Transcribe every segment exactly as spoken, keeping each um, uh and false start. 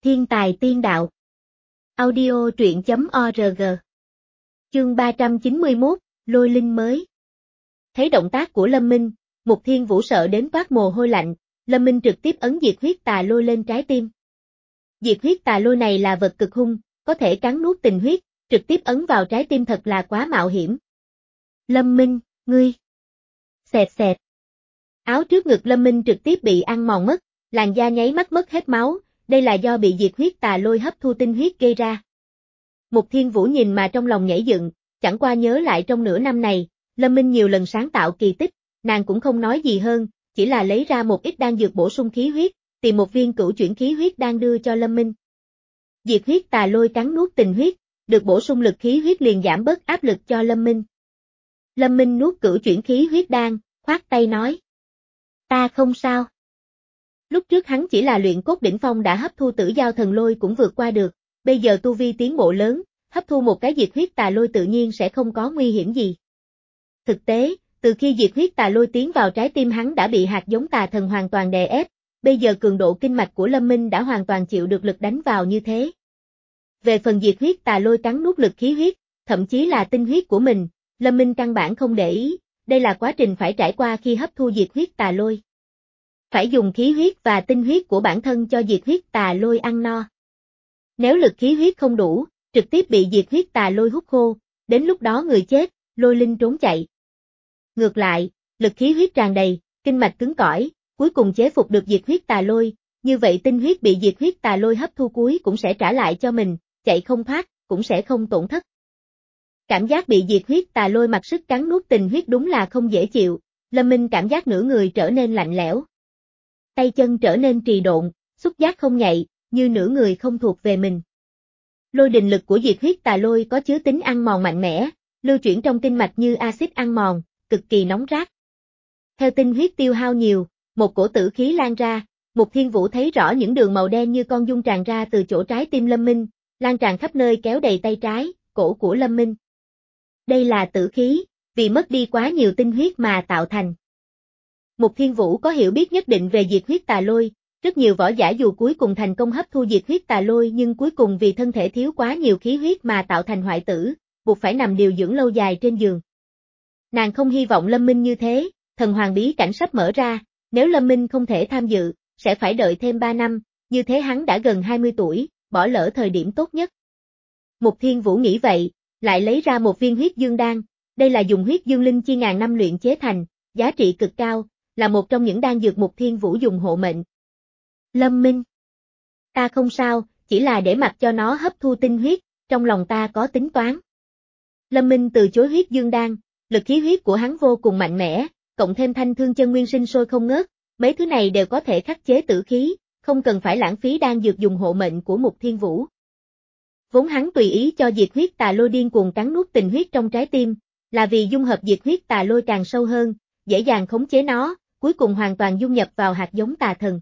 Thiên tài tiên đạo. Audio truyện chấm org. Chương ba trăm chín mươi mốt, Lôi linh mới. Thấy động tác của Lâm Minh, Mục Thiên Vũ sợ đến toát mồ hôi lạnh, Lâm Minh trực tiếp ấn diệt huyết tà lôi lên trái tim. Diệt huyết tà lôi này là vật cực hung, có thể cắn nuốt tình huyết, trực tiếp ấn vào trái tim thật là quá mạo hiểm. Lâm Minh, ngươi. Xẹt xẹt. Áo trước ngực Lâm Minh trực tiếp bị ăn mòn mất, làn da nháy mắt mất hết máu, đây là do bị diệt huyết tà lôi hấp thu tinh huyết gây ra. Mục Thiên Vũ nhìn mà trong lòng nhảy dựng, chẳng qua nhớ lại trong nửa năm này, Lâm Minh nhiều lần sáng tạo kỳ tích, nàng cũng không nói gì hơn, chỉ là lấy ra một ít đan dược bổ sung khí huyết, tìm một viên cửu chuyển khí huyết đan đưa cho Lâm Minh. Diệt huyết tà lôi cắn nuốt tình huyết, được bổ sung lực khí huyết liền giảm bớt áp lực cho Lâm Minh. Lâm Minh nuốt cửu chuyển khí huyết đan, khoát tay nói: "Ta không sao." Lúc trước hắn chỉ là luyện cốt đỉnh phong đã hấp thu tử giao thần lôi cũng vượt qua được, bây giờ tu vi tiến bộ lớn, hấp thu một cái diệt huyết tà lôi tự nhiên sẽ không có nguy hiểm gì. Thực tế, từ khi diệt huyết tà lôi tiến vào trái tim hắn đã bị hạt giống tà thần hoàn toàn đè ép, bây giờ cường độ kinh mạch của Lâm Minh đã hoàn toàn chịu được lực đánh vào như thế. Về phần diệt huyết tà lôi cắn nuốt lực khí huyết, thậm chí là tinh huyết của mình, Lâm Minh căn bản không để ý, đây là quá trình phải trải qua khi hấp thu diệt huyết tà lôi. Phải dùng khí huyết và tinh huyết của bản thân cho diệt huyết tà lôi ăn no. Nếu lực khí huyết không đủ, trực tiếp bị diệt huyết tà lôi hút khô, đến lúc đó người chết, lôi linh trốn chạy. Ngược lại, lực khí huyết tràn đầy, kinh mạch cứng cỏi, cuối cùng chế phục được diệt huyết tà lôi, như vậy tinh huyết bị diệt huyết tà lôi hấp thu cuối cũng sẽ trả lại cho mình, chạy không thoát, cũng sẽ không tổn thất. Cảm giác bị diệt huyết tà lôi mặc sức cắn nuốt tình huyết đúng là không dễ chịu, Lâm Minh cảm giác nửa người trở nên lạnh lẽo. Tay chân trở nên trì độn, xúc giác không nhạy, như nửa người không thuộc về mình. Lôi đình lực của diệt huyết tà lôi có chứa tính ăn mòn mạnh mẽ, lưu chuyển trong kinh mạch như axit ăn mòn, cực kỳ nóng rát. Theo tinh huyết tiêu hao nhiều, một cổ tử khí lan ra, Mục Thiên Vũ thấy rõ những đường màu đen như con giun tràn ra từ chỗ trái tim Lâm Minh, lan tràn khắp nơi kéo đầy tay trái, cổ của Lâm Minh. Đây là tử khí, vì mất đi quá nhiều tinh huyết mà tạo thành. Mục Thiên Vũ có hiểu biết nhất định về diệt huyết tà lôi, rất nhiều võ giả dù cuối cùng thành công hấp thu diệt huyết tà lôi nhưng cuối cùng vì thân thể thiếu quá nhiều khí huyết mà tạo thành hoại tử, buộc phải nằm điều dưỡng lâu dài trên giường. Nàng không hy vọng Lâm Minh như thế, thần hoàng bí cảnh sắp mở ra, nếu Lâm Minh không thể tham dự, sẽ phải đợi thêm ba năm, như thế hắn đã gần hai mươi tuổi, bỏ lỡ thời điểm tốt nhất. Mục Thiên Vũ nghĩ vậy, lại lấy ra một viên huyết dương đan, đây là dùng huyết dương linh chi ngàn năm luyện chế thành, giá trị cực cao, là một trong những đan dược Mục Thiên Vũ dùng hộ mệnh. Lâm Minh, ta không sao, chỉ là để mặc cho nó hấp thu tinh huyết, trong lòng ta có tính toán. Lâm Minh từ chối huyết dương đan, lực khí huyết của hắn vô cùng mạnh mẽ, cộng thêm thanh thương chân nguyên sinh sôi không ngớt, mấy thứ này đều có thể khắc chế tử khí, không cần phải lãng phí đan dược dùng hộ mệnh của Mục Thiên Vũ. Vốn hắn tùy ý cho diệt huyết tà lôi điên cuồng cắn nuốt tình huyết trong trái tim, là vì dung hợp diệt huyết tà lôi càng sâu hơn, dễ dàng khống chế nó, cuối cùng hoàn toàn dung nhập vào hạt giống tà thần.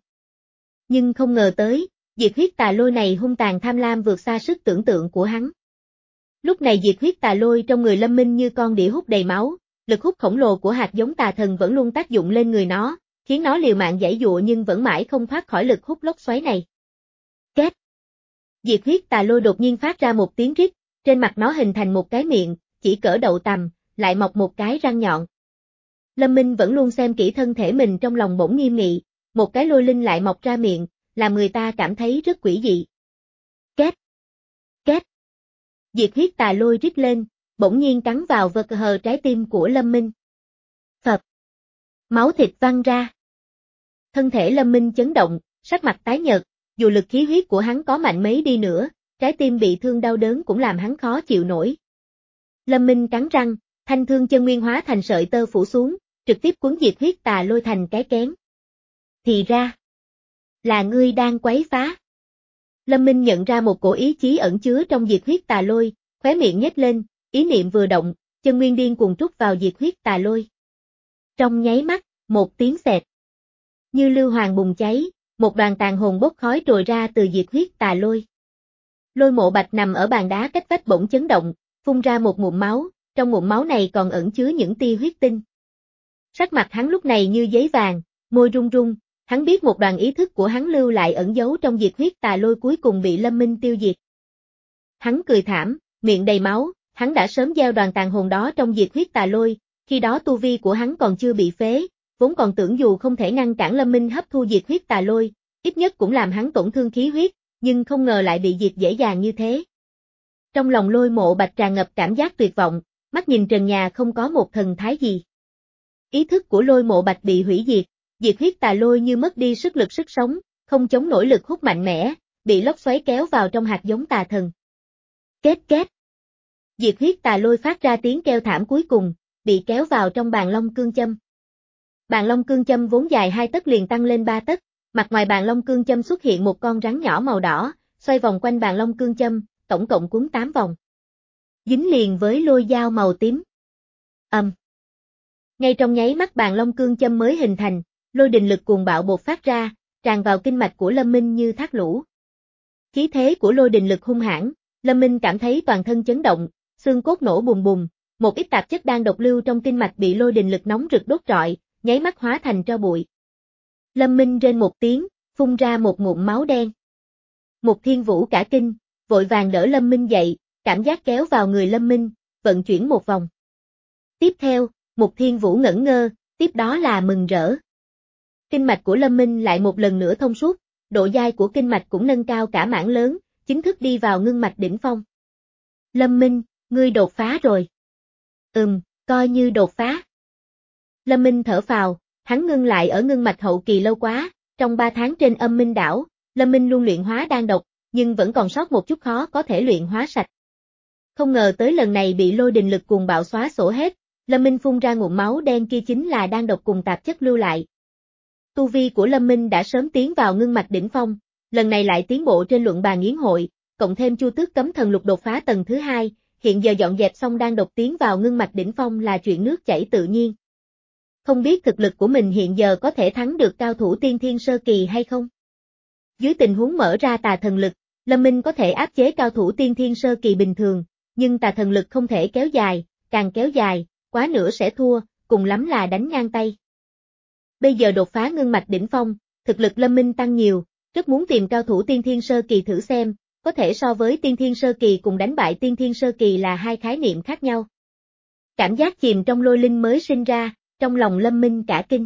Nhưng không ngờ tới, diệt huyết tà lôi này hung tàn tham lam vượt xa sức tưởng tượng của hắn. Lúc này diệt huyết tà lôi trong người Lâm Minh như con đĩa hút đầy máu, lực hút khổng lồ của hạt giống tà thần vẫn luôn tác dụng lên người nó, khiến nó liều mạng giãy giụa nhưng vẫn mãi không thoát khỏi lực hút lốc xoáy này. Két. Diệt huyết tà lôi đột nhiên phát ra một tiếng rít, trên mặt nó hình thành một cái miệng, chỉ cỡ đậu tằm, lại mọc một cái răng nhọn. Lâm Minh vẫn luôn xem kỹ thân thể mình trong lòng bỗng nghiêm nghị, một cái lôi linh lại mọc ra miệng, làm người ta cảm thấy rất quỷ dị. Két. Két. Diệt huyết tà lôi rít lên, bỗng nhiên cắn vào vật hờ trái tim của Lâm Minh. Phập. Máu thịt văng ra. Thân thể Lâm Minh chấn động, sắc mặt tái nhợt, dù lực khí huyết của hắn có mạnh mấy đi nữa, trái tim bị thương đau đớn cũng làm hắn khó chịu nổi. Lâm Minh cắn răng, thanh thương chân nguyên hóa thành sợi tơ phủ xuống, trực tiếp cuốn diệt huyết tà lôi thành cái kén. Thì ra, là ngươi đang quấy phá. Lâm Minh nhận ra một cổ ý chí ẩn chứa trong diệt huyết tà lôi, khóe miệng nhếch lên, ý niệm vừa động, chân nguyên điên cuồng trút vào diệt huyết tà lôi. Trong nháy mắt, một tiếng xẹt. Như lưu hoàng bùng cháy, một đoàn tàn hồn bốc khói trồi ra từ diệt huyết tà lôi. Lôi Mộ Bạch nằm ở bàn đá cách vách bỗng chấn động, phun ra một ngụm máu, trong ngụm máu này còn ẩn chứa những tia huyết tinh. Sắc mặt hắn lúc này như giấy vàng, môi run run, Hắn biết một đoàn ý thức của hắn lưu lại ẩn giấu trong diệt huyết tà lôi cuối cùng bị Lâm Minh tiêu diệt. Hắn cười thảm, miệng đầy máu, hắn đã sớm gieo đoàn tàn hồn đó trong diệt huyết tà lôi, khi đó tu vi của hắn còn chưa bị phế, vốn còn tưởng dù không thể ngăn cản Lâm Minh hấp thu diệt huyết tà lôi, ít nhất cũng làm hắn tổn thương khí huyết, nhưng không ngờ lại bị diệt dễ dàng như thế. Trong lòng Lôi Mộ Bạch tràn ngập cảm giác tuyệt vọng, mắt nhìn trần nhà không có một thần thái gì. Ý thức của Lôi Mộ Bạch bị hủy diệt, diệt huyết tà lôi như mất đi sức lực sức sống, không chống nổi lực hút mạnh mẽ, bị lốc xoáy kéo vào trong hạt giống tà thần. Két két. Diệt huyết tà lôi phát ra tiếng kêu thảm cuối cùng, bị kéo vào trong bàn long cương châm. Bàn long cương châm vốn dài hai tấc liền tăng lên ba tấc, mặt ngoài bàn long cương châm xuất hiện một con rắn nhỏ màu đỏ, xoay vòng quanh bàn long cương châm, tổng cộng quấn tám vòng. Dính liền với lôi dao màu tím. Ầm. Um. Ngay trong nháy mắt bàn long cương châm mới hình thành, lôi đình lực cuồng bạo bộc phát ra, tràn vào kinh mạch của Lâm Minh như thác lũ. Khí thế của lôi đình lực hung hãn, Lâm Minh cảm thấy toàn thân chấn động, xương cốt nổ bùng bùng, một ít tạp chất đang độc lưu trong kinh mạch bị lôi đình lực nóng rực đốt rọi, nháy mắt hóa thành tro bụi. Lâm Minh rên một tiếng, phun ra một ngụm máu đen. Mục Thiên Vũ cả kinh, vội vàng đỡ Lâm Minh dậy, cảm giác kéo vào người Lâm Minh, vận chuyển một vòng. Tiếp theo, Mục Thiên Vũ ngẩn ngơ, tiếp đó là mừng rỡ. Kinh mạch của Lâm Minh lại một lần nữa thông suốt, độ dai của kinh mạch cũng nâng cao cả mảng lớn, chính thức đi vào ngưng mạch đỉnh phong. Lâm Minh, ngươi đột phá rồi. Ừm, coi như đột phá. Lâm Minh thở phào, hắn ngưng lại ở ngưng mạch hậu kỳ lâu quá, trong ba tháng trên Âm Minh đảo, Lâm Minh luôn luyện hóa đan độc, nhưng vẫn còn sót một chút khó có thể luyện hóa sạch. Không ngờ tới lần này bị lôi đình lực cuồng bạo xóa sổ hết, Lâm Minh phun ra ngụm máu đen kia chính là đan độc cùng tạp chất lưu lại. Tu vi của Lâm Minh đã sớm tiến vào ngưng mạch đỉnh phong, lần này lại tiến bộ trên luận bàn yến hội, cộng thêm Chu Tước cấm thần lục đột phá tầng thứ hai, hiện giờ dọn dẹp xong đan độc tiến vào ngưng mạch đỉnh phong là chuyện nước chảy tự nhiên. Không biết thực lực của mình hiện giờ có thể thắng được cao thủ tiên thiên sơ kỳ hay không? Dưới tình huống mở ra tà thần lực, Lâm Minh có thể áp chế cao thủ tiên thiên sơ kỳ bình thường, nhưng tà thần lực không thể kéo dài, càng kéo dài, quá nữa sẽ thua, cùng lắm là đánh ngang tay. Bây giờ đột phá ngưng mạch đỉnh phong, thực lực Lâm Minh tăng nhiều, rất muốn tìm cao thủ tiên thiên sơ kỳ thử xem, có thể so với tiên thiên sơ kỳ cùng đánh bại tiên thiên sơ kỳ là hai khái niệm khác nhau. Cảm giác chìm trong lôi linh mới sinh ra, trong lòng Lâm Minh cả kinh.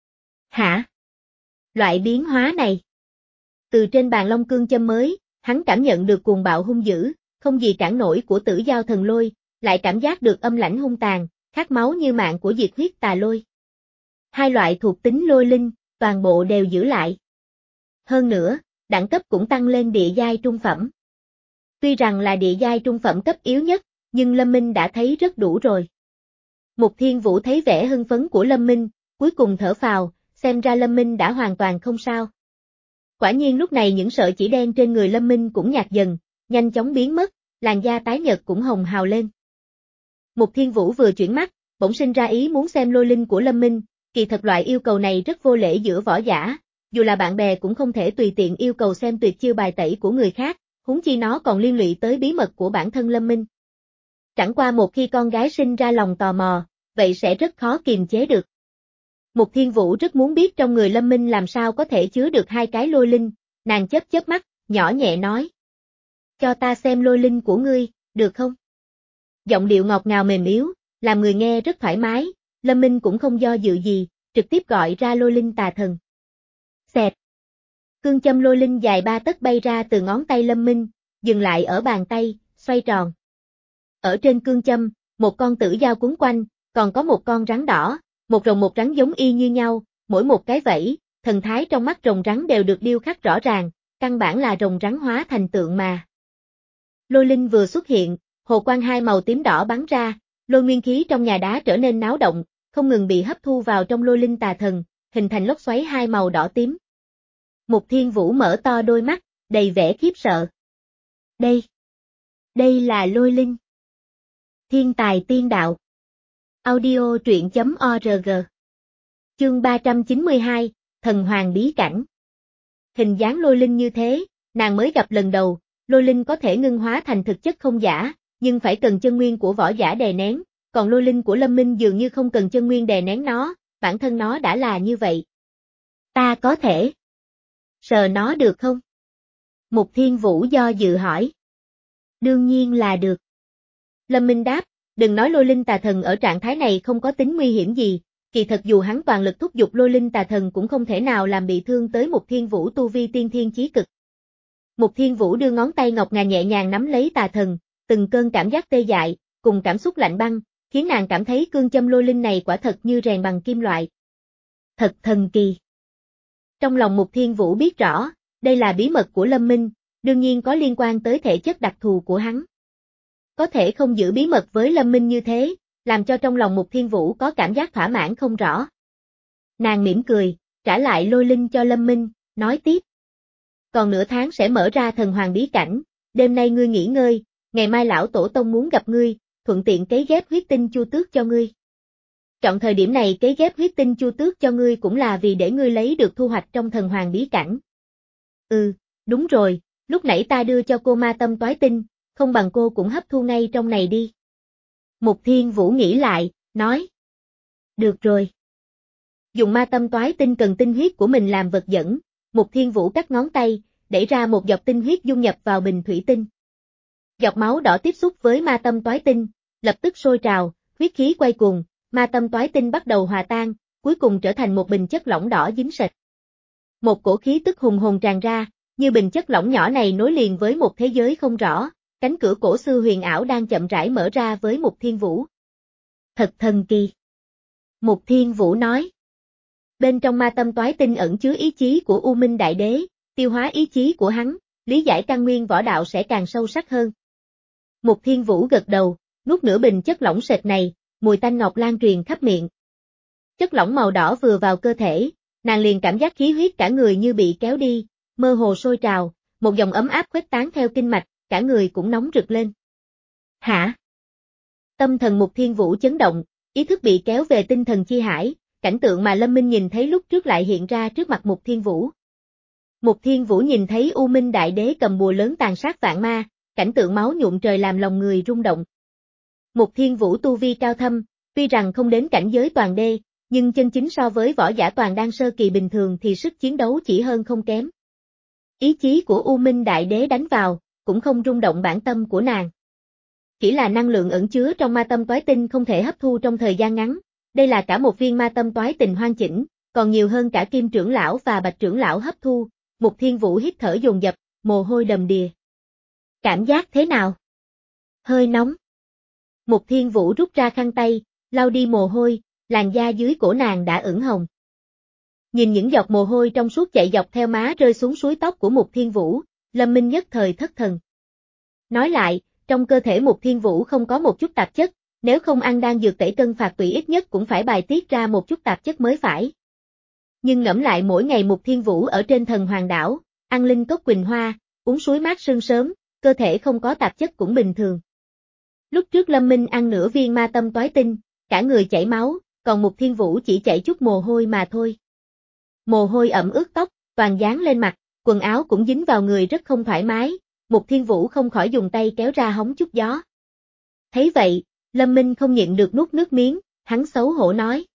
Hả? Loại biến hóa này. Từ trên bàn long cương châm mới, hắn cảm nhận được cuồng bạo hung dữ, không gì cản nổi của tử giao thần lôi, lại cảm giác được âm lãnh hung tàn, khát máu như mạng của diệt huyết tà lôi. Hai loại thuộc tính lôi linh, toàn bộ đều giữ lại. Hơn nữa, đẳng cấp cũng tăng lên địa giai trung phẩm. Tuy rằng là địa giai trung phẩm cấp yếu nhất, nhưng Lâm Minh đã thấy rất đủ rồi. Mục Thiên Vũ thấy vẻ hưng phấn của Lâm Minh, cuối cùng thở phào, xem ra Lâm Minh đã hoàn toàn không sao. Quả nhiên lúc này những sợi chỉ đen trên người Lâm Minh cũng nhạt dần, nhanh chóng biến mất, làn da tái nhợt cũng hồng hào lên. Mục Thiên Vũ vừa chuyển mắt, bỗng sinh ra ý muốn xem lôi linh của Lâm Minh, kỳ thật loại yêu cầu này rất vô lễ giữa võ giả, dù là bạn bè cũng không thể tùy tiện yêu cầu xem tuyệt chiêu bài tẩy của người khác, huống chi nó còn liên lụy tới bí mật của bản thân Lâm Minh. Chẳng qua một khi con gái sinh ra lòng tò mò, vậy sẽ rất khó kiềm chế được. Mục Thiên Vũ rất muốn biết trong người Lâm Minh làm sao có thể chứa được hai cái lôi linh, nàng chớp chớp mắt, nhỏ nhẹ nói. Cho ta xem lôi linh của ngươi, được không? Giọng điệu ngọt ngào mềm yếu, làm người nghe rất thoải mái, Lâm Minh cũng không do dự gì, trực tiếp gọi ra lôi linh tà thần. Xẹt. Cương châm lôi linh dài ba tấc bay ra từ ngón tay Lâm Minh, dừng lại ở bàn tay, xoay tròn. Ở trên cương châm, một con tử dao cuốn quanh, còn có một con rắn đỏ, một rồng một rắn giống y như nhau, mỗi một cái vẫy, thần thái trong mắt rồng rắn đều được điêu khắc rõ ràng, căn bản là rồng rắn hóa thành tượng mà. Lôi linh vừa xuất hiện, hồ quang hai màu tím đỏ bắn ra, lôi nguyên khí trong nhà đá trở nên náo động, không ngừng bị hấp thu vào trong lôi linh tà thần, hình thành lốc xoáy hai màu đỏ tím. Mục Thiên Vũ mở to đôi mắt, đầy vẻ khiếp sợ. Đây, đây là lôi linh. Thiên tài tiên đạo. Audio truyện chấm org. Chương ba trăm chín mươi hai, Thần Hoàng bí cảnh. Hình dáng lôi linh như thế, nàng mới gặp lần đầu, lôi linh có thể ngưng hóa thành thực chất không giả, nhưng phải cần chân nguyên của võ giả đè nén, còn lôi linh của Lâm Minh dường như không cần chân nguyên đè nén nó, bản thân nó đã là như vậy. Ta có thể sờ nó được không? Mục Thiên Vũ do dự hỏi. Đương nhiên là được. Lâm Minh đáp, đừng nói lôi linh tà thần ở trạng thái này không có tính nguy hiểm gì, kỳ thật dù hắn toàn lực thúc giục lôi linh tà thần cũng không thể nào làm bị thương tới Mục Thiên Vũ tu vi tiên thiên chí cực. Mục Thiên Vũ đưa ngón tay ngọc ngà nhẹ nhàng nắm lấy tà thần, từng cơn cảm giác tê dại, cùng cảm xúc lạnh băng, khiến nàng cảm thấy cương châm lôi linh này quả thật như rèn bằng kim loại. Thật thần kỳ. Trong lòng Mục Thiên Vũ biết rõ, đây là bí mật của Lâm Minh, đương nhiên có liên quan tới thể chất đặc thù của hắn. Có thể không giữ bí mật với Lâm Minh như thế, làm cho trong lòng Mục Thiên Vũ có cảm giác thỏa mãn không rõ. Nàng mỉm cười, trả lại lôi linh cho Lâm Minh, nói tiếp. Còn nửa tháng sẽ mở ra thần hoàng bí cảnh, đêm nay ngươi nghỉ ngơi, ngày mai lão tổ tông muốn gặp ngươi, thuận tiện cấy ghép huyết tinh chu tước cho ngươi. Chọn thời điểm này cấy ghép huyết tinh chu tước cho ngươi cũng là vì để ngươi lấy được thu hoạch trong thần hoàng bí cảnh. Ừ, đúng rồi, lúc nãy ta đưa cho cô ma tâm toái tinh, không bằng cô cũng hấp thu ngay trong này đi. Mục Thiên Vũ nghĩ lại, nói. Được rồi. Dùng ma tâm toái tinh cần tinh huyết của mình làm vật dẫn, Mục Thiên Vũ cắt ngón tay, đẩy ra một giọt tinh huyết dung nhập vào bình thủy tinh. Giọt máu đỏ tiếp xúc với ma tâm toái tinh, lập tức sôi trào, huyết khí quay cuồng, ma tâm toái tinh bắt đầu hòa tan, cuối cùng trở thành một bình chất lỏng đỏ dính sệt. Một cổ khí tức hùng hồn tràn ra, như bình chất lỏng nhỏ này nối liền với một thế giới không rõ, cánh cửa cổ xưa huyền ảo đang chậm rãi mở ra với Mục Thiên Vũ. Thật thần kỳ. Mục Thiên Vũ nói. Bên trong ma tâm toái tinh ẩn chứa ý chí của U Minh Đại Đế, tiêu hóa ý chí của hắn, lý giải căn nguyên võ đạo sẽ càng sâu sắc hơn. Mục Thiên Vũ gật đầu, nuốt nửa bình chất lỏng sệt này, mùi tanh ngọt lan truyền khắp miệng. Chất lỏng màu đỏ vừa vào cơ thể, nàng liền cảm giác khí huyết cả người như bị kéo đi, mơ hồ sôi trào, một dòng ấm áp khuếch tán theo kinh mạch, cả người cũng nóng rực lên. Hả? Tâm thần Mục Thiên Vũ chấn động, ý thức bị kéo về tinh thần chi hải, cảnh tượng mà Lâm Minh nhìn thấy lúc trước lại hiện ra trước mặt Mục Thiên Vũ. Mục Thiên Vũ nhìn thấy U Minh Đại Đế cầm bùa lớn tàn sát vạn ma, cảnh tượng máu nhuộm trời làm lòng người rung động. Mục Thiên Vũ tu vi cao thâm, tuy rằng không đến cảnh giới toàn đê, nhưng chân chính so với võ giả toàn đan sơ kỳ bình thường thì sức chiến đấu chỉ hơn không kém. Ý chí của U Minh Đại Đế đánh vào, cũng không rung động bản tâm của nàng. Chỉ là năng lượng ẩn chứa trong ma tâm toái tinh không thể hấp thu trong thời gian ngắn, đây là cả một viên ma tâm toái tình hoàn chỉnh, còn nhiều hơn cả Kim trưởng lão và Bạch trưởng lão hấp thu. Mục Thiên Vũ hít thở dồn dập, mồ hôi đầm đìa. Cảm giác thế nào? Hơi nóng. Mục Thiên Vũ rút ra khăn tay, lau đi mồ hôi, làn da dưới cổ nàng đã ửng hồng. Nhìn những giọt mồ hôi trong suốt chạy dọc theo má rơi xuống suối tóc của Mục Thiên Vũ, Lâm Minh nhất thời thất thần. Nói lại, trong cơ thể Mục Thiên Vũ không có một chút tạp chất, nếu không ăn đan dược tẩy cân phạt tùy ít nhất cũng phải bài tiết ra một chút tạp chất mới phải. Nhưng ngẫm lại mỗi ngày Mục Thiên Vũ ở trên thần hoàng đảo, ăn linh cốc quỳnh hoa, uống suối mát sương sớm, cơ thể không có tạp chất cũng bình thường. Lúc trước Lâm Minh ăn nửa viên ma tâm toái tinh, cả người chảy máu, còn Mục Thiên Vũ chỉ chảy chút mồ hôi mà thôi. Mồ hôi ẩm ướt tóc, toàn dán lên mặt, quần áo cũng dính vào người rất không thoải mái, Mục Thiên Vũ không khỏi dùng tay kéo ra hóng chút gió. Thấy vậy, Lâm Minh không nhịn được nuốt nước miếng, hắn xấu hổ nói.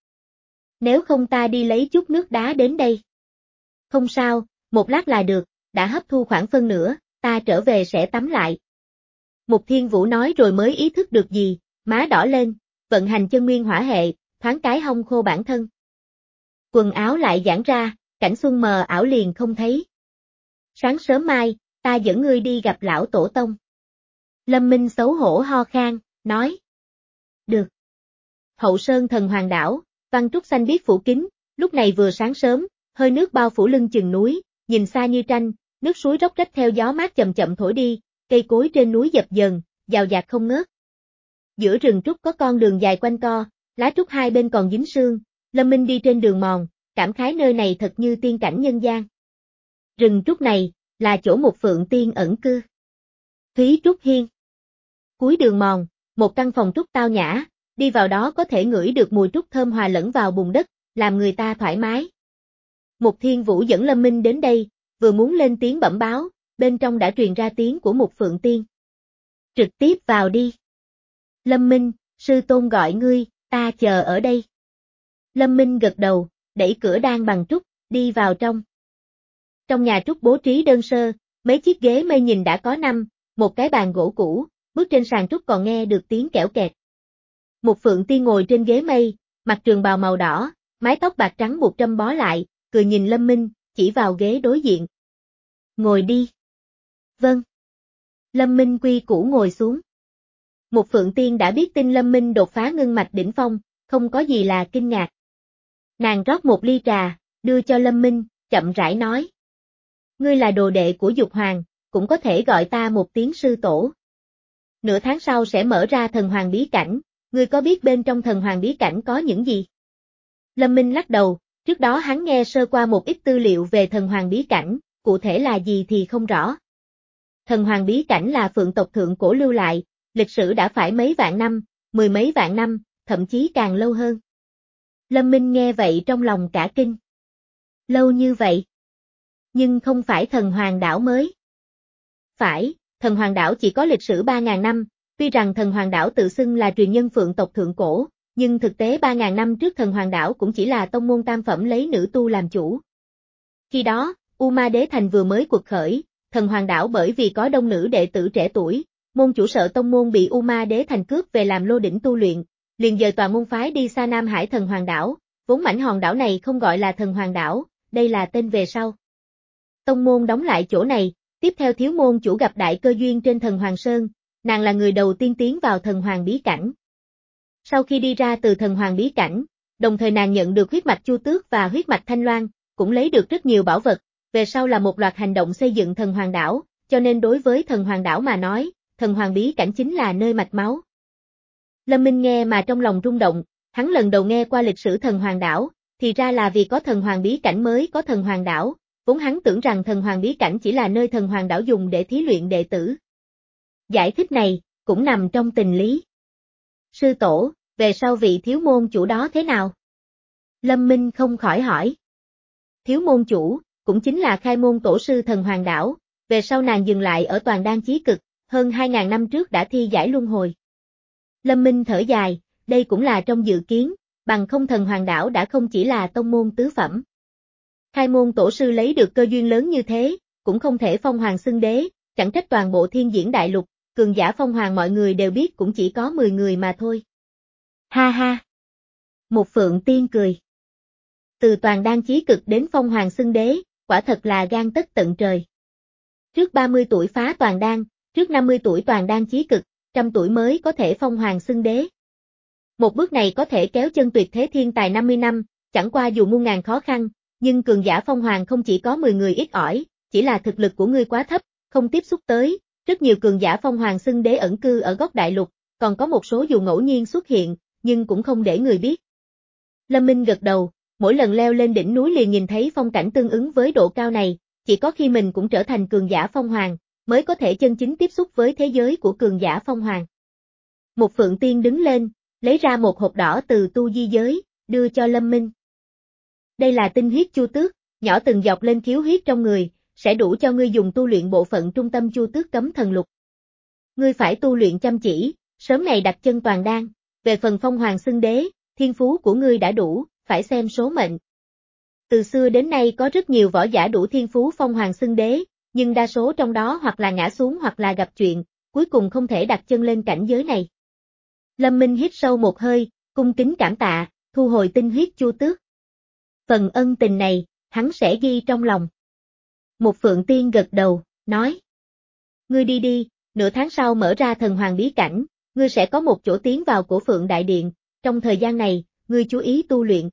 Nếu không ta đi lấy chút nước đá đến đây. Không sao, một lát là được, đã hấp thu khoảng phân nửa, ta trở về sẽ tắm lại. Mục Thiên Vũ nói rồi mới ý thức được gì, má đỏ lên, vận hành chân nguyên hỏa hệ, thoáng cái hong khô bản thân. Quần áo lại giãn ra, cảnh xuân mờ ảo liền không thấy. Sáng sớm mai, ta dẫn ngươi đi gặp lão tổ tông. Lâm Minh xấu hổ ho khan, nói. Được. Hậu Sơn thần hoàng đảo, Văn Trúc xanh biếc phủ kín, lúc này vừa sáng sớm, hơi nước bao phủ lưng chừng núi, nhìn xa như tranh, nước suối róc rách theo gió mát chậm chậm thổi đi, cây cối trên núi dập dờn, dào dạt không ngớt. Giữa rừng trúc có con đường dài quanh co, lá trúc hai bên còn dính sương, Lâm Minh đi trên đường mòn, cảm khái nơi này thật như tiên cảnh nhân gian. Rừng trúc này, là chỗ một phượng tiên ẩn cư. Thúy Trúc Hiên. Cuối đường mòn, một căn phòng trúc tao nhã, đi vào đó có thể ngửi được mùi trúc thơm hòa lẫn vào bùn đất, làm người ta thoải mái. Mục Thiên Vũ dẫn Lâm Minh đến đây, vừa muốn lên tiếng bẩm báo, bên trong đã truyền ra tiếng của một phượng tiên. Trực tiếp vào đi. Lâm Minh, sư tôn gọi ngươi, ta chờ ở đây. Lâm Minh gật đầu, đẩy cửa đan bằng trúc, Đi vào trong. Trong nhà trúc bố trí đơn sơ, mấy chiếc ghế mây nhìn đã có năm, một cái bàn gỗ cũ, bước trên sàn trúc còn nghe được tiếng kẽo kẹt. Một Phượng Tiên ngồi trên ghế mây, mặc trường bào màu đỏ, mái tóc bạc trắng buộc trâm bó lại, cười nhìn Lâm Minh, chỉ vào ghế đối diện. Ngồi đi. Vâng. Lâm Minh quy củ ngồi xuống. Một Phượng Tiên đã biết tin Lâm Minh đột phá ngưng mạch đỉnh phong, không có gì là kinh ngạc. Nàng rót một ly trà, đưa cho Lâm Minh, chậm rãi nói. Ngươi là đồ đệ của Dục Hoàng, cũng có thể gọi ta một tiếng sư tổ. Nửa tháng sau sẽ mở ra thần hoàng bí cảnh, ngươi có biết bên trong thần hoàng bí cảnh có những gì? Lâm Minh lắc đầu, trước đó hắn nghe sơ qua một ít tư liệu về thần hoàng bí cảnh, cụ thể là gì thì không rõ. Thần hoàng bí cảnh là Phượng tộc thượng cổ lưu lại, lịch sử đã phải mấy vạn năm, mười mấy vạn năm, thậm chí càng lâu hơn. Lâm Minh nghe vậy trong lòng cả kinh. Lâu như vậy. Nhưng không phải thần hoàng đảo mới. Phải, thần hoàng đảo chỉ có lịch sử ba ngàn năm, tuy rằng thần hoàng đảo tự xưng là truyền nhân Phượng tộc thượng cổ, nhưng thực tế ba ngàn năm trước thần hoàng đảo cũng chỉ là tông môn tam phẩm lấy nữ tu làm chủ. Khi đó, U Ma Đế Thành vừa mới quật khởi, thần hoàng đảo bởi vì có đông nữ đệ tử trẻ tuổi, môn chủ sợ tông môn bị U Ma Đế Thành cướp về làm lô đỉnh tu luyện, liền dời toàn môn phái đi xa Nam Hải thần hoàng đảo, vốn mảnh hòn đảo này không gọi là thần hoàng đảo, đây là tên về sau. Tông môn đóng lại chỗ này, tiếp theo thiếu môn chủ gặp đại cơ duyên trên thần hoàng sơn, nàng là người đầu tiên tiến vào thần hoàng bí cảnh. Sau khi đi ra từ thần hoàng bí cảnh, đồng thời nàng nhận được huyết mạch Chu Tước và huyết mạch Thanh Loan, cũng lấy được rất nhiều bảo vật, về sau là một loạt hành động xây dựng thần hoàng đảo, cho nên đối với thần hoàng đảo mà nói, thần hoàng bí cảnh chính là nơi mạch máu. Lâm Minh nghe mà trong lòng rung động, hắn lần đầu nghe qua lịch sử thần hoàng đảo, thì ra là vì có thần hoàng bí cảnh mới có thần hoàng đảo, vốn hắn tưởng rằng thần hoàng bí cảnh chỉ là nơi thần hoàng đảo dùng để thí luyện đệ tử. Giải thích này, cũng nằm trong tình lý. Sư tổ, về sau vị thiếu môn chủ đó thế nào? Lâm Minh không khỏi hỏi. Thiếu môn chủ, cũng chính là khai môn tổ sư thần hoàng đảo, về sau nàng dừng lại ở Toàn Đan Chí Cực, hơn hai ngàn năm trước đã thi giải luân hồi. Lâm Minh thở dài, đây cũng là trong dự kiến, bằng không thần hoàng đảo đã không chỉ là tông môn tứ phẩm. Khai môn tổ sư lấy được cơ duyên lớn như thế, cũng không thể phong hoàng xưng đế, chẳng trách toàn bộ thiên diễn đại lục, cường giả phong hoàng mọi người đều biết cũng chỉ có mười người mà thôi. Ha ha! Một Phượng Tiên cười. Từ Toàn Đan Chí Cực đến phong hoàng xưng đế, quả thật là gan tất tận trời. Trước ba mươi tuổi phá Toàn Đan, trước năm mươi tuổi Toàn Đan Chí Cực, trăm tuổi mới có thể phong hoàng xưng đế. Một bước này có thể kéo chân tuyệt thế thiên tài năm mươi năm, chẳng qua dù muôn ngàn khó khăn, nhưng cường giả phong hoàng không chỉ có mười người ít ỏi, chỉ là thực lực của ngươi quá thấp, không tiếp xúc tới, rất nhiều cường giả phong hoàng xưng đế ẩn cư ở góc đại lục, còn có một số dù ngẫu nhiên xuất hiện, nhưng cũng không để người biết. Lâm Minh gật đầu, mỗi lần leo lên đỉnh núi liền nhìn thấy phong cảnh tương ứng với độ cao này, chỉ có khi mình cũng trở thành cường giả phong hoàng, mới có thể chân chính tiếp xúc với thế giới của cường giả phong hoàng. Một Phượng Tiên đứng lên, lấy ra một hộp đỏ từ tu di giới, đưa cho Lâm Minh. Đây là tinh huyết Chu Tước, nhỏ từng dọc lên khiếu huyết trong người, sẽ đủ cho ngươi dùng tu luyện bộ phận trung tâm Chu Tước cấm thần lục. Ngươi phải tu luyện chăm chỉ, sớm ngày đặt chân Toàn Đan, về phần phong hoàng xưng đế, thiên phú của ngươi đã đủ, phải xem số mệnh. Từ xưa đến nay có rất nhiều võ giả đủ thiên phú phong hoàng xưng đế, nhưng đa số trong đó hoặc là ngã xuống hoặc là gặp chuyện, cuối cùng không thể đặt chân lên cảnh giới này. Lâm Minh hít sâu một hơi, cung kính cảm tạ, thu hồi tinh huyết Chu Tước. Phần ân tình này, hắn sẽ ghi trong lòng. Một Phượng Tiên gật đầu, nói. Ngươi đi đi, nửa tháng sau mở ra thần hoàng bí cảnh, ngươi sẽ có một chỗ tiến vào cổ Phượng Đại Điện, trong thời gian này, ngươi chú ý tu luyện.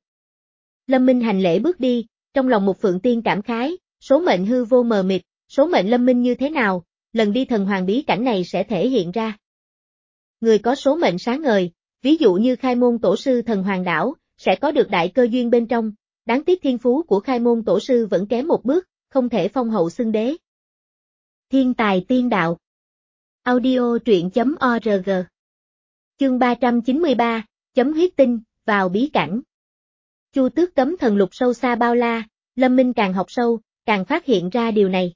Lâm Minh hành lễ bước đi, trong lòng một Phượng Tiên cảm khái, số mệnh hư vô mờ mịt, số mệnh Lâm Minh như thế nào, lần đi thần hoàng bí cảnh này sẽ thể hiện ra. Người có số mệnh sáng ngời, ví dụ như khai môn tổ sư thần hoàng đảo, sẽ có được đại cơ duyên bên trong, đáng tiếc thiên phú của khai môn tổ sư vẫn kém một bước, không thể phong hậu xưng đế. Thiên tài tiên đạo. Audio truyện chấm org. Chương ba trăm chín mươi ba, chấm huyết tinh, vào bí cảnh. Chu Tước cấm thần lục sâu xa bao la, Lâm Minh càng học sâu, càng phát hiện ra điều này.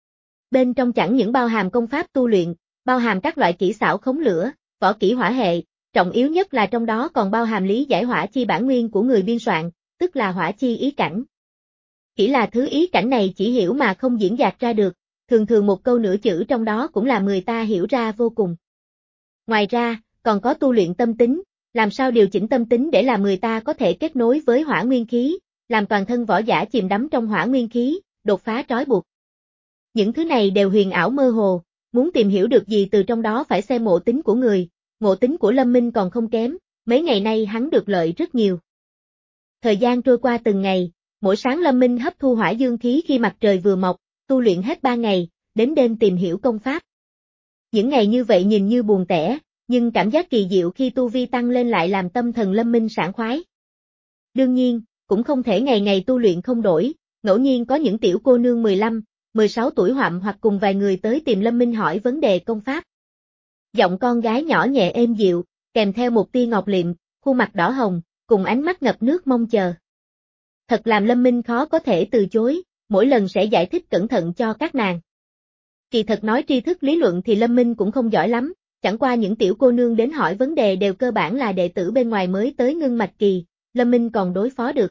Bên trong chẳng những bao hàm công pháp tu luyện, bao hàm các loại kỹ xảo khống lửa, võ kỹ hỏa hệ, trọng yếu nhất là trong đó còn bao hàm lý giải hỏa chi bản nguyên của người biên soạn, tức là hỏa chi ý cảnh. Chỉ là thứ ý cảnh này chỉ hiểu mà không diễn đạt ra được, thường thường một câu nửa chữ trong đó cũng làm người ta hiểu ra vô cùng. Ngoài ra, còn có tu luyện tâm tính, làm sao điều chỉnh tâm tính để làm người ta có thể kết nối với hỏa nguyên khí, làm toàn thân võ giả chìm đắm trong hỏa nguyên khí, đột phá trói buộc. Những thứ này đều huyền ảo mơ hồ, muốn tìm hiểu được gì từ trong đó phải xem ngộ tính của người, ngộ tính của Lâm Minh còn không kém, mấy ngày nay hắn được lợi rất nhiều. Thời gian trôi qua từng ngày, mỗi sáng Lâm Minh hấp thu hỏa dương khí khi mặt trời vừa mọc, tu luyện hết ba ngày, đến đêm tìm hiểu công pháp. Những ngày như vậy nhìn như buồn tẻ, nhưng cảm giác kỳ diệu khi tu vi tăng lên lại làm tâm thần Lâm Minh sảng khoái. Đương nhiên, cũng không thể ngày ngày tu luyện không đổi, ngẫu nhiên có những tiểu cô nương mười lăm, mười sáu tuổi hoạm hoặc cùng vài người tới tìm Lâm Minh hỏi vấn đề công pháp. Giọng con gái nhỏ nhẹ êm dịu, kèm theo một tia ngọt liệm, khuôn mặt đỏ hồng, cùng ánh mắt ngập nước mong chờ. Thật làm Lâm Minh khó có thể từ chối, mỗi lần sẽ giải thích cẩn thận cho các nàng. Kỳ thật nói tri thức lý luận thì Lâm Minh cũng không giỏi lắm, chẳng qua những tiểu cô nương đến hỏi vấn đề đều cơ bản là đệ tử bên ngoài mới tới ngưng mạch kỳ, Lâm Minh còn đối phó được.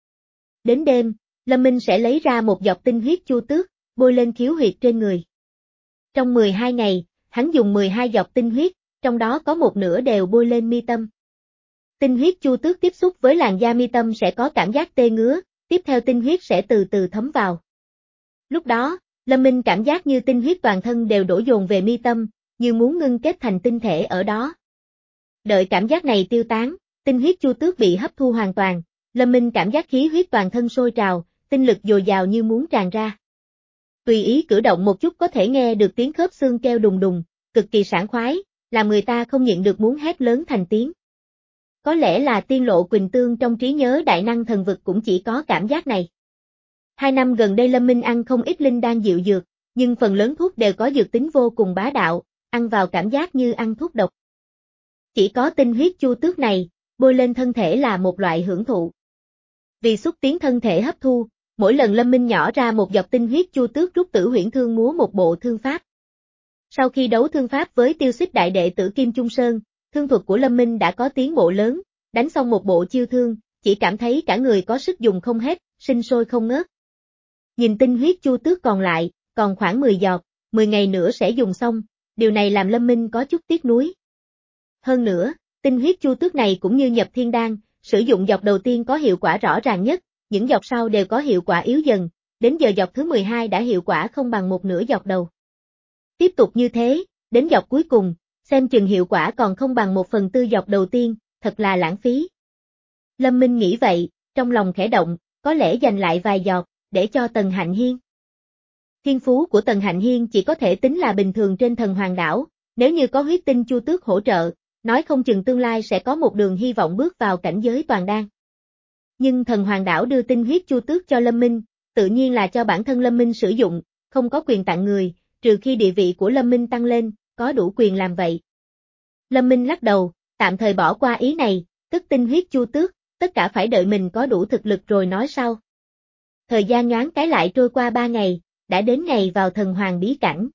Đến đêm, Lâm Minh sẽ lấy ra một giọt tinh huyết chu tước, bôi lên khiếu huyệt trên người. Trong mười hai ngày, hắn dùng mười hai giọt tinh huyết, trong đó có một nửa đều bôi lên mi tâm. Tinh huyết chu tước tiếp xúc với làn da mi tâm sẽ có cảm giác tê ngứa, tiếp theo tinh huyết sẽ từ từ thấm vào. Lúc đó, Lâm Minh cảm giác như tinh huyết toàn thân đều đổ dồn về mi tâm, như muốn ngưng kết thành tinh thể ở đó. Đợi cảm giác này tiêu tán, tinh huyết chu tước bị hấp thu hoàn toàn, Lâm Minh cảm giác khí huyết toàn thân sôi trào, tinh lực dồi dào như muốn tràn ra. Tùy ý cử động một chút có thể nghe được tiếng khớp xương kêu đùng đùng, cực kỳ sảng khoái, làm người ta không nhịn được muốn hét lớn thành tiếng. Có lẽ là tiên lộ Quỳnh Tương trong trí nhớ đại năng thần vực cũng chỉ có cảm giác này. Hai năm gần đây Lâm Minh ăn không ít linh đan dịu dược, nhưng phần lớn thuốc đều có dược tính vô cùng bá đạo, ăn vào cảm giác như ăn thuốc độc. Chỉ có tinh huyết chu tước này, bôi lên thân thể là một loại hưởng thụ. Vì xúc tiến thân thể hấp thu, mỗi lần Lâm Minh nhỏ ra một giọt tinh huyết chu tước rút Tử Huyễn Thương múa một bộ thương pháp. Sau khi đấu thương pháp với Tiêu Xích đại đệ tử Kim Trung Sơn, thương thuật của Lâm Minh đã có tiến bộ lớn, đánh xong một bộ chiêu thương, chỉ cảm thấy cả người có sức dùng không hết, sinh sôi không ngớt. Nhìn tinh huyết chu tước còn lại, còn khoảng mười giọt, mười ngày nữa sẽ dùng xong, điều này làm Lâm Minh có chút tiếc nuối. Hơn nữa, tinh huyết chu tước này cũng như nhập thiên đan, sử dụng giọt đầu tiên có hiệu quả rõ ràng nhất, những giọt sau đều có hiệu quả yếu dần, đến giờ giọt thứ mười hai đã hiệu quả không bằng một nửa giọt đầu. Tiếp tục như thế, đến giọt cuối cùng, xem chừng hiệu quả còn không bằng một phần tư giọt đầu tiên, thật là lãng phí. Lâm Minh nghĩ vậy, trong lòng khẽ động, có lẽ dành lại vài giọt, để cho Tần Hạnh Hiên. Thiên phú của Tần Hạnh Hiên chỉ có thể tính là bình thường trên thần hoàng đảo, nếu như có huyết tinh chu tước hỗ trợ, nói không chừng tương lai sẽ có một đường hy vọng bước vào cảnh giới toàn đan. Nhưng thần hoàng đảo đưa tinh huyết chu tước cho Lâm Minh, tự nhiên là cho bản thân Lâm Minh sử dụng, không có quyền tặng người, trừ khi địa vị của Lâm Minh tăng lên, có đủ quyền làm vậy. Lâm Minh lắc đầu, tạm thời bỏ qua ý này, tức tinh huyết chu tước, tất cả phải đợi mình có đủ thực lực rồi nói sau. Thời gian nhoáng cái lại trôi qua ba ngày, đã đến ngày vào thần hoàng bí cảnh.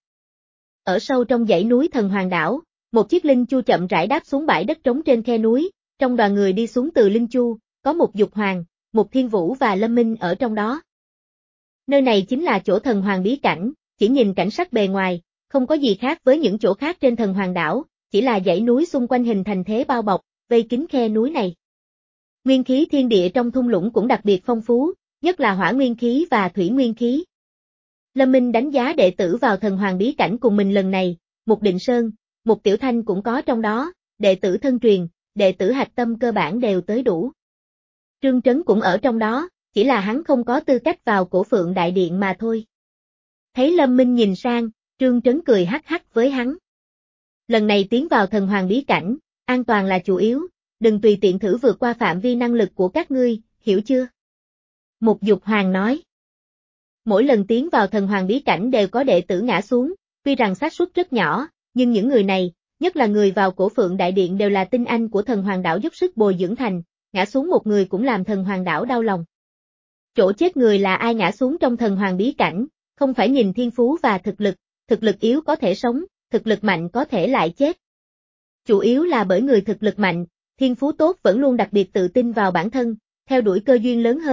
Ở sâu trong dãy núi thần hoàng đảo, một chiếc linh chu chậm rãi đáp xuống bãi đất trống trên khe núi, trong đoàn người đi xuống từ linh chu, có một dục hoàng, một thiên vũ và Lâm Minh ở trong đó. Nơi này chính là chỗ thần hoàng bí cảnh, chỉ nhìn cảnh sắc bề ngoài, không có gì khác với những chỗ khác trên thần hoàng đảo, chỉ là dãy núi xung quanh hình thành thế bao bọc, vây kín khe núi này. Nguyên khí thiên địa trong thung lũng cũng đặc biệt phong phú, nhất là hỏa nguyên khí và thủy nguyên khí. Lâm Minh đánh giá đệ tử vào thần hoàng bí cảnh cùng mình lần này, Mục Định Sơn, Mục Tiểu Thanh cũng có trong đó, đệ tử thân truyền, đệ tử hạch tâm cơ bản đều tới đủ. Trương Trấn cũng ở trong đó, chỉ là hắn không có tư cách vào Cổ Phượng Đại Điện mà thôi. Thấy Lâm Minh nhìn sang, Trương Trấn cười hắc hắc với hắn. Lần này tiến vào thần hoàng bí cảnh, an toàn là chủ yếu, đừng tùy tiện thử vượt qua phạm vi năng lực của các ngươi, hiểu chưa? Mục Dục Hoàng nói. Mỗi lần tiến vào thần hoàng bí cảnh đều có đệ tử ngã xuống, tuy rằng xác suất rất nhỏ, nhưng những người này, nhất là người vào Cổ Phượng Đại Điện đều là tinh anh của thần hoàng đảo dốc sức bồi dưỡng thành, ngã xuống một người cũng làm thần hoàng đảo đau lòng. Chỗ chết người là ai ngã xuống trong thần hoàng bí cảnh, không phải nhìn thiên phú và thực lực, thực lực yếu có thể sống, thực lực mạnh có thể lại chết. Chủ yếu là bởi người thực lực mạnh, thiên phú tốt vẫn luôn đặc biệt tự tin vào bản thân, theo đuổi cơ duyên lớn hơn,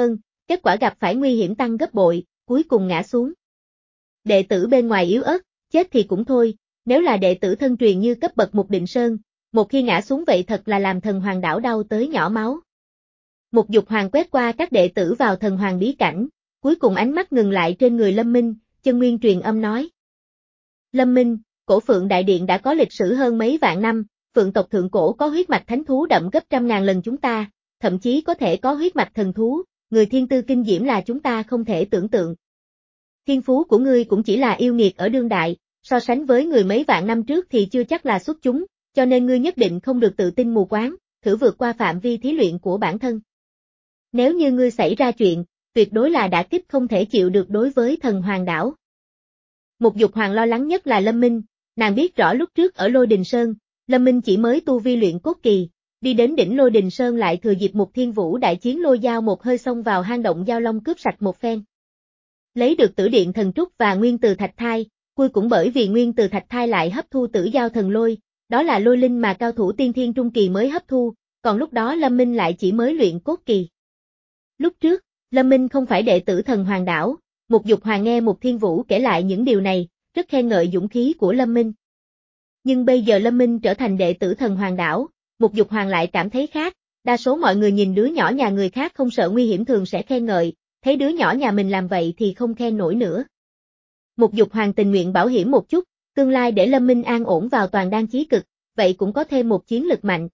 kết quả gặp phải nguy hiểm tăng gấp bội, cuối cùng ngã xuống. Đệ tử bên ngoài yếu ớt, chết thì cũng thôi, nếu là đệ tử thân truyền như cấp bậc Mục Định Sơn, một khi ngã xuống vậy thật là làm thần hoàng đảo đau tới nhỏ máu. Mục Dục Hoàng quét qua các đệ tử vào thần hoàng bí cảnh, cuối cùng ánh mắt ngừng lại trên người Lâm Minh, chân nguyên truyền âm nói. Lâm Minh, Cổ Phượng Đại Điện đã có lịch sử hơn mấy vạn năm, Phượng tộc thượng cổ có huyết mạch thánh thú đậm gấp trăm ngàn lần chúng ta, thậm chí có thể có huyết mạch thần thú, người thiên tư kinh diễm là chúng ta không thể tưởng tượng. Thiên phú của ngươi cũng chỉ là yêu nghiệt ở đương đại, so sánh với người mấy vạn năm trước thì chưa chắc là xuất chúng, cho nên ngươi nhất định không được tự tin mù quáng, thử vượt qua phạm vi thí luyện của bản thân. Nếu như ngươi xảy ra chuyện, tuyệt đối là đả kích không thể chịu được đối với thần hoàng đảo. Mục Dục Hoàng lo lắng nhất là Lâm Minh, nàng biết rõ lúc trước ở Lôi Đình Sơn, Lâm Minh chỉ mới tu vi luyện cốt kỳ, đi đến đỉnh Lôi Đình Sơn lại thừa dịp một thiên vũ đại chiến lôi dao một hơi xông vào hang động giao long cướp sạch một phen. Lấy được tử điện thần trúc và nguyên từ thạch thai, cuối cũng bởi vì nguyên từ thạch thai lại hấp thu tử giao thần lôi, đó là lôi linh mà cao thủ tiên thiên trung kỳ mới hấp thu, còn lúc đó Lâm Minh lại chỉ mới luyện cốt kỳ. Lúc trước, Lâm Minh không phải đệ tử thần hoàng đảo, Mục Dục Hoàng nghe Mục Thiên Vũ kể lại những điều này, rất khen ngợi dũng khí của Lâm Minh. Nhưng bây giờ Lâm Minh trở thành đệ tử thần hoàng đảo, Mục Dục Hoàng lại cảm thấy khác, đa số mọi người nhìn đứa nhỏ nhà người khác không sợ nguy hiểm thường sẽ khen ngợi, thấy đứa nhỏ nhà mình làm vậy thì không khen nổi nữa. Mục Dục Hoàng tình nguyện bảo hiểm một chút, tương lai để Lâm Minh an ổn vào toàn đan chí cực, vậy cũng có thêm một chiến lực mạnh.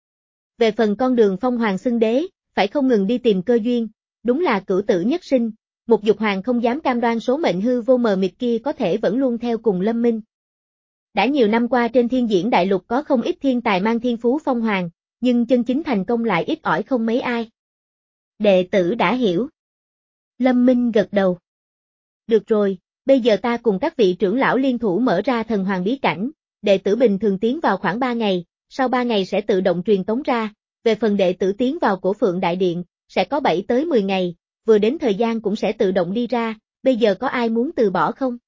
Về phần con đường phong hoàng xưng đế, phải không ngừng đi tìm cơ duyên, đúng là cửu tử nhất sinh, Mục Dục Hoàng không dám cam đoan số mệnh hư vô mờ mịt kia có thể vẫn luôn theo cùng Lâm Minh. Đã nhiều năm qua trên thiên diễn đại lục có không ít thiên tài mang thiên phú phong hoàng, nhưng chân chính thành công lại ít ỏi không mấy ai. Đệ tử đã hiểu. Lâm Minh gật đầu. Được rồi, bây giờ ta cùng các vị trưởng lão liên thủ mở ra thần hoàng bí cảnh, đệ tử bình thường tiến vào khoảng ba ngày, sau ba ngày sẽ tự động truyền tống ra, về phần đệ tử tiến vào Cổ Phượng Đại Điện, sẽ có bảy tới mười ngày, vừa đến thời gian cũng sẽ tự động đi ra, bây giờ có ai muốn từ bỏ không?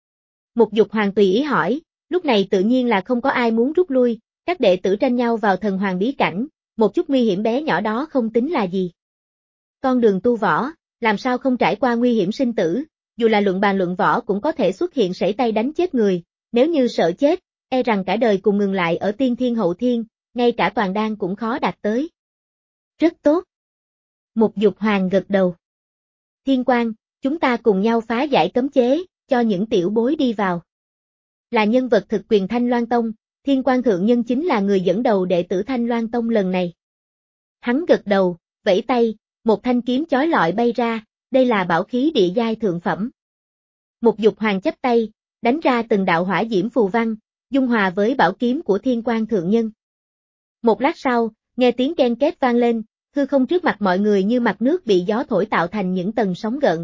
Mục Dục Hoàng tùy ý hỏi, lúc này tự nhiên là không có ai muốn rút lui, các đệ tử tranh nhau vào thần hoàng bí cảnh, một chút nguy hiểm bé nhỏ đó không tính là gì. Con đường tu võ, làm sao không trải qua nguy hiểm sinh tử, dù là luận bàn luận võ cũng có thể xuất hiện sẩy tay đánh chết người, nếu như sợ chết, e rằng cả đời cùng ngừng lại ở tiên thiên hậu thiên, ngay cả toàn đan cũng khó đạt tới. Rất tốt. Mục Dục Hoàng gật đầu. Thiên Quang, chúng ta cùng nhau phá giải cấm chế, cho những tiểu bối đi vào. Là nhân vật thực quyền Thanh Loan Tông, Thiên Quang Thượng Nhân chính là người dẫn đầu đệ tử Thanh Loan Tông lần này. Hắn gật đầu, vẫy tay, một thanh kiếm chói lọi bay ra, đây là bảo khí địa giai thượng phẩm. Mục Dục Hoàng chắp tay, đánh ra từng đạo hỏa diễm phù văn, dung hòa với bảo kiếm của Thiên Quang Thượng Nhân. Một lát sau, nghe tiếng ken két vang lên, hư không trước mặt mọi người như mặt nước bị gió thổi tạo thành những tầng sóng gợn.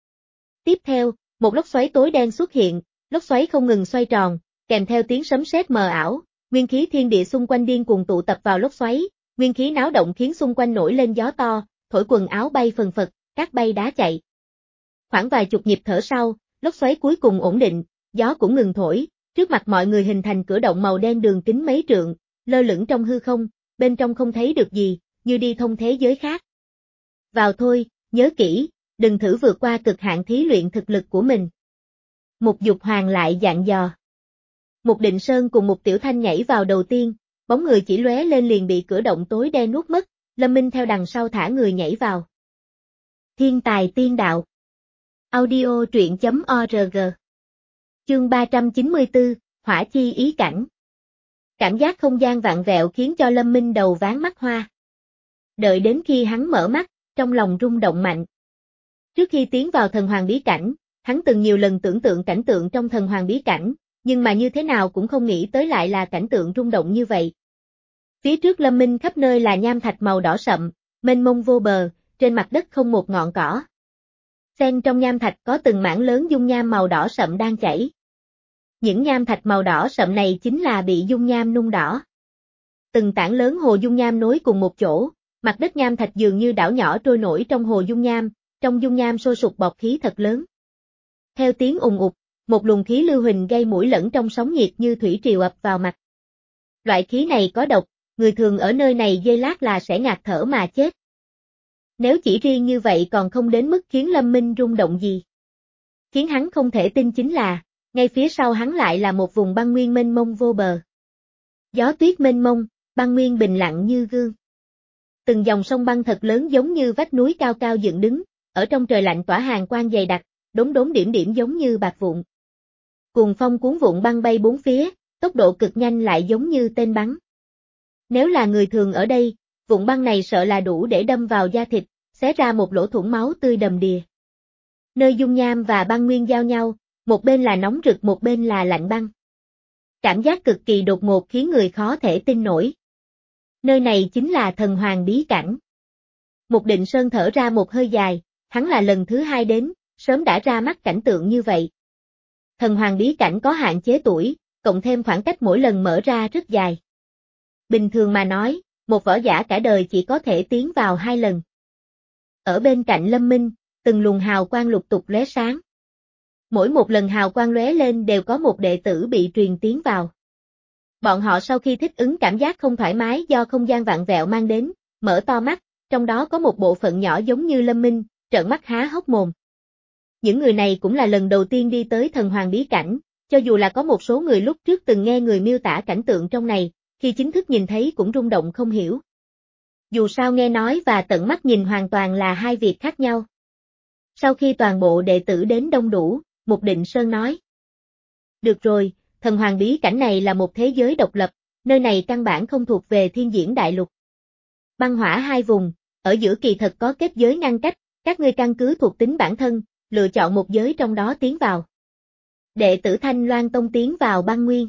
Tiếp theo, một lốc xoáy tối đen xuất hiện, lốc xoáy không ngừng xoay tròn, kèm theo tiếng sấm sét mờ ảo, nguyên khí thiên địa xung quanh điên cuồng tụ tập vào lốc xoáy, nguyên khí náo động khiến xung quanh nổi lên gió to, thổi quần áo bay phần phật, cát bay đá chạy. Khoảng vài chục nhịp thở sau, lốc xoáy cuối cùng ổn định, gió cũng ngừng thổi, trước mặt mọi người hình thành cửa động màu đen đường kính mấy trượng, lơ lửng trong hư không, bên trong không thấy được gì, như đi thông thế giới khác. Vào thôi, nhớ kỹ, đừng thử vượt qua cực hạn thí luyện thực lực của mình. Mục Dục Hoàng lại dặn dò. Mục Định Sơn cùng Mục Tiểu Thanh nhảy vào đầu tiên, bóng người chỉ lóe lên liền bị cửa động tối đen nuốt mất, Lâm Minh theo đằng sau thả người nhảy vào. Thiên tài tiên đạo. Audio truyện chấm org. Chương ba trăm chín mươi tư, Hỏa chi ý cảnh. Cảm giác không gian vạn vẹo khiến cho Lâm Minh đầu váng mắt hoa. Đợi đến khi hắn mở mắt, trong lòng rung động mạnh. Trước khi tiến vào thần hoàng bí cảnh, hắn từng nhiều lần tưởng tượng cảnh tượng trong thần hoàng bí cảnh, nhưng mà như thế nào cũng không nghĩ tới lại là cảnh tượng rung động như vậy. Phía trước Lâm Minh khắp nơi là nham thạch màu đỏ sậm, mênh mông vô bờ, trên mặt đất không một ngọn cỏ. Xen trong nham thạch có từng mảng lớn dung nham màu đỏ sậm đang chảy. Những nham thạch màu đỏ sậm này chính là bị dung nham nung đỏ. Từng tảng lớn hồ dung nham nối cùng một chỗ, mặt đất nham thạch dường như đảo nhỏ trôi nổi trong hồ dung nham, trong dung nham sôi sục bọt khí thật lớn. Theo tiếng ùng ục, một luồng khí lưu huỳnh gây mũi lẫn trong sóng nhiệt như thủy triều ập vào mặt. Loại khí này có độc, người thường ở nơi này giây lát là sẽ ngạt thở mà chết. Nếu chỉ riêng như vậy còn không đến mức khiến Lâm Minh rung động gì. Khiến hắn không thể tin chính là, ngay phía sau hắn lại là một vùng băng nguyên mênh mông vô bờ. Gió tuyết mênh mông, băng nguyên bình lặng như gương. Từng dòng sông băng thật lớn giống như vách núi cao cao dựng đứng, ở trong trời lạnh tỏa hàn quang dày đặc, đốm đốm điểm điểm giống như bạc vụn. Cuồng phong cuốn vụn băng bay bốn phía, tốc độ cực nhanh lại giống như tên bắn. Nếu là người thường ở đây, vụn băng này sợ là đủ để đâm vào da thịt, xé ra một lỗ thủng máu tươi đầm đìa. Nơi dung nham và băng nguyên giao nhau, một bên là nóng rực một bên là lạnh băng. Cảm giác cực kỳ đột ngột khiến người khó thể tin nổi. Nơi này chính là thần hoàng bí cảnh. Mục Định Sơn thở ra một hơi dài, hắn là lần thứ hai đến, sớm đã ra mắt cảnh tượng như vậy. Thần hoàng bí cảnh có hạn chế tuổi, cộng thêm khoảng cách mỗi lần mở ra rất dài. Bình thường mà nói, một võ giả cả đời chỉ có thể tiến vào hai lần. Ở bên cạnh Lâm Minh, từng luồng hào quang lục tục lóe sáng. Mỗi một lần hào quang lóe lên đều có một đệ tử bị truyền tiến vào. Bọn họ sau khi thích ứng cảm giác không thoải mái do không gian vặn vẹo mang đến, mở to mắt, trong đó có một bộ phận nhỏ giống như Lâm Minh, trợn mắt há hốc mồm. Những người này cũng là lần đầu tiên đi tới thần hoàng bí cảnh, cho dù là có một số người lúc trước từng nghe người miêu tả cảnh tượng trong này, khi chính thức nhìn thấy cũng rung động không hiểu. Dù sao nghe nói và tận mắt nhìn hoàn toàn là hai việc khác nhau. Sau khi toàn bộ đệ tử đến đông đủ, Mục Định Sơn nói. Được rồi, thần hoàng bí cảnh này là một thế giới độc lập, nơi này căn bản không thuộc về thiên diễn đại lục. Băng hỏa hai vùng, ở giữa kỳ thật có kết giới ngăn cách, các ngươi căn cứ thuộc tính bản thân, lựa chọn một giới trong đó tiến vào. Đệ tử Thanh Loan Tông tiến vào băng nguyên.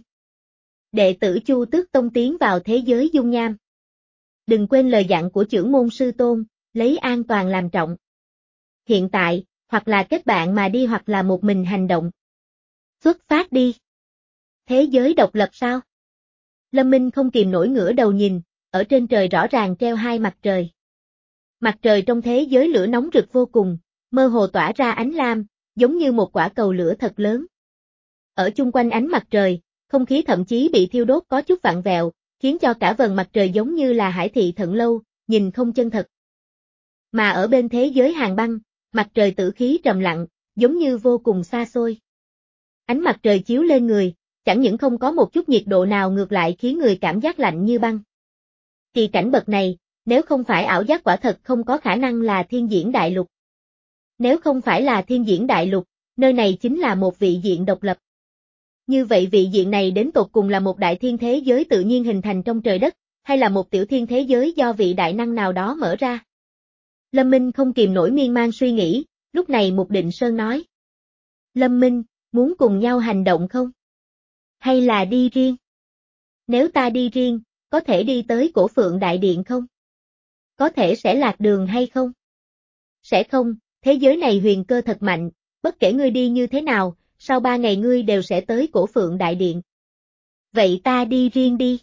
Đệ tử Chu Tước Tông tiến vào thế giới dung nham. Đừng quên lời dặn của trưởng môn sư tôn, lấy an toàn làm trọng. Hiện tại, hoặc là kết bạn mà đi hoặc là một mình hành động. Xuất phát đi. Thế giới độc lập sao? Lâm Minh không kìm nổi ngửa đầu nhìn, ở trên trời rõ ràng treo hai mặt trời. Mặt trời trong thế giới lửa nóng rực vô cùng, mơ hồ tỏa ra ánh lam, giống như một quả cầu lửa thật lớn. Ở chung quanh ánh mặt trời, không khí thậm chí bị thiêu đốt có chút vặn vẹo, khiến cho cả vầng mặt trời giống như là hải thị thận lâu, nhìn không chân thật. Mà ở bên thế giới hàng băng, mặt trời tử khí trầm lặng, giống như vô cùng xa xôi. Ánh mặt trời chiếu lên người, chẳng những không có một chút nhiệt độ nào ngược lại khiến người cảm giác lạnh như băng. Kỳ cảnh bậc này, nếu không phải ảo giác quả thật không có khả năng là thiên diễn đại lục. Nếu không phải là thiên diễn đại lục, nơi này chính là một vị diện độc lập. Như vậy vị diện này đến tột cùng là một đại thiên thế giới tự nhiên hình thành trong trời đất, hay là một tiểu thiên thế giới do vị đại năng nào đó mở ra? Lâm Minh không kìm nổi miên man suy nghĩ, lúc này Mục Định Sơn nói. Lâm Minh, muốn cùng nhau hành động không? Hay là đi riêng? Nếu ta đi riêng, có thể đi tới Cổ Phượng Đại Điện không? Có thể sẽ lạc đường hay không? Sẽ không, thế giới này huyền cơ thật mạnh, bất kể ngươi đi như thế nào, sau ba ngày ngươi đều sẽ tới Cổ Phượng Đại Điện. Vậy ta đi riêng đi.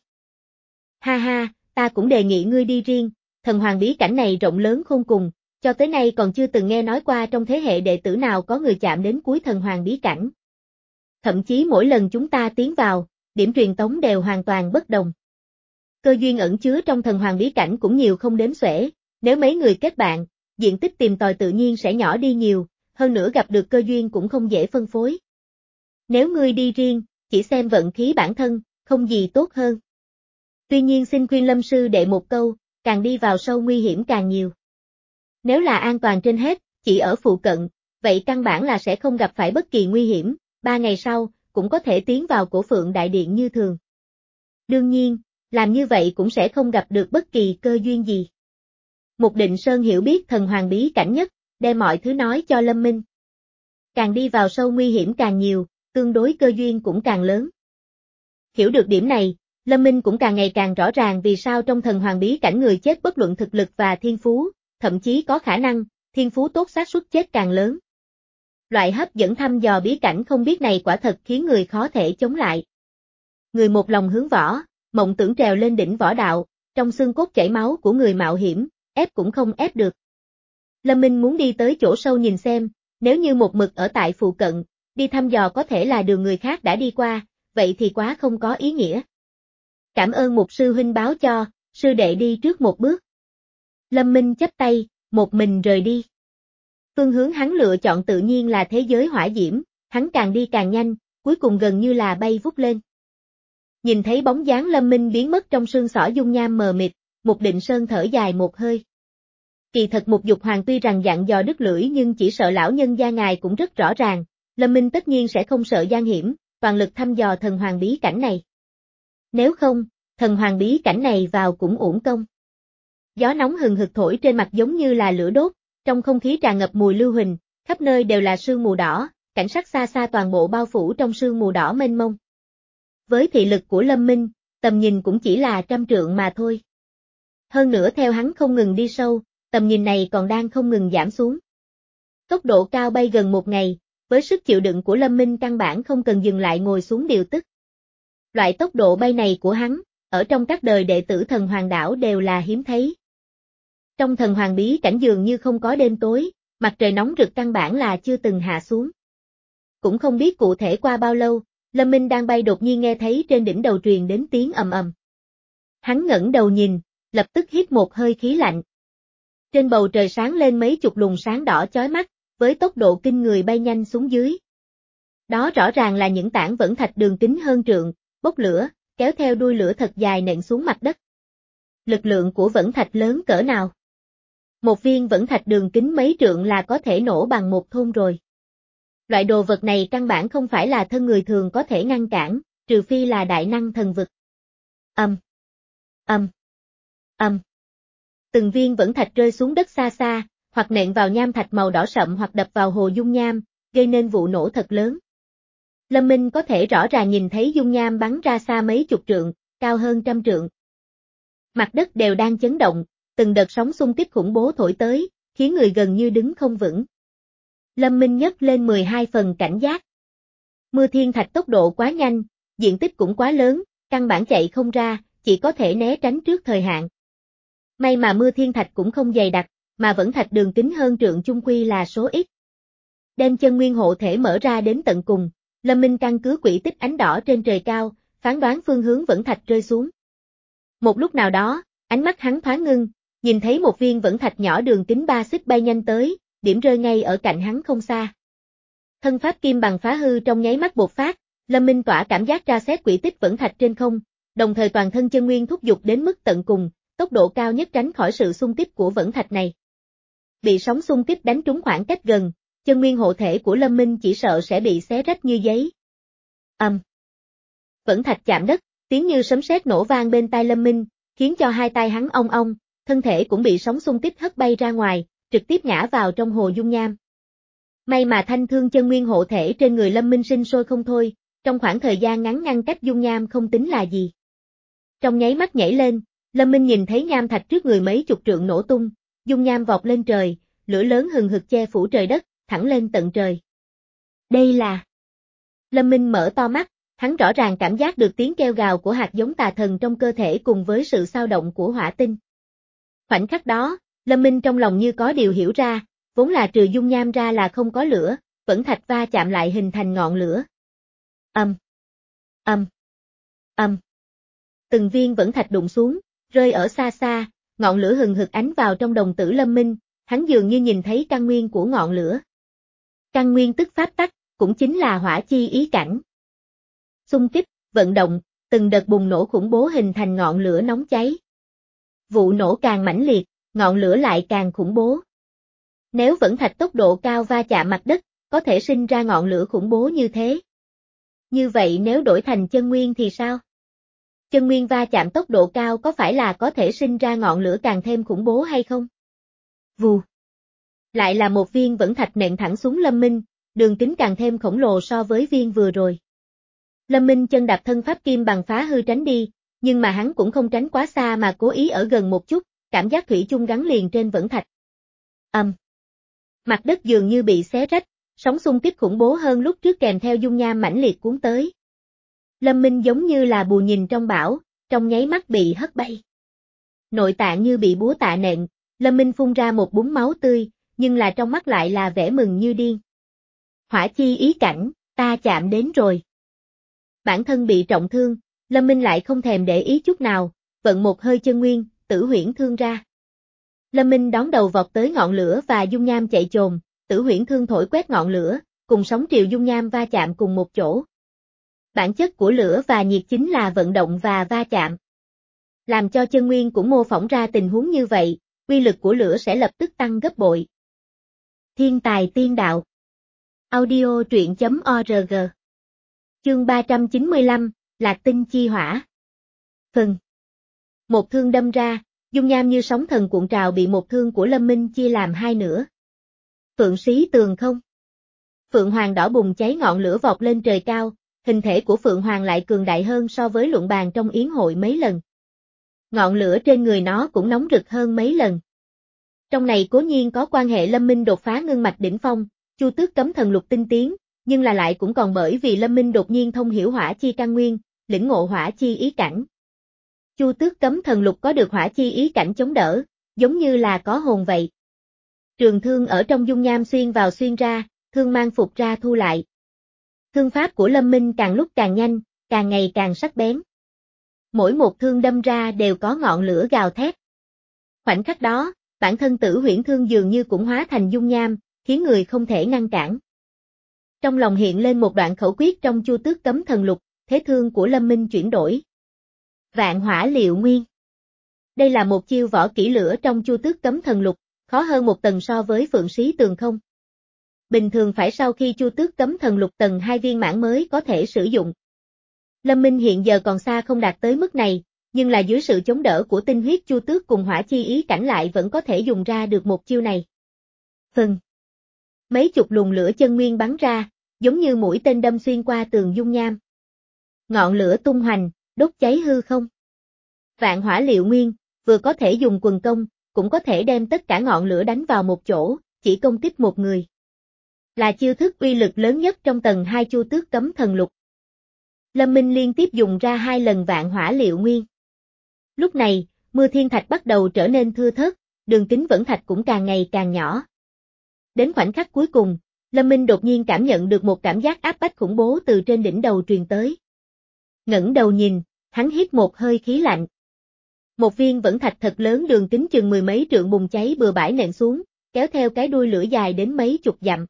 Ha ha, ta cũng đề nghị ngươi đi riêng, thần hoàng bí cảnh này rộng lớn khôn cùng, cho tới nay còn chưa từng nghe nói qua trong thế hệ đệ tử nào có người chạm đến cuối thần hoàng bí cảnh. Thậm chí mỗi lần chúng ta tiến vào, điểm truyền tống đều hoàn toàn bất đồng. Cơ duyên ẩn chứa trong thần hoàng bí cảnh cũng nhiều không đếm xuể, nếu mấy người kết bạn, diện tích tìm tòi tự nhiên sẽ nhỏ đi nhiều, hơn nữa gặp được cơ duyên cũng không dễ phân phối. Nếu ngươi đi riêng, chỉ xem vận khí bản thân, không gì tốt hơn. Tuy nhiên xin khuyên Lâm sư đệ một câu, càng đi vào sâu nguy hiểm càng nhiều. Nếu là an toàn trên hết, chỉ ở phụ cận, vậy căn bản là sẽ không gặp phải bất kỳ nguy hiểm, ba ngày sau, cũng có thể tiến vào Cổ Phượng Đại Điện như thường. Đương nhiên, làm như vậy cũng sẽ không gặp được bất kỳ cơ duyên gì. Mục Định Sơn hiểu biết thần hoàng bí cảnh nhất, đem mọi thứ nói cho Lâm Minh. Càng đi vào sâu nguy hiểm càng nhiều, tương đối cơ duyên cũng càng lớn. Hiểu được điểm này, Lâm Minh cũng càng ngày càng rõ ràng vì sao trong thần hoàng bí cảnh người chết bất luận thực lực và thiên phú, thậm chí có khả năng, thiên phú tốt xác suất chết càng lớn. Loại hấp dẫn thăm dò bí cảnh không biết này quả thật khiến người khó thể chống lại. Người một lòng hướng võ, mộng tưởng trèo lên đỉnh võ đạo, trong xương cốt chảy máu của người mạo hiểm, ép cũng không ép được. Lâm Minh muốn đi tới chỗ sâu nhìn xem, nếu như một mực ở tại phụ cận, đi thăm dò có thể là đường người khác đã đi qua, vậy thì quá không có ý nghĩa. Cảm ơn Mục sư huynh báo cho, sư đệ đi trước một bước. Lâm Minh chắp tay, một mình rời đi. Phương hướng hắn lựa chọn tự nhiên là thế giới hỏa diễm, hắn càng đi càng nhanh, cuối cùng gần như là bay vút lên. Nhìn thấy bóng dáng Lâm Minh biến mất trong sương sỏ dung nham mờ mịt, Mục Định Sơn thở dài một hơi. Kỳ thật Mục Dục Hoàng tuy rằng dặn dò đứt lưỡi nhưng chỉ sợ lão nhân gia ngài cũng rất rõ ràng, Lâm Minh tất nhiên sẽ không sợ gian hiểm, toàn lực thăm dò thần hoàng bí cảnh này. Nếu không, thần hoàng bí cảnh này vào cũng uổng công. Gió nóng hừng hực thổi trên mặt giống như là lửa đốt, trong không khí tràn ngập mùi lưu huỳnh, khắp nơi đều là sương mù đỏ, cảnh sắc xa xa toàn bộ bao phủ trong sương mù đỏ mênh mông. Với thị lực của Lâm Minh, tầm nhìn cũng chỉ là trăm trượng mà thôi. Hơn nữa theo hắn không ngừng đi sâu, tầm nhìn này còn đang không ngừng giảm xuống. Tốc độ cao bay gần một ngày, với sức chịu đựng của Lâm Minh căn bản không cần dừng lại ngồi xuống điều tức. Loại tốc độ bay này của hắn, ở trong các đời đệ tử thần hoàng đảo đều là hiếm thấy. Trong thần hoàng bí cảnh dường như không có đêm tối, mặt trời nóng rực căn bản là chưa từng hạ xuống. Cũng không biết cụ thể qua bao lâu, Lâm Minh đang bay đột nhiên nghe thấy trên đỉnh đầu truyền đến tiếng ầm ầm. Hắn ngẩng đầu nhìn, lập tức hít một hơi khí lạnh. Trên bầu trời sáng lên mấy chục luồng sáng đỏ chói mắt, với tốc độ kinh người bay nhanh xuống dưới. Đó rõ ràng là những tảng vẫn thạch đường kính hơn trượng, bốc lửa, kéo theo đuôi lửa thật dài nện xuống mặt đất. Lực lượng của vẫn thạch lớn cỡ nào? Một viên vẫn thạch đường kính mấy trượng là có thể nổ bằng một thôn rồi. Loại đồ vật này căn bản không phải là thân người thường có thể ngăn cản, trừ phi là đại năng thần vực. Ầm, ầm, ầm. Từng viên vẫn thạch rơi xuống đất xa xa, hoặc nện vào nham thạch màu đỏ sậm hoặc đập vào hồ dung nham, gây nên vụ nổ thật lớn. Lâm Minh có thể rõ ràng nhìn thấy dung nham bắn ra xa mấy chục trượng, cao hơn trăm trượng. Mặt đất đều đang chấn động, từng đợt sóng xung kích khủng bố thổi tới, khiến người gần như đứng không vững. Lâm Minh nhấc lên mười hai phần cảnh giác. Mưa thiên thạch tốc độ quá nhanh, diện tích cũng quá lớn, căn bản chạy không ra, chỉ có thể né tránh trước thời hạn. May mà mưa thiên thạch cũng không dày đặc, mà vẫn thạch đường kính hơn trượng chung quy là số ít. Đem chân nguyên hộ thể mở ra đến tận cùng, Lâm Minh căn cứ quỹ tích ánh đỏ trên trời cao, phán đoán phương hướng vẫn thạch rơi xuống. Một lúc nào đó, ánh mắt hắn thoáng ngưng, nhìn thấy một viên vẫn thạch nhỏ đường kính ba xích bay nhanh tới, điểm rơi ngay ở cạnh hắn không xa. Thân pháp kim bằng phá hư trong nháy mắt bộc phát, Lâm Minh tỏa cảm giác tra xét quỹ tích vẫn thạch trên không, đồng thời toàn thân chân nguyên thúc giục đến mức tận cùng, tốc độ cao nhất tránh khỏi sự xung kích của vẫn thạch này. Bị sóng xung kích đánh trúng khoảng cách gần, chân nguyên hộ thể của Lâm Minh chỉ sợ sẽ bị xé rách như giấy. Ầm. Um. Vẫn thạch chạm đất, tiếng như sấm sét nổ vang bên tai Lâm Minh, khiến cho hai tai hắn ong ong, thân thể cũng bị sóng xung kích hất bay ra ngoài, trực tiếp ngã vào trong hồ dung nham. May mà thanh thương chân nguyên hộ thể trên người Lâm Minh sinh sôi không thôi, trong khoảng thời gian ngắn ngăn cách dung nham không tính là gì. Trong nháy mắt nhảy lên, Lâm Minh nhìn thấy nham thạch trước người mấy chục trượng nổ tung, dung nham vọt lên trời, lửa lớn hừng hực che phủ trời đất, thẳng lên tận trời. Đây là... Lâm Minh mở to mắt, hắn rõ ràng cảm giác được tiếng kêu gào của hạt giống tà thần trong cơ thể cùng với sự xao động của hỏa tinh. Khoảnh khắc đó, Lâm Minh trong lòng như có điều hiểu ra, vốn là trừ dung nham ra là không có lửa, vẫn thạch va chạm lại hình thành ngọn lửa. Ầm, ầm, ầm. Từng viên vẫn thạch đụng xuống, rơi ở xa xa, ngọn lửa hừng hực ánh vào trong đồng tử Lâm Minh, hắn dường như nhìn thấy căn nguyên của ngọn lửa. Căn nguyên tức pháp tắc, cũng chính là hỏa chi ý cảnh. Xung kích, vận động, từng đợt bùng nổ khủng bố hình thành ngọn lửa nóng cháy. Vụ nổ càng mãnh liệt, ngọn lửa lại càng khủng bố. Nếu vẫn thạch tốc độ cao va chạm mặt đất, có thể sinh ra ngọn lửa khủng bố như thế. Như vậy nếu đổi thành chân nguyên thì sao? Chân nguyên va chạm tốc độ cao có phải là có thể sinh ra ngọn lửa càng thêm khủng bố hay không? Vù. Lại là một viên vẫn thạch nện thẳng xuống Lâm Minh, đường kính càng thêm khổng lồ so với viên vừa rồi. Lâm Minh chân đạp thân pháp kim bằng phá hư tránh đi, nhưng mà hắn cũng không tránh quá xa mà cố ý ở gần một chút, cảm giác thủy chung gắn liền trên vẫn thạch. Ầm. Um. Mặt đất dường như bị xé rách, sóng xung kích khủng bố hơn lúc trước kèm theo dung nham mãnh liệt cuốn tới. Lâm Minh giống như là bù nhìn trong bão, trong nháy mắt bị hất bay. Nội tạng như bị búa tạ nện, Lâm Minh phun ra một búng máu tươi, nhưng là trong mắt lại là vẻ mừng như điên. Hỏa chi ý cảnh, ta chạm đến rồi. Bản thân bị trọng thương, Lâm Minh lại không thèm để ý chút nào, vận một hơi chân nguyên, tử huyễn thương ra. Lâm Minh đón đầu vọt tới ngọn lửa và dung nham chạy chồm, Tử Huyễn Thương thổi quét ngọn lửa, cùng sóng triều dung nham va chạm cùng một chỗ. Bản chất của lửa và nhiệt chính là vận động và va chạm. Làm cho chân nguyên cũng mô phỏng ra tình huống như vậy, uy lực của lửa sẽ lập tức tăng gấp bội. Thiên tài tiên đạo. Audio truyện chấm org. Chương ba trăm chín mươi lăm, Lạc tinh chi hỏa. Phần. Một thương đâm ra, dung nham như sóng thần cuộn trào bị một thương của Lâm Minh chia làm hai nửa. Phượng xí tường không. Phượng hoàng đỏ bùng cháy ngọn lửa vọt lên trời cao, hình thể của Phượng hoàng lại cường đại hơn so với luận bàn trong yến hội mấy lần. Ngọn lửa trên người nó cũng nóng rực hơn mấy lần. Trong này cố nhiên có quan hệ Lâm Minh đột phá ngưng mạch đỉnh phong, Chu Tước cấm thần lục tinh tiến, nhưng là lại cũng còn bởi vì Lâm Minh đột nhiên thông hiểu hỏa chi căn nguyên, lĩnh ngộ hỏa chi ý cảnh. Chu Tước cấm thần lục có được hỏa chi ý cảnh chống đỡ, giống như là có hồn vậy. Trường thương ở trong dung nham xuyên vào xuyên ra, thương mang phục ra thu lại. Thương pháp của Lâm Minh càng lúc càng nhanh, càng ngày càng sắc bén. Mỗi một thương đâm ra đều có ngọn lửa gào thét. Khoảnh khắc đó, bản thân Tử Huyễn Thương dường như cũng hóa thành dung nham, khiến người không thể ngăn cản. Trong lòng hiện lên một đoạn khẩu quyết trong Chu Tước cấm thần lục, thế thương của Lâm Minh chuyển đổi. Vạn hỏa liệu nguyên. Đây là một chiêu võ kỹ lửa trong Chu Tước cấm thần lục, khó hơn một tầng so với Phượng xí tường không. Bình thường phải sau khi Chu Tước cấm thần lục tầng hai viên mãn mới có thể sử dụng. Lâm Minh hiện giờ còn xa không đạt tới mức này, nhưng là dưới sự chống đỡ của tinh huyết Chu Tước cùng hỏa chi ý cảnh lại vẫn có thể dùng ra được một chiêu này. Phần. Mấy chục luồng lửa chân nguyên bắn ra, giống như mũi tên đâm xuyên qua tường dung nham. Ngọn lửa tung hoành, đốt cháy hư không. Vạn hỏa liệu nguyên, vừa có thể dùng quần công, cũng có thể đem tất cả ngọn lửa đánh vào một chỗ, chỉ công kích một người. Là chiêu thức uy lực lớn nhất trong tầng hai Chu Tước cấm thần lục. Lâm Minh liên tiếp dùng ra hai lần vạn hỏa liệu nguyên. Lúc này, mưa thiên thạch bắt đầu trở nên thưa thớt, đường kính vẫn thạch cũng càng ngày càng nhỏ. Đến khoảnh khắc cuối cùng, Lâm Minh đột nhiên cảm nhận được một cảm giác áp bách khủng bố từ trên đỉnh đầu truyền tới. Ngẩng đầu nhìn, hắn hít một hơi khí lạnh. Một viên vẫn thạch thật lớn đường kính chừng mười mấy trượng bùng cháy bừa bãi nện xuống, kéo theo cái đuôi lửa dài đến mấy chục dặm.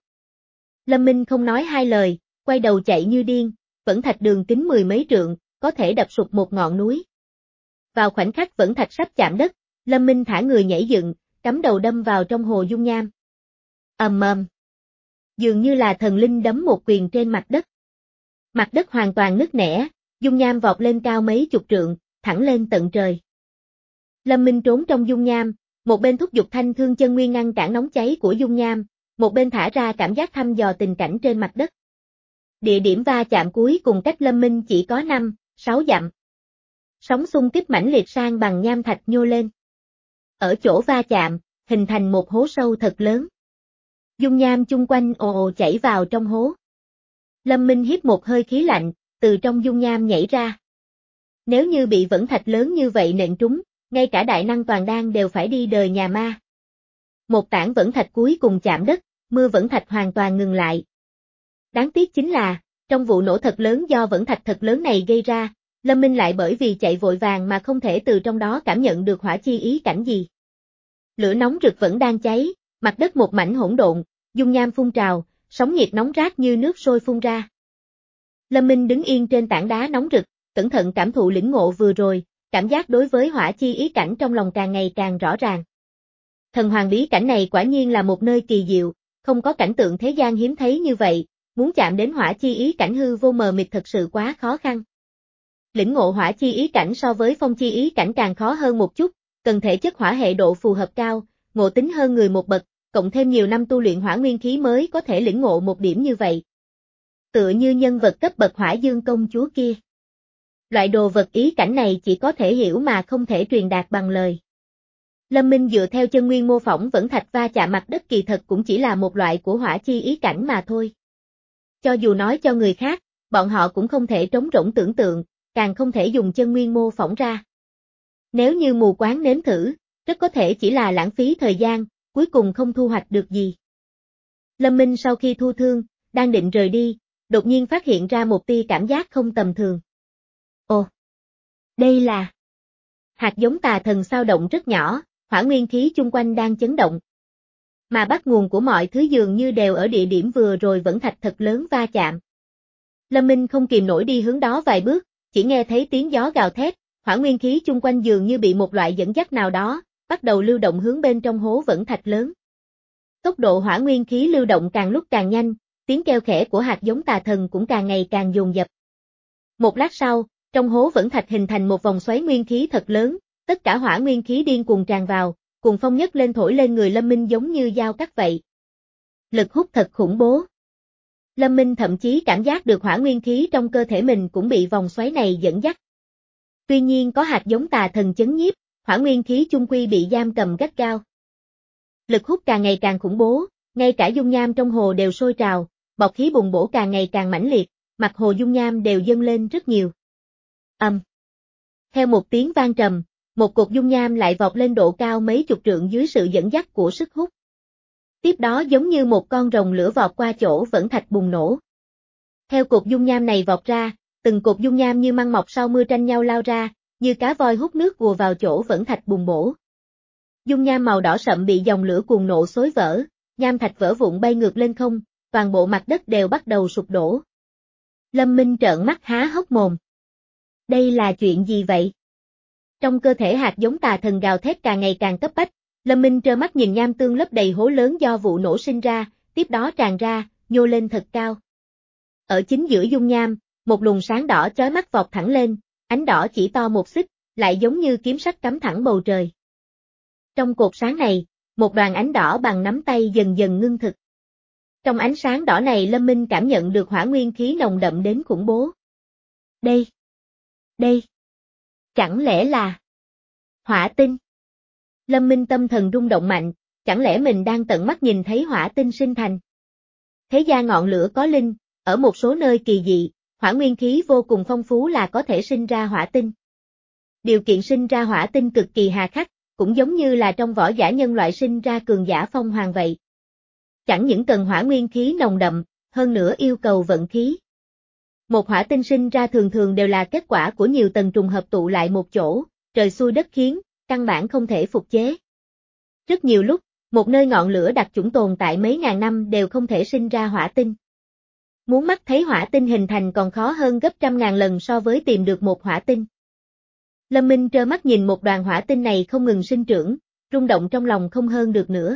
Lâm Minh không nói hai lời, quay đầu chạy như điên, vẫn thạch đường kính mười mấy trượng, có thể đập sụp một ngọn núi. Vào khoảnh khắc vẫn thạch sắp chạm đất, Lâm Minh thả người nhảy dựng, cắm đầu đâm vào trong hồ dung nham. Ầm ầm. Dường như là thần linh đấm một quyền trên mặt đất. Mặt đất hoàn toàn nứt nẻ, dung nham vọt lên cao mấy chục trượng, thẳng lên tận trời. Lâm Minh trốn trong dung nham, một bên thúc giục thanh thương chân nguyên ngăn cản nóng cháy của dung nham, một bên thả ra cảm giác thăm dò tình cảnh trên mặt đất. Địa điểm va chạm cuối cùng cách Lâm Minh chỉ có năm, sáu dặm. Sóng xung kích mãnh liệt sang bằng nham thạch nhô lên. Ở chỗ va chạm, hình thành một hố sâu thật lớn. Dung nham chung quanh ồ ồ chảy vào trong hố. Lâm Minh hít một hơi khí lạnh, từ trong dung nham nhảy ra. Nếu như bị vẫn thạch lớn như vậy nện trúng, ngay cả đại năng toàn đan đều phải đi đời nhà ma. Một tảng vẫn thạch cuối cùng chạm đất, mưa vẫn thạch hoàn toàn ngừng lại. Đáng tiếc chính là, trong vụ nổ thật lớn do vẫn thạch thật lớn này gây ra, Lâm Minh lại bởi vì chạy vội vàng mà không thể từ trong đó cảm nhận được hỏa chi ý cảnh gì. Lửa nóng rực vẫn đang cháy, mặt đất một mảnh hỗn độn, dung nham phun trào, sóng nhiệt nóng rát như nước sôi phun ra. Lâm Minh đứng yên trên tảng đá nóng rực, cẩn thận cảm thụ lĩnh ngộ vừa rồi, cảm giác đối với hỏa chi ý cảnh trong lòng càng ngày càng rõ ràng. Thần hoàng bí cảnh này quả nhiên là một nơi kỳ diệu, không có cảnh tượng thế gian hiếm thấy như vậy, muốn chạm đến hỏa chi ý cảnh hư vô mờ mịt thật sự quá khó khăn. Lĩnh ngộ hỏa chi ý cảnh so với phong chi ý cảnh càng khó hơn một chút, cần thể chất hỏa hệ độ phù hợp cao, ngộ tính hơn người một bậc, cộng thêm nhiều năm tu luyện hỏa nguyên khí mới có thể lĩnh ngộ một điểm như vậy. Tựa như nhân vật cấp bậc Hỏa Dương công chúa kia. Loại đồ vật ý cảnh này chỉ có thể hiểu mà không thể truyền đạt bằng lời. Lâm Minh dựa theo chân nguyên mô phỏng vẫn thạch va chạm mặt đất kỳ thật cũng chỉ là một loại của hỏa chi ý cảnh mà thôi. Cho dù nói cho người khác, bọn họ cũng không thể trống rỗng tưởng tượng, càng không thể dùng chân nguyên mô phỏng ra. Nếu như mù quáng nếm thử, rất có thể chỉ là lãng phí thời gian, cuối cùng không thu hoạch được gì. Lâm Minh sau khi thu thương, đang định rời đi, đột nhiên phát hiện ra một tia cảm giác không tầm thường. Ồ! Đây là hạt giống tà thần sao động rất nhỏ, hỏa nguyên khí chung quanh đang chấn động. Mà bắt nguồn của mọi thứ dường như đều ở địa điểm vừa rồi vẫn thạch thật lớn va chạm. Lâm Minh không kìm nổi đi hướng đó vài bước, chỉ nghe thấy tiếng gió gào thét, hỏa nguyên khí chung quanh dường như bị một loại dẫn dắt nào đó, bắt đầu lưu động hướng bên trong hố vẫn thạch lớn. Tốc độ hỏa nguyên khí lưu động càng lúc càng nhanh, tiếng kêu khẽ của hạt giống tà thần cũng càng ngày càng dồn dập. Một lát sau, trong hố vẫn thạch hình thành một vòng xoáy nguyên khí thật lớn, tất cả hỏa nguyên khí điên cuồng tràn vào, cuồng phong nhấc lên thổi lên người Lâm Minh giống như dao cắt vậy. Lực hút thật khủng bố. Lâm Minh thậm chí cảm giác được hỏa nguyên khí trong cơ thể mình cũng bị vòng xoáy này dẫn dắt. Tuy nhiên có hạt giống tà thần chấn nhiếp, hỏa nguyên khí chung quy bị giam cầm gắt gao. Lực hút càng ngày càng khủng bố, ngay cả dung nham trong hồ đều sôi trào, bọt khí bùng bổ càng ngày càng mãnh liệt, mặt hồ dung nham đều dâng lên rất nhiều. Ầm. Um. Theo một tiếng vang trầm, một cục dung nham lại vọt lên độ cao mấy chục trượng dưới sự dẫn dắt của sức hút. Tiếp đó giống như một con rồng lửa vọt qua chỗ vẫn thạch bùng nổ. Theo cục dung nham này vọt ra, từng cục dung nham như măng mọc sau mưa tranh nhau lao ra, như cá voi hút nước vùa vào chỗ vẫn thạch bùng bổ. Dung nham màu đỏ sậm bị dòng lửa cuồng nộ xối vỡ, nham thạch vỡ vụn bay ngược lên không, toàn bộ mặt đất đều bắt đầu sụp đổ. Lâm Minh trợn mắt há hốc mồm. Đây là chuyện gì vậy? Trong cơ thể hạt giống tà thần gào thét càng ngày càng cấp bách, Lâm Minh trơ mắt nhìn nham tương lấp đầy hố lớn do vụ nổ sinh ra, tiếp đó tràn ra, nhô lên thật cao. Ở chính giữa dung nham, một luồng sáng đỏ chói mắt vọt thẳng lên, ánh đỏ chỉ to một xích, lại giống như kiếm sắc cắm thẳng bầu trời. Trong cột sáng này, một đoàn ánh đỏ bằng nắm tay dần dần ngưng thực. Trong ánh sáng đỏ này Lâm Minh cảm nhận được hỏa nguyên khí nồng đậm đến khủng bố. Đây, đây, chẳng lẽ là hỏa tinh? Lâm Minh tâm thần rung động mạnh, chẳng lẽ mình đang tận mắt nhìn thấy hỏa tinh sinh thành? Thế gian ngọn lửa có linh, ở một số nơi kỳ dị, hỏa nguyên khí vô cùng phong phú là có thể sinh ra hỏa tinh. Điều kiện sinh ra hỏa tinh cực kỳ hà khắc, cũng giống như là trong võ giả nhân loại sinh ra cường giả phong hoàng vậy. Chẳng những cần hỏa nguyên khí nồng đậm, hơn nữa yêu cầu vận khí. Một hỏa tinh sinh ra thường thường đều là kết quả của nhiều tầng trùng hợp tụ lại một chỗ, trời xui đất khiến, căn bản không thể phục chế. Rất nhiều lúc, một nơi ngọn lửa đặc chủng tồn tại mấy ngàn năm đều không thể sinh ra hỏa tinh. Muốn mắt thấy hỏa tinh hình thành còn khó hơn gấp trăm ngàn lần so với tìm được một hỏa tinh. Lâm Minh trơ mắt nhìn một đoàn hỏa tinh này không ngừng sinh trưởng, rung động trong lòng không hơn được nữa.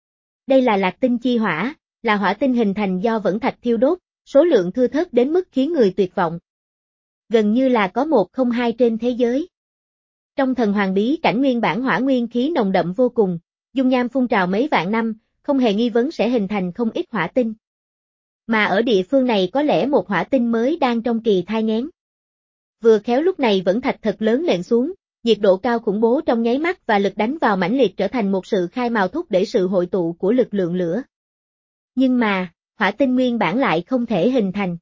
Đây là lạc tinh chi hỏa, là hỏa tinh hình thành do vẫn thạch thiêu đốt, số lượng thưa thớt đến mức khiến người tuyệt vọng. Gần như là có một không hai trên thế giới. Trong thần hoàng bí cảnh nguyên bản hỏa nguyên khí nồng đậm vô cùng, dung nham phun trào mấy vạn năm, không hề nghi vấn sẽ hình thành không ít hỏa tinh. Mà ở địa phương này có lẽ một hỏa tinh mới đang trong kỳ thai nghén. Vừa khéo lúc này vẫn thạch thật lớn nện xuống, nhiệt độ cao khủng bố trong nháy mắt và lực đánh vào mãnh liệt trở thành một sự khai mào thúc để sự hội tụ của lực lượng lửa. Nhưng mà, hỏa tinh nguyên bản lại không thể hình thành.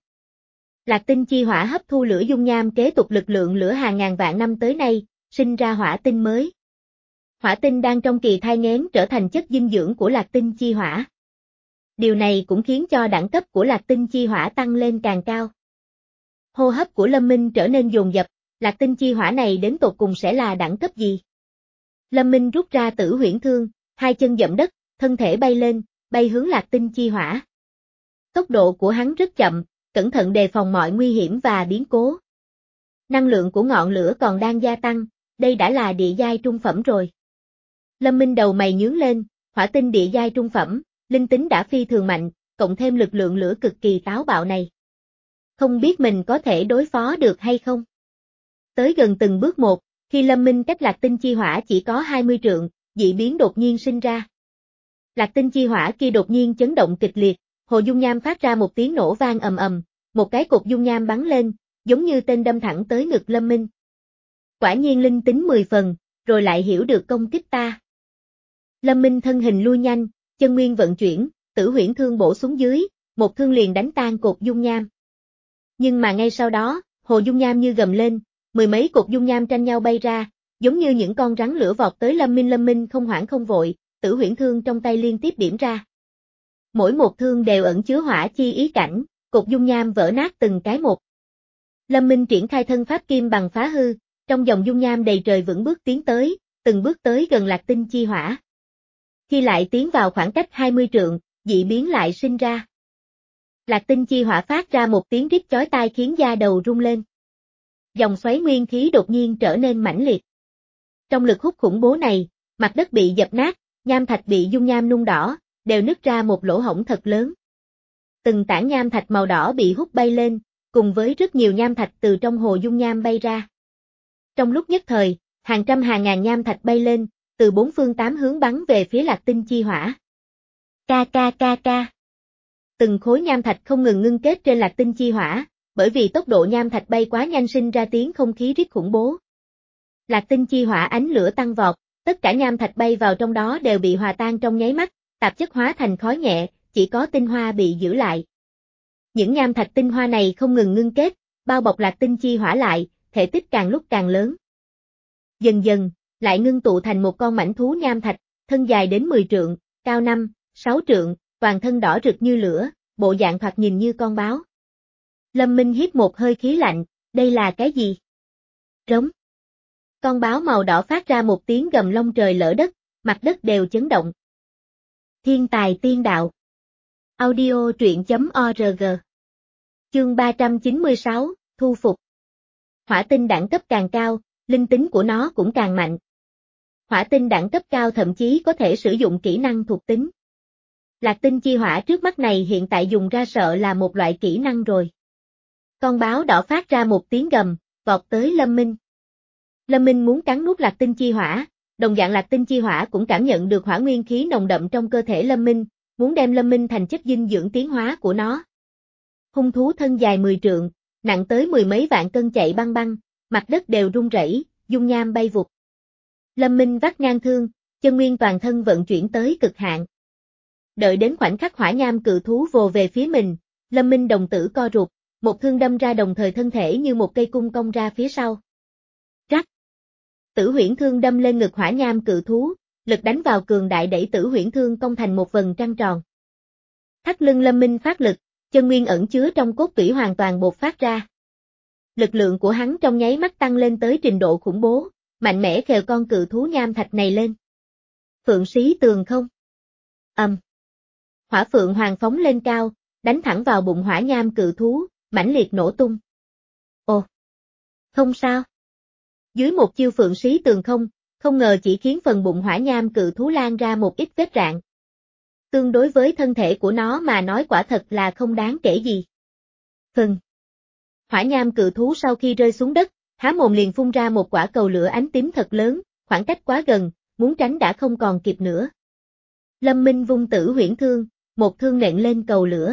Lạc tinh chi hỏa hấp thu lửa dung nham kế tục lực lượng lửa hàng ngàn vạn năm tới nay, sinh ra hỏa tinh mới. Hỏa tinh đang trong kỳ thai nghén trở thành chất dinh dưỡng của lạc tinh chi hỏa. Điều này cũng khiến cho đẳng cấp của lạc tinh chi hỏa tăng lên càng cao. Hô hấp của Lâm Minh trở nên dồn dập, lạc tinh chi hỏa này đến tột cùng sẽ là đẳng cấp gì? Lâm Minh rút ra tử huyễn thương, hai chân dậm đất, thân thể bay lên, bay hướng lạc tinh chi hỏa. Tốc độ của hắn rất chậm, cẩn thận đề phòng mọi nguy hiểm và biến cố. Năng lượng của ngọn lửa còn đang gia tăng, đây đã là địa giai trung phẩm rồi. Lâm Minh đầu mày nhướng lên, hỏa tinh địa giai trung phẩm, linh tính đã phi thường mạnh, cộng thêm lực lượng lửa cực kỳ táo bạo này. Không biết mình có thể đối phó được hay không? Tới gần từng bước một, khi Lâm Minh cách lạc tinh chi hỏa chỉ có hai mươi trượng, dị biến đột nhiên sinh ra. Lạc tinh chi hỏa kia đột nhiên chấn động kịch liệt, hồ dung nham phát ra một tiếng nổ vang ầm ầm, một cái cục dung nham bắn lên, giống như tên đâm thẳng tới ngực Lâm Minh. Quả nhiên linh tính mười phần, rồi lại hiểu được công kích ta. Lâm Minh thân hình lui nhanh, chân nguyên vận chuyển, tử huyễn thương bổ xuống dưới, một thương liền đánh tan cột dung nham. Nhưng mà ngay sau đó, hồ dung nham như gầm lên, mười mấy cột dung nham tranh nhau bay ra, giống như những con rắn lửa vọt tới Lâm Minh. Lâm Minh không hoảng không vội, tử huyễn thương trong tay liên tiếp điểm ra. Mỗi một thương đều ẩn chứa hỏa chi ý cảnh, cột dung nham vỡ nát từng cái một. Lâm Minh triển khai thân pháp kim bằng phá hư, trong dòng dung nham đầy trời vững bước tiến tới, từng bước tới gần Lạc Tinh chi hỏa. Khi lại tiến vào khoảng cách hai mươi trượng, dị biến lại sinh ra. Lạc Tinh chi hỏa phát ra một tiếng rít chói tai khiến da đầu rung lên. Dòng xoáy nguyên khí đột nhiên trở nên mãnh liệt. Trong lực hút khủng bố này, mặt đất bị dập nát, nham thạch bị dung nham nung đỏ, đều nứt ra một lỗ hổng thật lớn. Từng tảng nham thạch màu đỏ bị hút bay lên, cùng với rất nhiều nham thạch từ trong hồ dung nham bay ra. Trong lúc nhất thời, hàng trăm hàng ngàn nham thạch bay lên, từ bốn phương tám hướng bắn về phía Lạc Tinh chi hỏa. Ca ca ca ca. Từng khối nham thạch không ngừng ngưng kết trên Lạc Tinh chi hỏa, bởi vì tốc độ nham thạch bay quá nhanh sinh ra tiếng không khí rít khủng bố. Lạc Tinh chi hỏa ánh lửa tăng vọt, tất cả nham thạch bay vào trong đó đều bị hòa tan trong nháy mắt, tạp chất hóa thành khói nhẹ, chỉ có tinh hoa bị giữ lại. Những nham thạch tinh hoa này không ngừng ngưng kết, bao bọc Lạc Tinh chi hỏa lại, thể tích càng lúc càng lớn. Dần dần, lại ngưng tụ thành một con mãnh thú nham thạch, thân dài đến mười trượng, cao năm, sáu trượng, toàn thân đỏ rực như lửa, bộ dạng thoạt nhìn như con báo. Lâm Minh hít một hơi khí lạnh, đây là cái gì? Rống. Con báo màu đỏ phát ra một tiếng gầm long trời lở đất, mặt đất đều chấn động. Thiên tài tiên đạo. Audio truyện chấm org. Chương ba trăm chín mươi sáu, thu phục. Hỏa tinh đẳng cấp càng cao, linh tính của nó cũng càng mạnh. Hỏa tinh đẳng cấp cao thậm chí có thể sử dụng kỹ năng thuộc tính. Lạc Tinh chi hỏa trước mắt này hiện tại dùng ra sợ là một loại kỹ năng rồi. Con báo đỏ phát ra một tiếng gầm, vọt tới Lâm Minh. Lâm Minh muốn cắn nuốt Lạc Tinh chi hỏa, đồng dạng Lạc Tinh chi hỏa cũng cảm nhận được hỏa nguyên khí nồng đậm trong cơ thể Lâm Minh, muốn đem Lâm Minh thành chất dinh dưỡng tiến hóa của nó. Hung thú thân dài mười trượng, nặng tới mười mấy vạn cân chạy băng băng, mặt đất đều rung rẩy, dung nham bay vụt. Lâm Minh vắt ngang thương, chân nguyên toàn thân vận chuyển tới cực hạn. Đợi đến khoảnh khắc hỏa nham cự thú vồ về phía mình, Lâm Minh đồng tử co rụt, một thương đâm ra đồng thời thân thể như một cây cung cong ra phía sau. Rắc. Tử huyễn thương đâm lên ngực hỏa nham cự thú, lực đánh vào cường đại đẩy tử huyễn thương cong thành một vầng trăng tròn. Thắt lưng Lâm Minh phát lực, chân nguyên ẩn chứa trong cốt tủy hoàn toàn bộc phát ra. Lực lượng của hắn trong nháy mắt tăng lên tới trình độ khủng bố, mạnh mẽ khều con cự thú nham thạch này lên. Phượng xí tường không? Ầm. Um. Hỏa phượng hoàng phóng lên cao, đánh thẳng vào bụng hỏa nham cự thú, mãnh liệt nổ tung. Ồ! Không sao. Dưới một chiêu phượng xí tường không, không ngờ chỉ khiến phần bụng hỏa nham cự thú lan ra một ít vết rạn. Tương đối với thân thể của nó mà nói quả thật là không đáng kể gì. Phần. Hỏa nham cự thú sau khi rơi xuống đất, há mồm liền phun ra một quả cầu lửa ánh tím thật lớn, khoảng cách quá gần, muốn tránh đã không còn kịp nữa. Lâm Minh vung tử huyễn thương, một thương nện lên cầu lửa.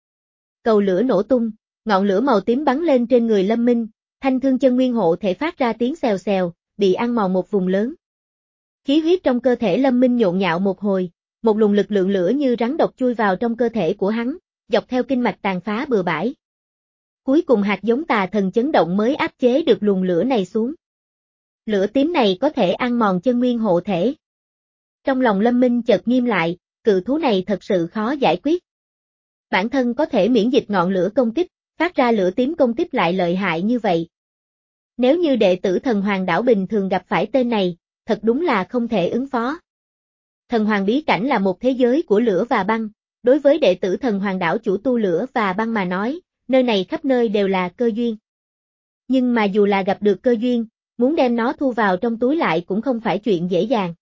Cầu lửa nổ tung, ngọn lửa màu tím bắn lên trên người Lâm Minh, thanh thương chân nguyên hộ thể phát ra tiếng xèo xèo, bị ăn mòn một vùng lớn. Khí huyết trong cơ thể Lâm Minh nhộn nhạo một hồi, một luồng lực lượng lửa như rắn độc chui vào trong cơ thể của hắn, dọc theo kinh mạch tàn phá bừa bãi. Cuối cùng hạt giống tà thần chấn động mới áp chế được luồng lửa này xuống. Lửa tím này có thể ăn mòn chân nguyên hộ thể. Trong lòng Lâm Minh chợt nghiêm lại, cự thú này thật sự khó giải quyết. Bản thân có thể miễn dịch ngọn lửa công kích, phát ra lửa tím công kích lại lợi hại như vậy. Nếu như đệ tử thần hoàng đảo bình thường gặp phải tên này, thật đúng là không thể ứng phó. Thần hoàng bí cảnh là một thế giới của lửa và băng, đối với đệ tử thần hoàng đảo chủ tu lửa và băng mà nói, nơi này khắp nơi đều là cơ duyên. Nhưng mà dù là gặp được cơ duyên, muốn đem nó thu vào trong túi lại cũng không phải chuyện dễ dàng.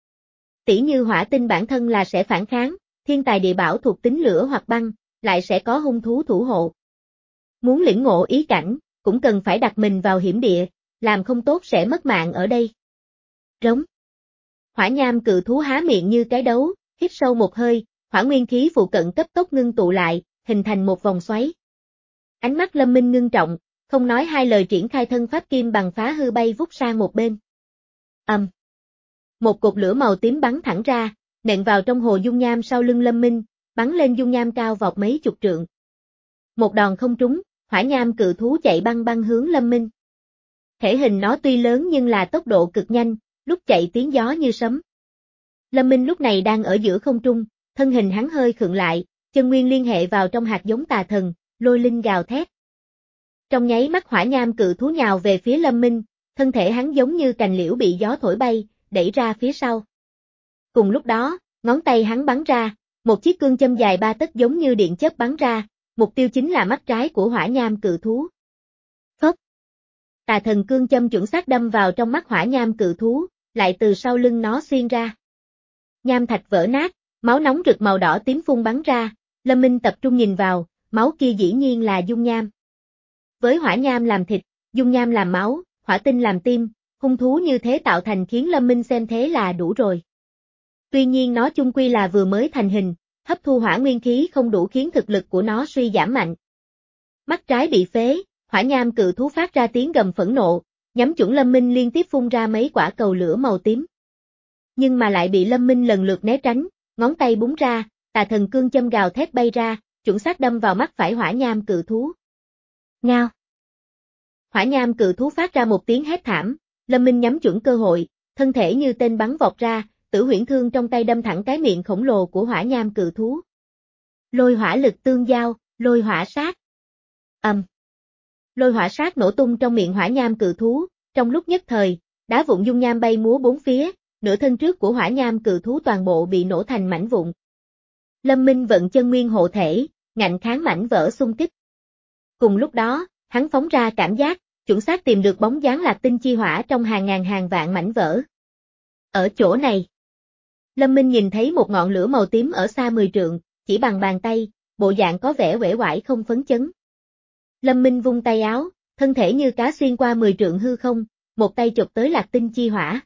Tỉ như hỏa tinh bản thân là sẽ phản kháng, thiên tài địa bảo thuộc tính lửa hoặc băng, lại sẽ có hung thú thủ hộ. Muốn lĩnh ngộ ý cảnh, cũng cần phải đặt mình vào hiểm địa, làm không tốt sẽ mất mạng ở đây. Rống. Hỏa nham cự thú há miệng như cái đấu, hít sâu một hơi, hỏa nguyên khí phụ cận cấp tốc ngưng tụ lại, hình thành một vòng xoáy. Ánh mắt Lâm Minh ngưng trọng, không nói hai lời triển khai thân pháp kim bằng phá hư bay vút sang một bên. Ầm. Um. Một cột lửa màu tím bắn thẳng ra, nện vào trong hồ dung nham sau lưng Lâm Minh, bắn lên dung nham cao vọt mấy chục trượng. Một đòn không trúng, hỏa nham cự thú chạy băng băng hướng Lâm Minh. Thể hình nó tuy lớn nhưng là tốc độ cực nhanh, lúc chạy tiếng gió như sấm. Lâm Minh lúc này đang ở giữa không trung, thân hình hắn hơi khựng lại, chân nguyên liên hệ vào trong hạt giống tà thần, lôi linh gào thét. Trong nháy mắt hỏa nham cự thú nhào về phía Lâm Minh, thân thể hắn giống như cành liễu bị gió thổi bay, đẩy ra phía sau. Cùng lúc đó, ngón tay hắn bắn ra, một chiếc cương châm dài ba tấc giống như điện chớp bắn ra, mục tiêu chính là mắt trái của hỏa nham cự thú. Phốc! Tà thần cương châm chuẩn xác đâm vào trong mắt hỏa nham cự thú, lại từ sau lưng nó xuyên ra. Nham thạch vỡ nát, máu nóng rực màu đỏ tím phun bắn ra, Lâm Minh tập trung nhìn vào, máu kia dĩ nhiên là dung nham. Với hỏa nham làm thịt, dung nham làm máu, hỏa tinh làm tim, hung thú như thế tạo thành khiến Lâm Minh xem thế là đủ rồi. Tuy nhiên nó chung quy là vừa mới thành hình, hấp thu hỏa nguyên khí không đủ khiến thực lực của nó suy giảm mạnh. Mắt trái bị phế, hỏa nham cự thú phát ra tiếng gầm phẫn nộ, nhắm chuẩn Lâm Minh liên tiếp phun ra mấy quả cầu lửa màu tím. Nhưng mà lại bị Lâm Minh lần lượt né tránh, ngón tay búng ra, tà thần cương châm gào thét bay ra, chuẩn xác đâm vào mắt phải hỏa nham cự thú. Ngao! Hỏa nham cự thú phát ra một tiếng hét thảm, Lâm Minh nhắm chuẩn cơ hội, thân thể như tên bắn vọt ra, tử huyễn thương trong tay đâm thẳng cái miệng khổng lồ của hỏa nham cự thú. Lôi hỏa lực tương giao, lôi hỏa sát. Ầm. Um. Lôi hỏa sát nổ tung trong miệng hỏa nham cự thú, trong lúc nhất thời, đá vụn dung nham bay múa bốn phía, nửa thân trước của hỏa nham cự thú toàn bộ bị nổ thành mảnh vụn. Lâm Minh vận chân nguyên hộ thể, ngạnh kháng mảnh vỡ xung kích. Cùng lúc đó, hắn phóng ra cảm giác, chuẩn xác tìm được bóng dáng Lạc Tinh chi hỏa trong hàng ngàn hàng vạn mảnh vỡ. Ở chỗ này, Lâm Minh nhìn thấy một ngọn lửa màu tím ở xa mười trượng, chỉ bằng bàn tay, bộ dạng có vẻ uể oải không phấn chấn. Lâm Minh vung tay áo, thân thể như cá xuyên qua mười trượng hư không, một tay chụp tới Lạc Tinh chi hỏa.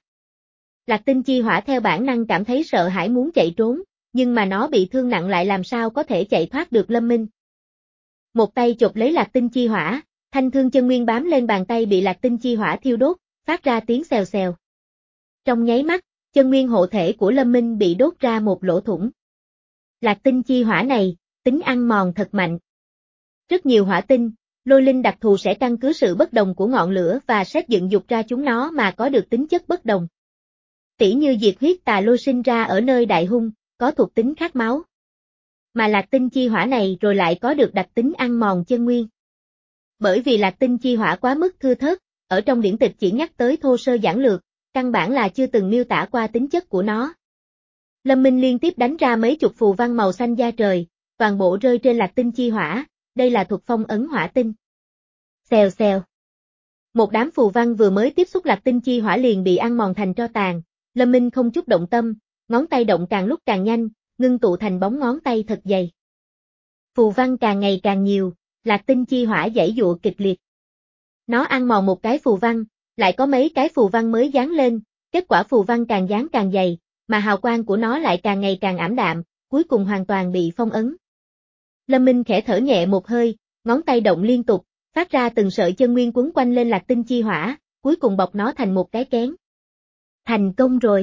Lạc Tinh chi hỏa theo bản năng cảm thấy sợ hãi muốn chạy trốn, nhưng mà nó bị thương nặng lại làm sao có thể chạy thoát được Lâm Minh. Một tay chụp lấy Lạc Tinh chi hỏa, thanh thương chân nguyên bám lên bàn tay bị Lạc Tinh chi hỏa thiêu đốt, phát ra tiếng xèo xèo. Trong nháy mắt, chân nguyên hộ thể của Lâm Minh bị đốt ra một lỗ thủng. Lạc Tinh chi hỏa này, tính ăn mòn thật mạnh. Rất nhiều hỏa tinh, lôi linh đặc thù sẽ căn cứ sự bất đồng của ngọn lửa và xét dựng dục ra chúng nó mà có được tính chất bất đồng. Tỉ như diệt huyết tà lôi sinh ra ở nơi đại hung, có thuộc tính khát máu. Mà Lạc Tinh chi hỏa này rồi lại có được đặc tính ăn mòn chân nguyên. Bởi vì Lạc Tinh chi hỏa quá mức thưa thớt, ở trong điển tịch chỉ nhắc tới thô sơ giản lược, căn bản là chưa từng miêu tả qua tính chất của nó. Lâm Minh liên tiếp đánh ra mấy chục phù văn màu xanh da trời, toàn bộ rơi trên Lạc Tinh chi hỏa, đây là thuật phong ấn hỏa tinh. Xèo xèo. Một đám phù văn vừa mới tiếp xúc Lạc Tinh chi hỏa liền bị ăn mòn thành tro tàn, Lâm Minh không chút động tâm, ngón tay động càng lúc càng nhanh, ngưng tụ thành bóng ngón tay thật dày. Phù văn càng ngày càng nhiều, Lạc Tinh chi hỏa giãy giụa kịch liệt. Nó ăn mòn một cái phù văn, lại có mấy cái phù văn mới dán lên, kết quả phù văn càng dán càng dày, mà hào quang của nó lại càng ngày càng ảm đạm, cuối cùng hoàn toàn bị phong ấn. Lâm Minh khẽ thở nhẹ một hơi, ngón tay động liên tục, phát ra từng sợi chân nguyên quấn quanh lên Lạc Tinh chi hỏa, cuối cùng bọc nó thành một cái kén. Thành công rồi.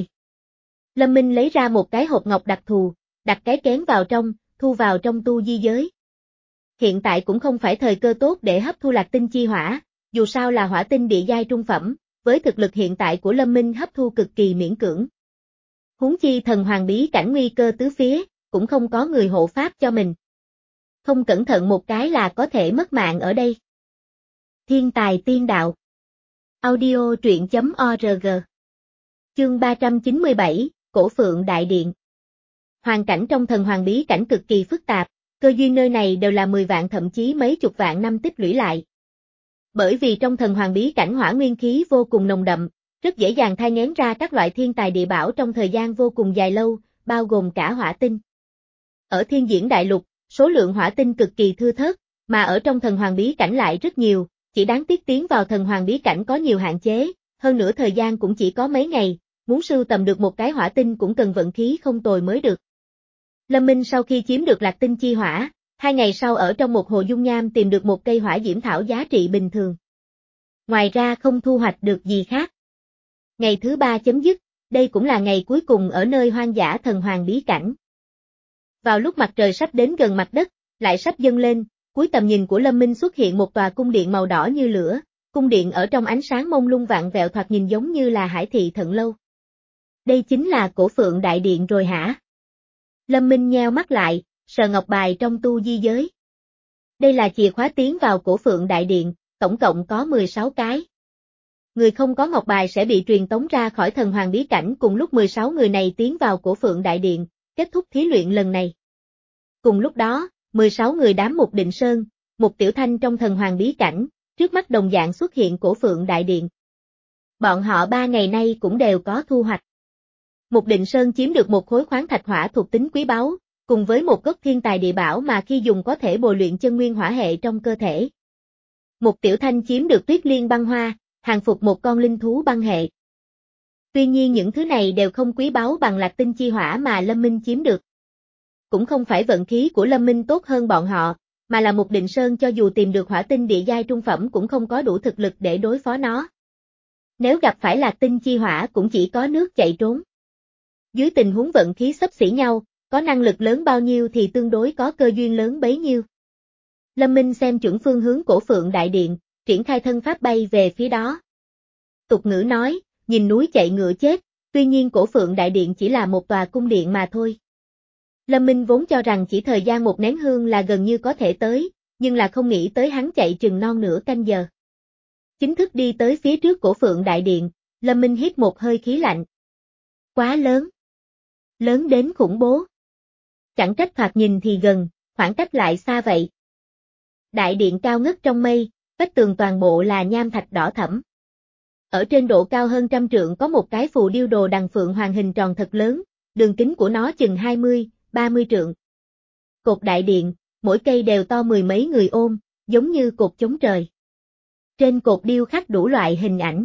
Lâm Minh lấy ra một cái hộp ngọc đặc thù, đặt cái kén vào trong, thu vào trong tu di giới. Hiện tại cũng không phải thời cơ tốt để hấp thu Lạc Tinh chi hỏa, dù sao là hỏa tinh địa giai trung phẩm, với thực lực hiện tại của Lâm Minh hấp thu cực kỳ miễn cưỡng. Huống chi thần hoàng bí cảnh nguy cơ tứ phía, cũng không có người hộ pháp cho mình. Không cẩn thận một cái là có thể mất mạng ở đây. Thiên tài tiên đạo. Audio truyện chấm org. Chương ba trăm chín mươi bảy, Cổ Phượng Đại Điện. Hoàn cảnh trong thần hoàng bí cảnh cực kỳ phức tạp, cơ duyên nơi này đều là mười vạn thậm chí mấy chục vạn năm tích lũy lại. Bởi vì trong thần hoàng bí cảnh hỏa nguyên khí vô cùng nồng đậm, rất dễ dàng thai nghén ra các loại thiên tài địa bảo trong thời gian vô cùng dài lâu, bao gồm cả hỏa tinh. Ở thiên diễn đại lục, số lượng hỏa tinh cực kỳ thưa thớt, mà ở trong thần hoàng bí cảnh lại rất nhiều, chỉ đáng tiếc tiến vào thần hoàng bí cảnh có nhiều hạn chế, hơn nữa thời gian cũng chỉ có mấy ngày, muốn sưu tầm được một cái hỏa tinh cũng cần vận khí không tồi mới được. Lâm Minh sau khi chiếm được Lạc Tinh chi hỏa, hai ngày sau ở trong một hồ dung nham tìm được một cây hỏa diễm thảo giá trị bình thường. Ngoài ra không thu hoạch được gì khác. Ngày thứ ba chấm dứt, đây cũng là ngày cuối cùng ở nơi hoang dã thần hoàng bí cảnh. Vào lúc mặt trời sắp đến gần mặt đất, lại sắp dâng lên, cuối tầm nhìn của Lâm Minh xuất hiện một tòa cung điện màu đỏ như lửa, cung điện ở trong ánh sáng mông lung vạn vẹo thoạt nhìn giống như là hải thị thận lâu. Đây chính là Cổ Phượng Đại Điện rồi hả? Lâm Minh nheo mắt lại, sờ ngọc bài trong tu di giới. Đây là chìa khóa tiến vào Cổ Phượng Đại Điện, tổng cộng có mười sáu cái. Người không có ngọc bài sẽ bị truyền tống ra khỏi thần hoàng bí cảnh. Cùng lúc mười sáu người này tiến vào Cổ Phượng Đại Điện, kết thúc thí luyện lần này. Cùng lúc đó, mười sáu người đám Mục Định Sơn, Mục Tiểu Thanh trong thần hoàng bí cảnh, trước mắt đồng dạng xuất hiện Cổ Phượng Đại Điện. Bọn họ ba ngày nay cũng đều có thu hoạch. Mục Định Sơn chiếm được một khối khoáng thạch hỏa thuộc tính quý báu, cùng với một gốc thiên tài địa bảo mà khi dùng có thể bồi luyện chân nguyên hỏa hệ trong cơ thể. Mục Tiểu Thanh chiếm được Tuyết Liên băng hoa, hàng phục một con linh thú băng hệ. Tuy nhiên những thứ này đều không quý báu bằng Lạc Tinh chi hỏa mà Lâm Minh chiếm được. Cũng không phải vận khí của Lâm Minh tốt hơn bọn họ, mà là Mục Định Sơn cho dù tìm được hỏa tinh địa giai trung phẩm cũng không có đủ thực lực để đối phó nó. Nếu gặp phải Lạc Tinh chi hỏa cũng chỉ có nước chạy trốn. Dưới tình huống vận khí xấp xỉ nhau, có năng lực lớn bao nhiêu thì tương đối có cơ duyên lớn bấy nhiêu. Lâm Minh xem chuẩn phương hướng Cổ Phượng Đại Điện, triển khai thân pháp bay về phía đó. Tục ngữ nói, nhìn núi chạy ngựa chết, tuy nhiên Cổ Phượng Đại Điện chỉ là một tòa cung điện mà thôi. Lâm Minh vốn cho rằng chỉ thời gian một nén hương là gần như có thể tới, nhưng là không nghĩ tới hắn chạy chừng non nửa canh giờ. Chính thức đi tới phía trước Cổ Phượng Đại Điện, Lâm Minh hít một hơi khí lạnh. Quá lớn. Lớn đến khủng bố. Chẳng trách thoạt nhìn thì gần, khoảng cách lại xa vậy. Đại điện cao ngất trong mây, vách tường toàn bộ là nham thạch đỏ thẫm. Ở trên độ cao hơn trăm trượng có một cái phù điêu đồ đằng phượng hoàng hình tròn thật lớn, đường kính của nó chừng hai mươi, ba mươi trượng. Cột đại điện, mỗi cây đều to mười mấy người ôm, giống như cột chống trời. Trên cột điêu khắc đủ loại hình ảnh.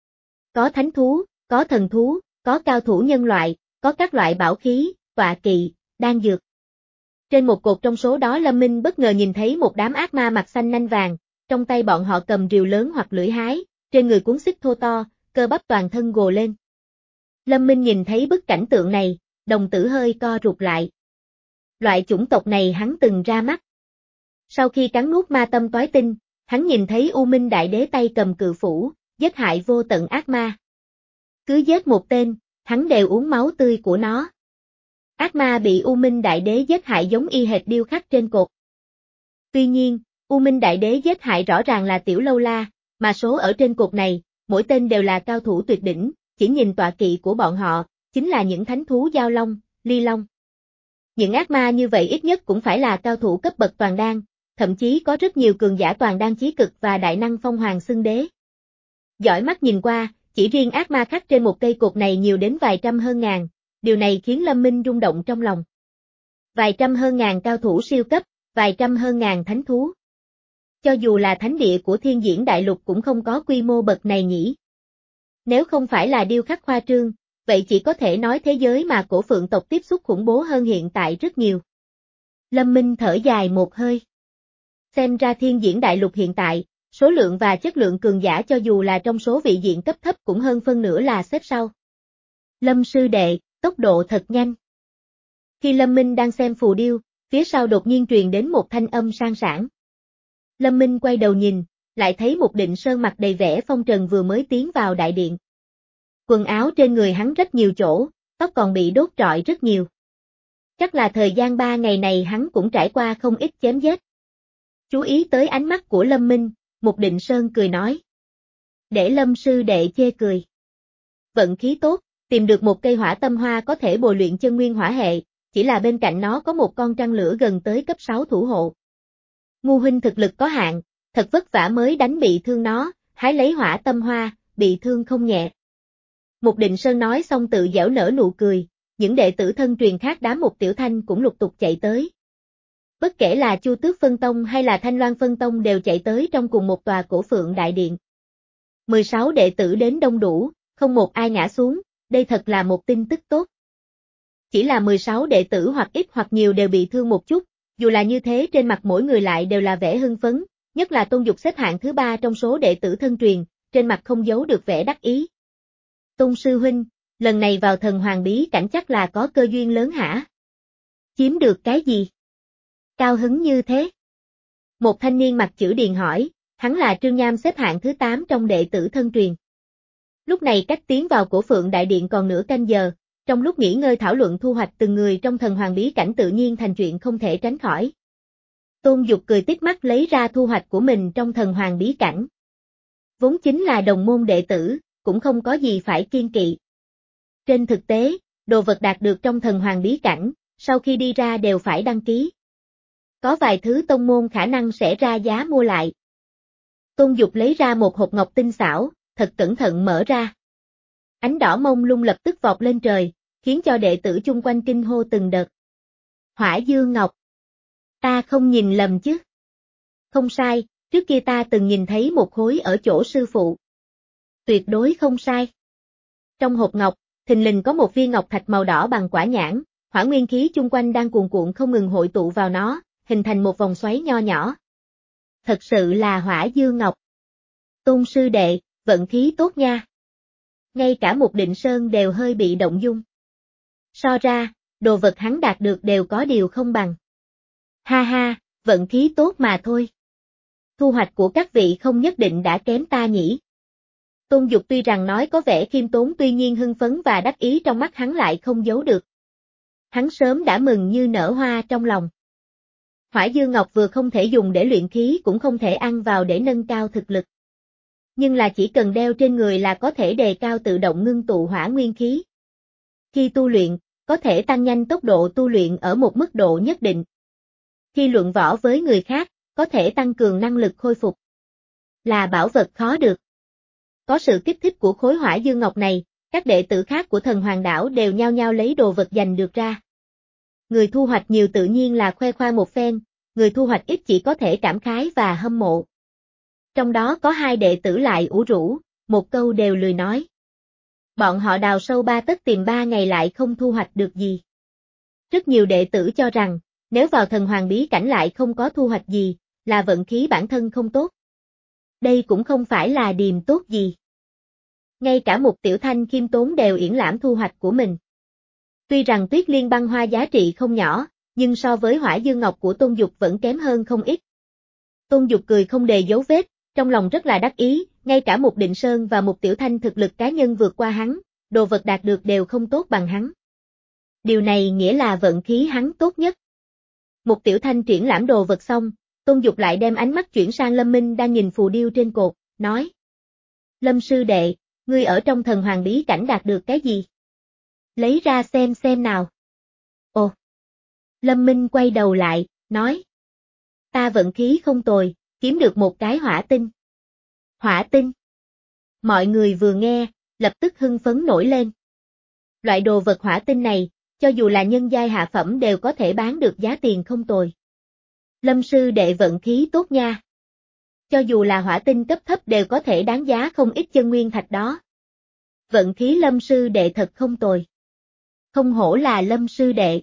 Có thánh thú, có thần thú, có cao thủ nhân loại, có các loại bảo khí, tọa kỵ, đan dược. Trên một cột trong số đó Lâm Minh bất ngờ nhìn thấy một đám ác ma mặt xanh nanh vàng, trong tay bọn họ cầm rìu lớn hoặc lưỡi hái, trên người cuốn xích thô to, cơ bắp toàn thân gồ lên. Lâm Minh nhìn thấy bức cảnh tượng này, đồng tử hơi co rụt lại. Loại chủng tộc này hắn từng ra mắt. Sau khi cắn nuốt ma tâm toái tinh, hắn nhìn thấy U Minh Đại Đế tay cầm cự phủ, giết hại vô tận ác ma. Cứ giết một tên, hắn đều uống máu tươi của nó. Ác ma bị U Minh Đại Đế giết hại giống y hệt điêu khắc trên cột. Tuy nhiên, U Minh Đại Đế giết hại rõ ràng là Tiểu Lâu La, mà số ở trên cột này, mỗi tên đều là cao thủ tuyệt đỉnh, chỉ nhìn tọa kỵ của bọn họ, chính là những thánh thú giao long, ly long. Những ác ma như vậy ít nhất cũng phải là cao thủ cấp bậc toàn đan, thậm chí có rất nhiều cường giả toàn đan chí cực và đại năng phong hoàng xưng đế. Dõi mắt nhìn qua, chỉ riêng ác ma khắc trên một cây cột này nhiều đến vài trăm hơn ngàn, điều này khiến Lâm Minh rung động trong lòng. Vài trăm hơn ngàn cao thủ siêu cấp, vài trăm hơn ngàn thánh thú. Cho dù là thánh địa của Thiên Diễn Đại Lục cũng không có quy mô bậc này nhỉ. Nếu không phải là điêu khắc khoa trương, vậy chỉ có thể nói thế giới mà Cổ Phượng tộc tiếp xúc khủng bố hơn hiện tại rất nhiều. Lâm Minh thở dài một hơi. Xem ra Thiên Diễn Đại Lục hiện tại, số lượng và chất lượng cường giả cho dù là trong số vị diện cấp thấp cũng hơn phân nửa là xếp sau. Lâm sư đệ, tốc độ thật nhanh. Khi Lâm Minh đang xem phù điêu, phía sau đột nhiên truyền đến một thanh âm sang sảng. Lâm Minh quay đầu nhìn, lại thấy Mục Định Sơn mặt đầy vẻ phong trần vừa mới tiến vào đại điện. Quần áo trên người hắn rất nhiều chỗ, tóc còn bị đốt trọi rất nhiều. Chắc là thời gian ba ngày này hắn cũng trải qua không ít chém giết. Chú ý tới ánh mắt của Lâm Minh, Mục Định Sơn cười nói. Để Lâm sư đệ chê cười. Vận khí tốt, tìm được một cây hỏa tâm hoa có thể bồi luyện chân nguyên hỏa hệ, chỉ là bên cạnh nó có một con trăng lửa gần tới cấp sáu thủ hộ. Ngu huynh thực lực có hạn, thật vất vả mới đánh bị thương nó, hái lấy hỏa tâm hoa, bị thương không nhẹ. Mục Định Sơn nói xong tự giễu nở nụ cười, những đệ tử thân truyền khác đám Mục Tiểu Thanh cũng lục tục chạy tới. Bất kể là Chu Tước Phân Tông hay là Thanh Loan Phân Tông đều chạy tới trong cùng một tòa Cổ Phượng Đại Điện. mười sáu đệ tử đến đông đủ, không một ai ngã xuống, đây thật là một tin tức tốt. Chỉ là mười sáu đệ tử hoặc ít hoặc nhiều đều bị thương một chút, dù là như thế trên mặt mỗi người lại đều là vẻ hưng phấn, nhất là Tôn Dục xếp hạng thứ ba trong số đệ tử thân truyền, trên mặt không giấu được vẻ đắc ý. Tôn sư huynh, lần này vào thần hoàng bí cảnh chắc là có cơ duyên lớn hả? Chiếm được cái gì? Cao hứng như thế. Một thanh niên mặt chữ điền hỏi, hắn là Trương Nham xếp hạng thứ tám trong đệ tử thân truyền. Lúc này cách tiến vào Cổ Phượng Đại Điện còn nửa canh giờ, trong lúc nghỉ ngơi thảo luận thu hoạch từng người trong thần hoàng bí cảnh tự nhiên thành chuyện không thể tránh khỏi. Tôn Dục cười tít mắt lấy ra thu hoạch của mình trong thần hoàng bí cảnh. Vốn chính là đồng môn đệ tử, cũng không có gì phải kiêng kỵ. Trên thực tế, đồ vật đạt được trong thần hoàng bí cảnh, sau khi đi ra đều phải đăng ký. Có vài thứ tông môn khả năng sẽ ra giá mua lại. Tôn Dục lấy ra một hộp ngọc tinh xảo, thật cẩn thận mở ra. Ánh đỏ mông lung lập tức vọt lên trời, khiến cho đệ tử chung quanh kinh hô từng đợt. Hỏa Dương Ngọc. Ta không nhìn lầm chứ? Không sai, trước kia ta từng nhìn thấy một khối ở chỗ sư phụ. Tuyệt đối không sai. Trong hộp ngọc, thình lình có một viên ngọc thạch màu đỏ bằng quả nhãn, hỏa nguyên khí chung quanh đang cuồn cuộn không ngừng hội tụ vào nó, hình thành một vòng xoáy nho nhỏ. Thật sự là Hỏa Dương Ngọc. Tôn sư đệ, vận khí tốt nha. Ngay cả Mục Định Sơn đều hơi bị động dung. So ra, đồ vật hắn đạt được đều có điều không bằng. Ha ha, vận khí tốt mà thôi. Thu hoạch của các vị không nhất định đã kém ta nhỉ. Tôn Dục tuy rằng nói có vẻ khiêm tốn tuy nhiên hưng phấn và đắc ý trong mắt hắn lại không giấu được. Hắn sớm đã mừng như nở hoa trong lòng. Hỏa Dương Ngọc vừa không thể dùng để luyện khí cũng không thể ăn vào để nâng cao thực lực. Nhưng là chỉ cần đeo trên người là có thể đề cao tự động ngưng tụ hỏa nguyên khí. Khi tu luyện, có thể tăng nhanh tốc độ tu luyện ở một mức độ nhất định. Khi luận võ với người khác, có thể tăng cường năng lực khôi phục. Là bảo vật khó được. Có sự kích thích của khối Hỏa Dương Ngọc này, các đệ tử khác của Thần Hoàng Đảo đều nhao nhao lấy đồ vật giành được ra. Người thu hoạch nhiều tự nhiên là khoe khoang một phen, người thu hoạch ít chỉ có thể cảm khái và hâm mộ. Trong đó có hai đệ tử lại ủ rũ, một câu đều lười nói. Bọn họ đào sâu ba tấc tìm ba ngày lại không thu hoạch được gì. Rất nhiều đệ tử cho rằng, nếu vào thần hoàng bí cảnh lại không có thu hoạch gì, là vận khí bản thân không tốt. Đây cũng không phải là điềm tốt gì. Ngay cả Mục Tiểu Thanh khiêm tốn đều yểm lãm thu hoạch của mình. Tuy rằng Tuyết Liên băng hoa giá trị không nhỏ, nhưng so với Hỏa Dương Ngọc của Tôn Dục vẫn kém hơn không ít. Tôn Dục cười không đề dấu vết, trong lòng rất là đắc ý, ngay cả Mục Định Sơn và Mục Tiểu Thanh thực lực cá nhân vượt qua hắn, đồ vật đạt được đều không tốt bằng hắn. Điều này nghĩa là vận khí hắn tốt nhất. Mục Tiểu Thanh triển lãm đồ vật xong, Tôn Dục lại đem ánh mắt chuyển sang Lâm Minh đang nhìn phù điêu trên cột, nói. Lâm sư đệ, ngươi ở trong thần hoàng bí cảnh đạt được cái gì? Lấy ra xem xem nào. Ồ! Lâm Minh quay đầu lại, nói. Ta vận khí không tồi, kiếm được một cái hỏa tinh. Hỏa tinh? Mọi người vừa nghe, lập tức hưng phấn nổi lên. Loại đồ vật hỏa tinh này, cho dù là nhân giai hạ phẩm đều có thể bán được giá tiền không tồi. Lâm sư đệ vận khí tốt nha. Cho dù là hỏa tinh cấp thấp đều có thể đáng giá không ít chân nguyên thạch đó. Vận khí Lâm sư đệ thật không tồi. Không hổ là Lâm sư đệ.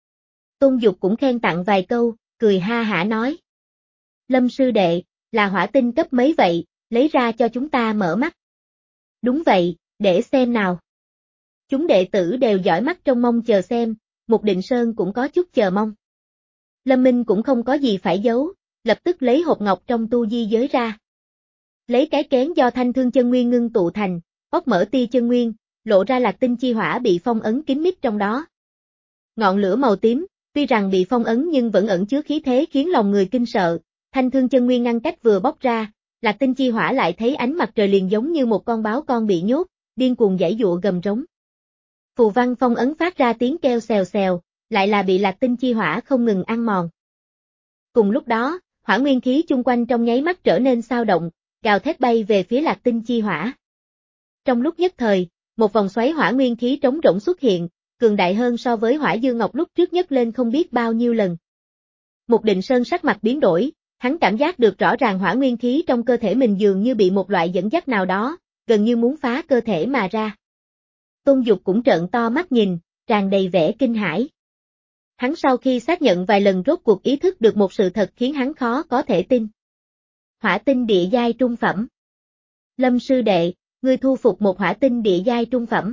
Tôn Dục cũng khen tặng vài câu, cười ha hả nói. Lâm sư đệ, là hỏa tinh cấp mấy vậy, lấy ra cho chúng ta mở mắt. Đúng vậy, để xem nào. Chúng đệ tử đều dõi mắt trông mong chờ xem, Mục Định Sơn cũng có chút chờ mong. Lâm Minh cũng không có gì phải giấu, lập tức lấy hộp ngọc trong tu di giới ra. Lấy cái kén do thanh thương chân nguyên ngưng tụ thành, bóc mở tia chân nguyên, lộ ra lạc tinh chi hỏa bị phong ấn kín mít trong đó. Ngọn lửa màu tím, tuy rằng bị phong ấn nhưng vẫn ẩn chứa khí thế khiến lòng người kinh sợ, thanh thương chân nguyên ngăn cách vừa bóc ra, lạc tinh chi hỏa lại thấy ánh mặt trời liền giống như một con báo con bị nhốt, điên cuồng giãy giụa gầm rống. Phù văn phong ấn phát ra tiếng kêu xèo xèo, lại là bị lạc tinh chi hỏa không ngừng ăn mòn. Cùng lúc đó, hỏa nguyên khí chung quanh trong nháy mắt trở nên xao động, gào thét bay về phía lạc tinh chi hỏa. Trong lúc nhất thời, một vòng xoáy hỏa nguyên khí trống rỗng xuất hiện, cường đại hơn so với Hỏa Dương Ngọc lúc trước nhất lên không biết bao nhiêu lần. Mục Định Sơn sắc mặt biến đổi, hắn cảm giác được rõ ràng hỏa nguyên khí trong cơ thể mình dường như bị một loại dẫn dắt nào đó, gần như muốn phá cơ thể mà ra. Tôn Dục cũng trợn to mắt nhìn, tràn đầy vẻ kinh hãi. Hắn sau khi xác nhận vài lần rốt cuộc ý thức được một sự thật khiến hắn khó có thể tin. Hỏa tinh địa giai trung phẩm. Lâm sư đệ, ngươi thu phục một hỏa tinh địa giai trung phẩm.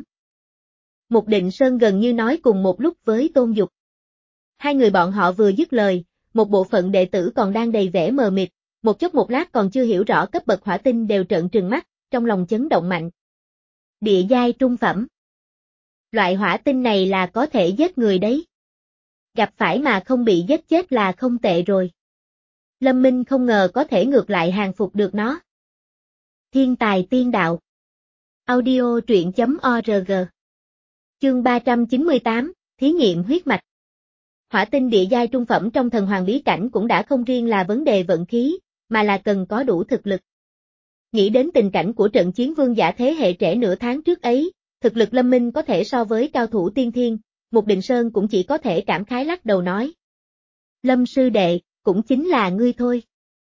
Mục Định Sơn gần như nói cùng một lúc với Tôn Dục. Hai người bọn họ vừa dứt lời, một bộ phận đệ tử còn đang đầy vẻ mờ mịt, một chốc một lát còn chưa hiểu rõ cấp bậc hỏa tinh đều trợn trừng mắt, trong lòng chấn động mạnh. Địa giai trung phẩm. Loại hỏa tinh này là có thể giết người đấy. Gặp phải mà không bị giết chết là không tệ rồi. Lâm Minh không ngờ có thể ngược lại hàng phục được nó. Thiên tài tiên đạo. Audio truyện chấm org. Chương ba trăm chín mươi tám, Thí nghiệm huyết mạch. Hỏa tinh địa giai trung phẩm trong thần hoàng bí cảnh cũng đã không riêng là vấn đề vận khí, mà là cần có đủ thực lực. Nghĩ đến tình cảnh của trận chiến vương giả thế hệ trẻ nửa tháng trước ấy, thực lực Lâm Minh có thể so với cao thủ tiên thiên, Mục Định Sơn cũng chỉ có thể cảm khái lắc đầu nói. Lâm sư đệ, cũng chính là ngươi thôi.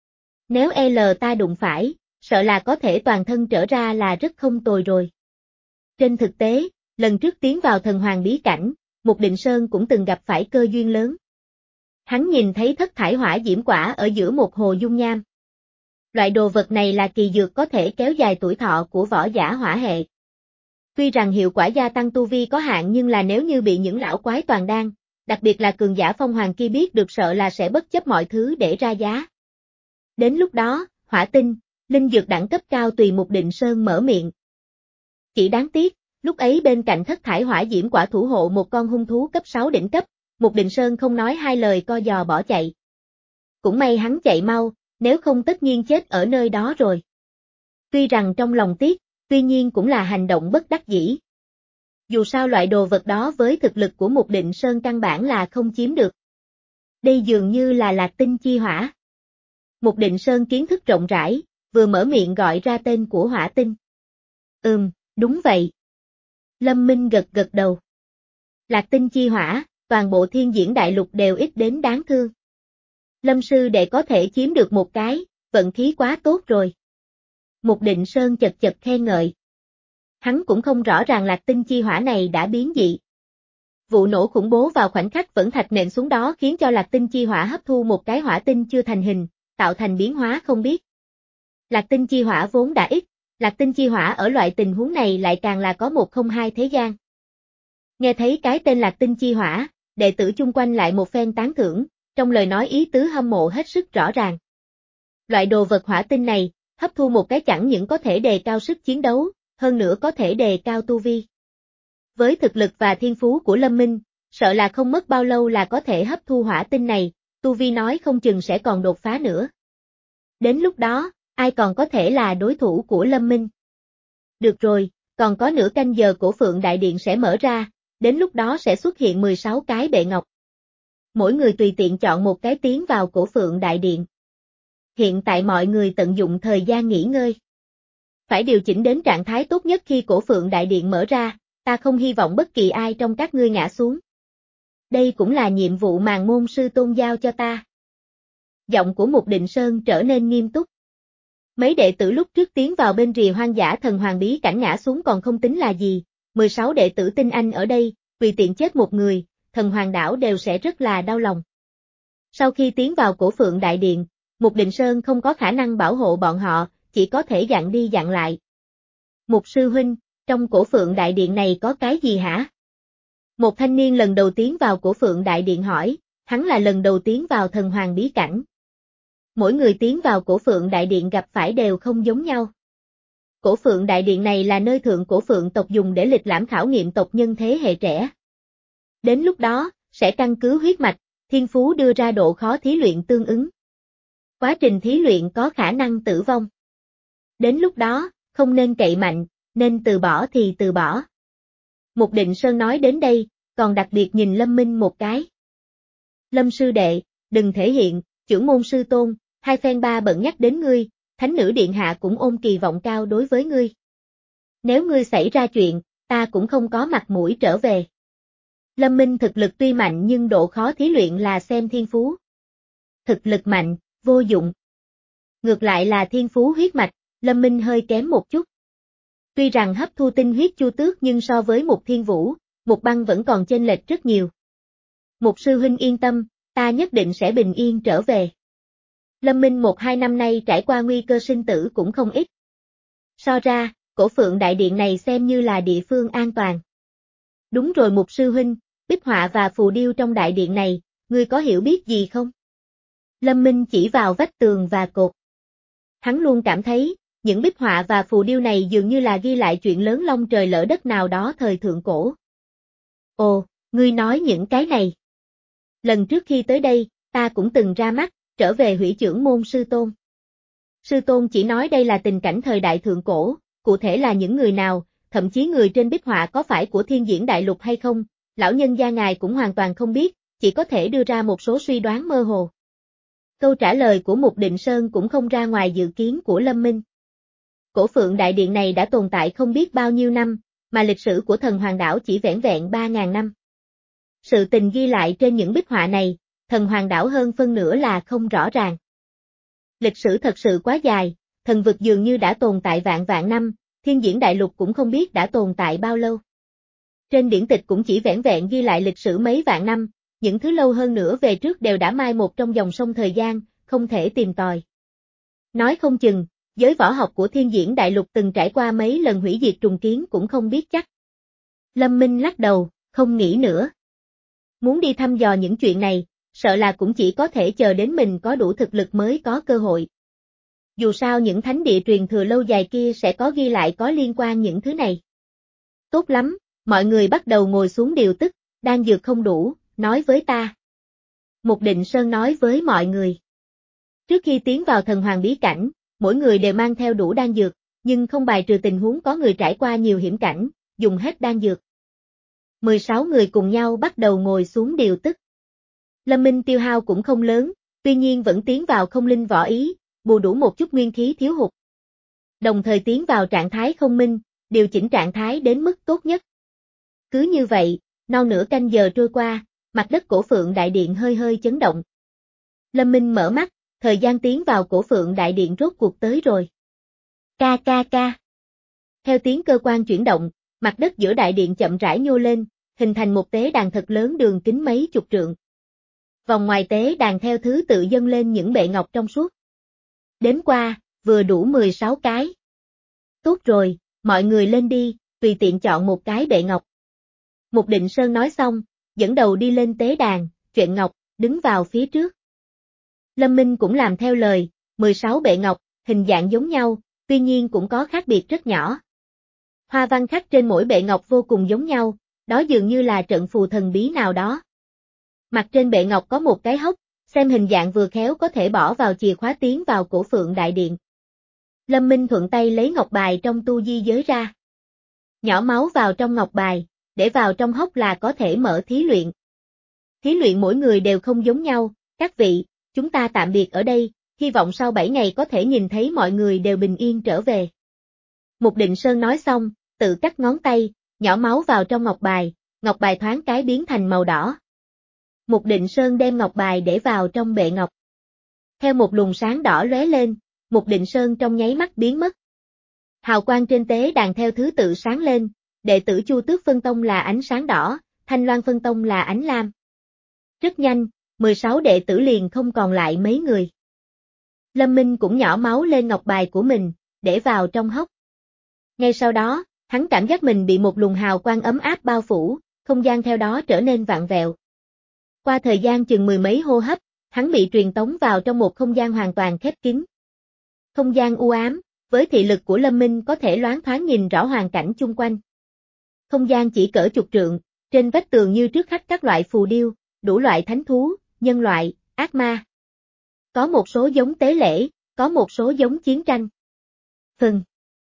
Nếu L ta đụng phải, sợ là có thể toàn thân trở ra là rất không tồi rồi. Trên thực tế, lần trước tiến vào thần hoàng bí cảnh, Mục Định Sơn cũng từng gặp phải cơ duyên lớn. Hắn nhìn thấy thất thải hỏa diễm quả ở giữa một hồ dung nham. Loại đồ vật này là kỳ dược có thể kéo dài tuổi thọ của võ giả hỏa hệ. Tuy rằng hiệu quả gia tăng tu vi có hạn nhưng là nếu như bị những lão quái toàn đan, đặc biệt là cường giả phong hoàng kia biết được sợ là sẽ bất chấp mọi thứ để ra giá. Đến lúc đó, hỏa tinh, linh dược đẳng cấp cao tùy Mục Định Sơn mở miệng. Chỉ đáng tiếc, lúc ấy bên cạnh thất thải hỏa diễm quả thủ hộ một con hung thú cấp sáu đỉnh cấp, Mục Định Sơn không nói hai lời co giò bỏ chạy. Cũng may hắn chạy mau, nếu không tất nhiên chết ở nơi đó rồi. Tuy rằng trong lòng tiếc, tuy nhiên cũng là hành động bất đắc dĩ. Dù sao loại đồ vật đó với thực lực của Mục Định Sơn căn bản là không chiếm được. Đây dường như là lạc tinh chi hỏa. Mục Định Sơn kiến thức rộng rãi, vừa mở miệng gọi ra tên của hỏa tinh. Ừm, đúng vậy. Lâm Minh gật gật đầu. Lạc tinh chi hỏa, toàn bộ thiên diễn đại lục đều ít đến đáng thương. Lâm sư đệ có thể chiếm được một cái, vận khí quá tốt rồi. Mục Định Sơn chật chật khen ngợi. Hắn cũng không rõ ràng lạc tinh chi hỏa này đã biến dị. Vụ nổ khủng bố vào khoảnh khắc vẫn thạch nện xuống đó khiến cho lạc tinh chi hỏa hấp thu một cái hỏa tinh chưa thành hình, tạo thành biến hóa không biết. Lạc tinh chi hỏa vốn đã ít, lạc tinh chi hỏa ở loại tình huống này lại càng là có một không hai thế gian. Nghe thấy cái tên lạc tinh chi hỏa, đệ tử chung quanh lại một phen tán thưởng, trong lời nói ý tứ hâm mộ hết sức rõ ràng. Loại đồ vật hỏa tinh này, hấp thu một cái chẳng những có thể đề cao sức chiến đấu, hơn nữa có thể đề cao tu vi. Với thực lực và thiên phú của Lâm Minh, sợ là không mất bao lâu là có thể hấp thu hỏa tinh này, tu vi nói không chừng sẽ còn đột phá nữa. Đến lúc đó, ai còn có thể là đối thủ của Lâm Minh? Được rồi, còn có nửa canh giờ cổ Phượng Đại Điện sẽ mở ra, đến lúc đó sẽ xuất hiện mười sáu cái bệ ngọc. Mỗi người tùy tiện chọn một cái tiến vào cổ Phượng Đại Điện. Hiện tại mọi người tận dụng thời gian nghỉ ngơi. Phải điều chỉnh đến trạng thái tốt nhất khi cổ Phượng Đại Điện mở ra, ta không hy vọng bất kỳ ai trong các ngươi ngã xuống. Đây cũng là nhiệm vụ màn môn sư tôn giao cho ta. Giọng của Mục Định Sơn trở nên nghiêm túc. Mấy đệ tử lúc trước tiến vào bên rìa hoang dã thần hoàng bí cảnh ngã xuống còn không tính là gì, mười sáu đệ tử tinh anh ở đây, tùy tiện chết một người, thần hoàng đảo đều sẽ rất là đau lòng. Sau khi tiến vào cổ Phượng Đại Điện, Mục Định Sơn không có khả năng bảo hộ bọn họ, chỉ có thể dặn đi dặn lại. Mục sư huynh, trong cổ Phượng Đại Điện này có cái gì hả? Một thanh niên lần đầu tiến vào cổ Phượng Đại Điện hỏi, hắn là lần đầu tiến vào thần hoàng bí cảnh. Mỗi người tiến vào cổ Phượng Đại Điện gặp phải đều không giống nhau. Cổ Phượng Đại Điện này là nơi thượng cổ Phượng tộc dùng để lịch lãm khảo nghiệm tộc nhân thế hệ trẻ. Đến lúc đó, sẽ căn cứ huyết mạch, thiên phú đưa ra độ khó thí luyện tương ứng. Quá trình thí luyện có khả năng tử vong. Đến lúc đó, không nên cậy mạnh, nên từ bỏ thì từ bỏ. Mục Định Sơn nói đến đây, còn đặc biệt nhìn Lâm Minh một cái. Lâm sư đệ, đừng thể hiện, chưởng môn sư tôn, hai phen ba bận nhắc đến ngươi, thánh nữ điện hạ cũng ôm kỳ vọng cao đối với ngươi. Nếu ngươi xảy ra chuyện, ta cũng không có mặt mũi trở về. Lâm Minh thực lực tuy mạnh nhưng độ khó thí luyện là xem thiên phú. Thực lực mạnh, vô dụng. Ngược lại là thiên phú huyết mạch, Lâm Minh hơi kém một chút. Tuy rằng hấp thu tinh huyết chu tước nhưng so với Mục Thiên Vũ, Mục Băng vẫn còn chênh lệch rất nhiều. Mục sư huynh yên tâm, ta nhất định sẽ bình yên trở về. Lâm Minh một hai năm nay trải qua nguy cơ sinh tử cũng không ít. So ra, cổ Phượng Đại Điện này xem như là địa phương an toàn. Đúng rồi Mục sư huynh, bích họa và phù điêu trong đại điện này, ngươi có hiểu biết gì không? Lâm Minh chỉ vào vách tường và cột. Hắn luôn cảm thấy, những bích họa và phù điêu này dường như là ghi lại chuyện lớn long trời lỡ đất nào đó thời thượng cổ. Ồ, ngươi nói những cái này. Lần trước khi tới đây, ta cũng từng ra mắt, trở về hủy chưởng môn sư tôn. Sư tôn chỉ nói đây là tình cảnh thời đại thượng cổ, cụ thể là những người nào, thậm chí người trên bích họa có phải của Thiên Diễn Đại Lục hay không, lão nhân gia ngài cũng hoàn toàn không biết, chỉ có thể đưa ra một số suy đoán mơ hồ. Câu trả lời của Mục Định Sơn cũng không ra ngoài dự kiến của Lâm Minh. Cổ Phượng Đại Điện này đã tồn tại không biết bao nhiêu năm, mà lịch sử của thần Hoàng Đảo chỉ vẻn vẹn ba ngàn năm. Sự tình ghi lại trên những bích họa này, thần Hoàng Đảo hơn phân nửa là không rõ ràng. Lịch sử thật sự quá dài, thần vực dường như đã tồn tại vạn vạn năm, Thiên Diễn Đại Lục cũng không biết đã tồn tại bao lâu. Trên điển tịch cũng chỉ vẻn vẹn ghi lại lịch sử mấy vạn năm, những thứ lâu hơn nữa về trước đều đã mai một trong dòng sông thời gian, không thể tìm tòi. Nói không chừng, giới võ học của Thiên Diễn Đại Lục từng trải qua mấy lần hủy diệt trùng kiến cũng không biết chắc. Lâm Minh lắc đầu, không nghĩ nữa. Muốn đi thăm dò những chuyện này, sợ là cũng chỉ có thể chờ đến mình có đủ thực lực mới có cơ hội. Dù sao những thánh địa truyền thừa lâu dài kia sẽ có ghi lại có liên quan những thứ này. Tốt lắm, mọi người bắt đầu ngồi xuống điều tức, đan dược không đủ, nói với ta. Mục Định Sơn nói với mọi người. Trước khi tiến vào thần hoàng bí cảnh, mỗi người đều mang theo đủ đan dược, nhưng không bài trừ tình huống có người trải qua nhiều hiểm cảnh, dùng hết đan dược. mười sáu người cùng nhau bắt đầu ngồi xuống điều tức. Lâm Minh tiêu hao cũng không lớn, tuy nhiên vẫn tiến vào không linh võ ý, bù đủ một chút nguyên khí thiếu hụt. Đồng thời tiến vào trạng thái không minh, điều chỉnh trạng thái đến mức tốt nhất. Cứ như vậy, non nửa canh giờ trôi qua, mặt đất Cổ Phượng Đại Điện hơi hơi chấn động. Lâm Minh mở mắt, thời gian tiến vào Cổ Phượng Đại Điện rốt cuộc tới rồi. Ca ca ca. Theo tiếng cơ quan chuyển động, mặt đất giữa đại điện chậm rãi nhô lên, hình thành một tế đàn thật lớn đường kính mấy chục trượng. Vòng ngoài tế đàn theo thứ tự dâng lên những bệ ngọc trong suốt. Đếm qua, vừa đủ mười sáu cái. Tốt rồi, mọi người lên đi, tùy tiện chọn một cái bệ ngọc. Mục Định Sơn nói xong, dẫn đầu đi lên tế đàn, chuyện ngọc, đứng vào phía trước. Lâm Minh cũng làm theo lời, mười sáu bệ ngọc, hình dạng giống nhau, tuy nhiên cũng có khác biệt rất nhỏ. Hoa văn khắc trên mỗi bệ ngọc vô cùng giống nhau, đó dường như là trận phù thần bí nào đó. Mặt trên bệ ngọc có một cái hốc, xem hình dạng vừa khéo có thể bỏ vào chìa khóa tiến vào Cổ Phượng Đại Điện. Lâm Minh thuận tay lấy ngọc bài trong tu di giới ra. Nhỏ máu vào trong ngọc bài, để vào trong hốc là có thể mở thí luyện. Thí luyện mỗi người đều không giống nhau, các vị, chúng ta tạm biệt ở đây, hy vọng sau bảy ngày có thể nhìn thấy mọi người đều bình yên trở về. Mục Định Sơn nói xong, tự cắt ngón tay, nhỏ máu vào trong ngọc bài, ngọc bài thoáng cái biến thành màu đỏ. Mục Định Sơn đem ngọc bài để vào trong bệ ngọc. Theo một luồng sáng đỏ lóe lên, Mục Định Sơn trong nháy mắt biến mất. Hào quang trên tế đàn theo thứ tự sáng lên, đệ tử Chu Tước Phân Tông là ánh sáng đỏ, Thanh Loan Phân Tông là ánh lam. Rất nhanh, mười sáu đệ tử liền không còn lại mấy người. Lâm Minh cũng nhỏ máu lên ngọc bài của mình, để vào trong hốc. Ngay sau đó, hắn cảm giác mình bị một luồng hào quang ấm áp bao phủ, không gian theo đó trở nên vặn vẹo. Qua thời gian chừng mười mấy hô hấp, hắn bị truyền tống vào trong một không gian hoàn toàn khép kín. Không gian u ám, với thị lực của Lâm Minh có thể loáng thoáng nhìn rõ hoàn cảnh chung quanh. Không gian chỉ cỡ chục trượng, trên vách tường như trước khắc các loại phù điêu, đủ loại thánh thú, nhân loại, ác ma. Có một số giống tế lễ, có một số giống chiến tranh. Phần.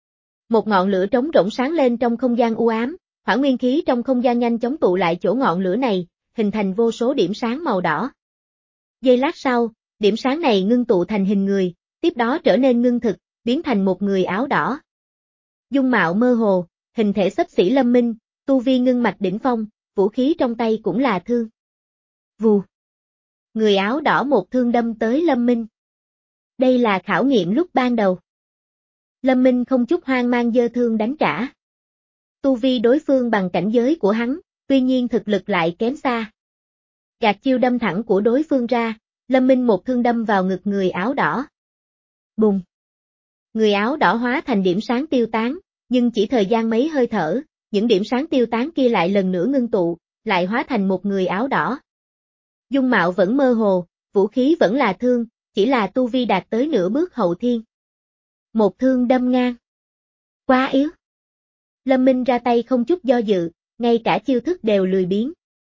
Một ngọn lửa trống rỗng sáng lên trong không gian u ám, hỏa nguyên khí trong không gian nhanh chóng tụ lại chỗ ngọn lửa này, hình thành vô số điểm sáng màu đỏ. Giây lát sau, điểm sáng này ngưng tụ thành hình người, tiếp đó trở nên ngưng thực, biến thành một người áo đỏ. Dung mạo mơ hồ, hình thể xấp xỉ Lâm Minh, tu vi ngưng mạch đỉnh phong, vũ khí trong tay cũng là thương. Vù. Người áo đỏ một thương đâm tới Lâm Minh. Đây là khảo nghiệm lúc ban đầu. Lâm Minh không chút hoang mang giơ thương đánh trả. Tu vi đối phương bằng cảnh giới của hắn, tuy nhiên thực lực lại kém xa. Gạt chiêu đâm thẳng của đối phương ra, Lâm Minh một thương đâm vào ngực người áo đỏ. Bùng! Người áo đỏ hóa thành điểm sáng tiêu tán, nhưng chỉ thời gian mấy hơi thở, những điểm sáng tiêu tán kia lại lần nữa ngưng tụ, lại hóa thành một người áo đỏ. Dung mạo vẫn mơ hồ, vũ khí vẫn là thương, chỉ là tu vi đạt tới nửa bước hậu thiên. Một thương đâm ngang. Quá yếu. Lâm Minh ra tay không chút do dự, ngay cả chiêu thức đều lười biếng.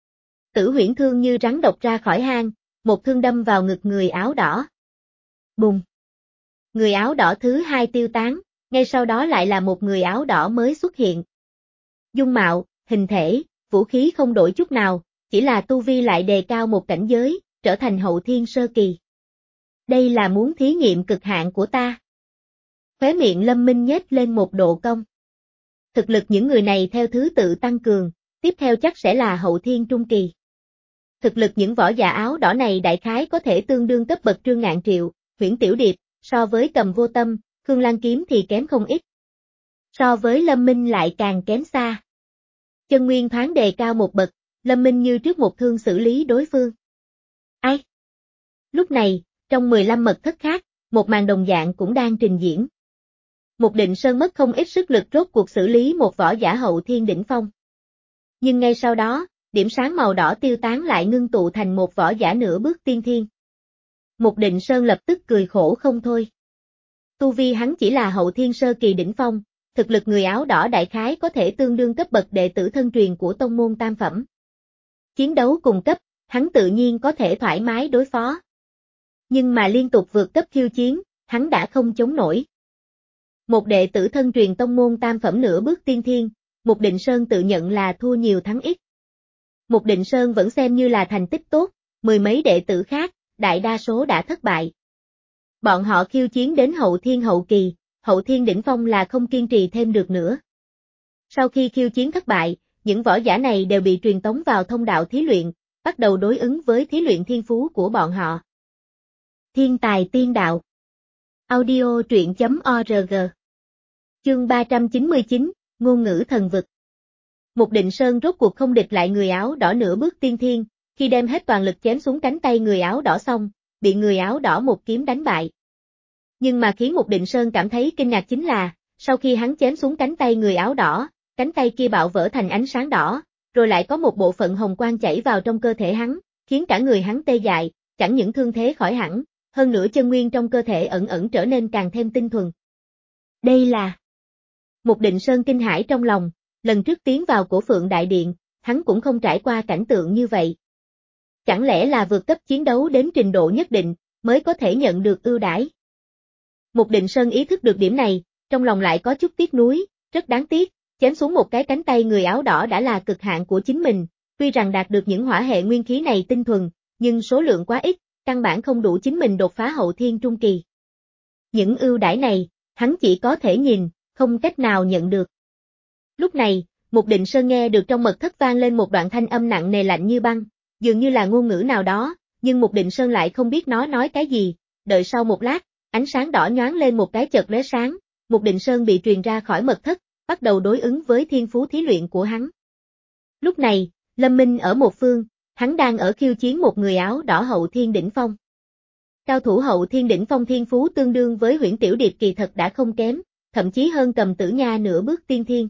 Tử huyễn thương như rắn độc ra khỏi hang, một thương đâm vào ngực người áo đỏ. Bùng. Người áo đỏ thứ hai tiêu tán, ngay sau đó lại là một người áo đỏ mới xuất hiện. Dung mạo, hình thể, vũ khí không đổi chút nào, chỉ là tu vi lại đề cao một cảnh giới, trở thành hậu thiên sơ kỳ. Đây là muốn thí nghiệm cực hạn của ta. Khóe miệng Lâm Minh nhếch lên một độ cong. Thực lực những người này theo thứ tự tăng cường, tiếp theo chắc sẽ là hậu thiên trung kỳ. Thực lực những võ giả áo đỏ này đại khái có thể tương đương cấp bậc Trương Ngạn Triệu, Huyễn Tiểu Điệp, so với Cầm Vô Tâm, Khương Lan Kiếm thì kém không ít. So với Lâm Minh lại càng kém xa. Chân nguyên thoáng đề cao một bậc, Lâm Minh như trước một thương xử lý đối phương. Ai? Lúc này, trong mười lăm mật thất khác, một màn đồng dạng cũng đang trình diễn. Mục Định Sơn mất không ít sức lực rốt cuộc xử lý một võ giả hậu thiên đỉnh phong. Nhưng ngay sau đó, điểm sáng màu đỏ tiêu tán lại ngưng tụ thành một võ giả nửa bước tiên thiên. Mục Định Sơn lập tức cười khổ không thôi. Tu vi hắn chỉ là hậu thiên sơ kỳ đỉnh phong, thực lực người áo đỏ đại khái có thể tương đương cấp bậc đệ tử thân truyền của tông môn tam phẩm. Chiến đấu cùng cấp, hắn tự nhiên có thể thoải mái đối phó. Nhưng mà liên tục vượt cấp khiêu chiến, hắn đã không chống nổi. Một đệ tử thân truyền tông môn tam phẩm nửa bước tiên thiên, Mục Định Sơn tự nhận là thua nhiều thắng ít. Mục Định Sơn vẫn xem như là thành tích tốt, mười mấy đệ tử khác, đại đa số đã thất bại. Bọn họ khiêu chiến đến hậu thiên hậu kỳ, hậu thiên đỉnh phong là không kiên trì thêm được nữa. Sau khi khiêu chiến thất bại, những võ giả này đều bị truyền tống vào thông đạo thí luyện, bắt đầu đối ứng với thí luyện thiên phú của bọn họ. Thiên tài tiên đạo. Audio truyện chấm org. Chương ba trăm chín mươi chín, Ngôn ngữ thần vực. Mục Định Sơn rốt cuộc không địch lại người áo đỏ nửa bước tiên thiên, khi đem hết toàn lực chém xuống cánh tay người áo đỏ xong, bị người áo đỏ một kiếm đánh bại. Nhưng mà khiến Mục Định Sơn cảm thấy kinh ngạc chính là, sau khi hắn chém xuống cánh tay người áo đỏ, cánh tay kia bạo vỡ thành ánh sáng đỏ, rồi lại có một bộ phận hồng quang chảy vào trong cơ thể hắn, khiến cả người hắn tê dại, chẳng những thương thế khỏi hẳn, hơn nữa chân nguyên trong cơ thể ẩn ẩn trở nên càng thêm tinh thuần. Đây là... Mục Định Sơn kinh hãi trong lòng, lần trước tiến vào Cổ Phượng Đại Điện, hắn cũng không trải qua cảnh tượng như vậy. Chẳng lẽ là vượt cấp chiến đấu đến trình độ nhất định, mới có thể nhận được ưu đãi? Mục Định Sơn ý thức được điểm này, trong lòng lại có chút tiếc nuối, rất đáng tiếc, chém xuống một cái cánh tay người áo đỏ đã là cực hạn của chính mình, tuy rằng đạt được những hỏa hệ nguyên khí này tinh thuần, nhưng số lượng quá ít, căn bản không đủ chính mình đột phá hậu thiên trung kỳ. Những ưu đãi này, hắn chỉ có thể nhìn, không cách nào nhận được. Lúc này, Mục Định Sơn nghe được trong mật thất vang lên một đoạn thanh âm nặng nề lạnh như băng, dường như là ngôn ngữ nào đó, nhưng Mục Định Sơn lại không biết nó nói cái gì, đợi sau một lát, ánh sáng đỏ nhoáng lên một cái chợt lóe sáng, Mục Định Sơn bị truyền ra khỏi mật thất, bắt đầu đối ứng với thiên phú thí luyện của hắn. Lúc này, Lâm Minh ở một phương, hắn đang ở khiêu chiến một người áo đỏ hậu thiên đỉnh phong. Cao thủ hậu thiên đỉnh phong thiên phú tương đương với Huyễn Tiểu Điệp kỳ thật đã không kém, thậm chí hơn Cầm Tử Nha nửa bước tiên thiên.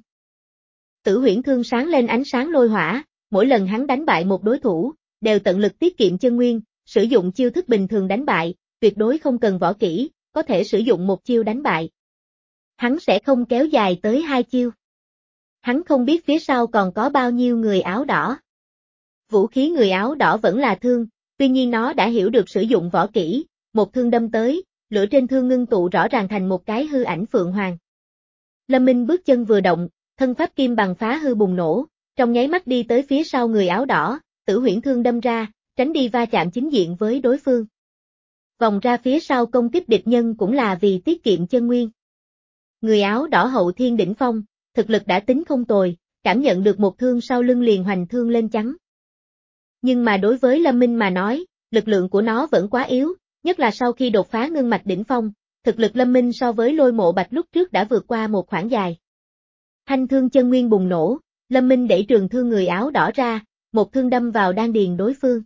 Tử Huyễn thương sáng lên ánh sáng lôi hỏa, mỗi lần hắn đánh bại một đối thủ, đều tận lực tiết kiệm chân nguyên, sử dụng chiêu thức bình thường đánh bại, tuyệt đối không cần võ kỹ, có thể sử dụng một chiêu đánh bại. Hắn sẽ không kéo dài tới hai chiêu. Hắn không biết phía sau còn có bao nhiêu người áo đỏ. Vũ khí người áo đỏ vẫn là thương, tuy nhiên nó đã hiểu được sử dụng võ kỹ, một thương đâm tới, lửa trên thương ngưng tụ rõ ràng thành một cái hư ảnh phượng hoàng. Lâm Minh bước chân vừa động, thân pháp kim bằng phá hư bùng nổ, trong nháy mắt đi tới phía sau người áo đỏ, Tử Huyễn thương đâm ra, tránh đi va chạm chính diện với đối phương. Vòng ra phía sau công kích địch nhân cũng là vì tiết kiệm chân nguyên. Người áo đỏ hậu thiên đỉnh phong, thực lực đã tính không tồi, cảm nhận được một thương sau lưng liền hoành thương lên chắn. Nhưng mà đối với Lâm Minh mà nói, lực lượng của nó vẫn quá yếu, nhất là sau khi đột phá ngưng mạch đỉnh phong, thực lực Lâm Minh so với Lôi Mộ Bạch lúc trước đã vượt qua một khoảng dài. Thanh thương chân nguyên bùng nổ, Lâm Minh đẩy trường thương người áo đỏ ra, một thương đâm vào đan điền đối phương.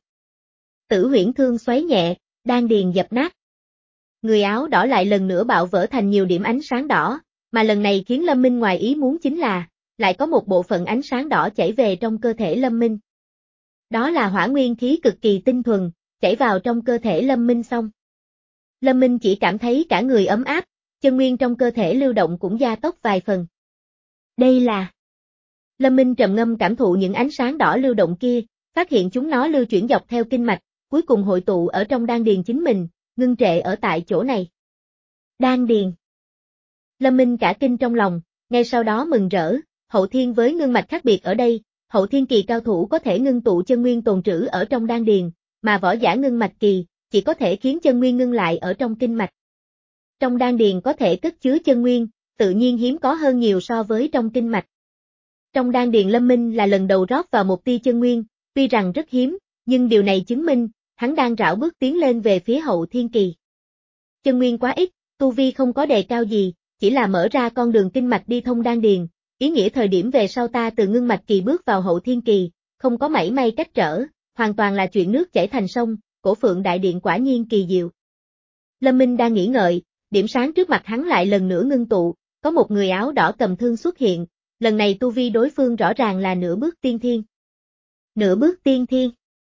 Tử Huyễn thương xoáy nhẹ, đan điền dập nát. Người áo đỏ lại lần nữa bạo vỡ thành nhiều điểm ánh sáng đỏ, mà lần này khiến Lâm Minh ngoài ý muốn chính là, lại có một bộ phận ánh sáng đỏ chảy về trong cơ thể Lâm Minh. Đó là hỏa nguyên khí cực kỳ tinh thuần, chảy vào trong cơ thể Lâm Minh xong. Lâm Minh chỉ cảm thấy cả người ấm áp, chân nguyên trong cơ thể lưu động cũng gia tốc vài phần. Đây là... Lâm Minh trầm ngâm cảm thụ những ánh sáng đỏ lưu động kia, phát hiện chúng nó lưu chuyển dọc theo kinh mạch, cuối cùng hội tụ ở trong đan điền chính mình, ngưng trệ ở tại chỗ này. Đan điền. Lâm Minh cả kinh trong lòng, ngay sau đó mừng rỡ, hậu thiên với ngưng mạch khác biệt ở đây, hậu thiên kỳ cao thủ có thể ngưng tụ chân nguyên tồn trữ ở trong đan điền, mà võ giả ngưng mạch kỳ, chỉ có thể khiến chân nguyên ngưng lại ở trong kinh mạch. Trong đan điền có thể cất chứa chân nguyên, tự nhiên hiếm có hơn nhiều so với trong kinh mạch. Trong đan điền Lâm Minh là lần đầu rót vào một tia chân nguyên, tuy rằng rất hiếm, nhưng điều này chứng minh, hắn đang rảo bước tiến lên về phía hậu thiên kỳ. Chân nguyên quá ít, tu vi không có đề cao gì, chỉ là mở ra con đường kinh mạch đi thông đan điền, ý nghĩa thời điểm về sau ta từ ngưng mạch kỳ bước vào hậu thiên kỳ, không có mảy may cách trở, hoàn toàn là chuyện nước chảy thành sông, Cổ Phượng Đại Điện quả nhiên kỳ diệu. Lâm Minh đang nghĩ ngợi, điểm sáng trước mặt hắn lại lần nữa ngưng tụ, có một người áo đỏ cầm thương xuất hiện, lần này tu vi đối phương rõ ràng là nửa bước tiên thiên. Nửa bước tiên thiên.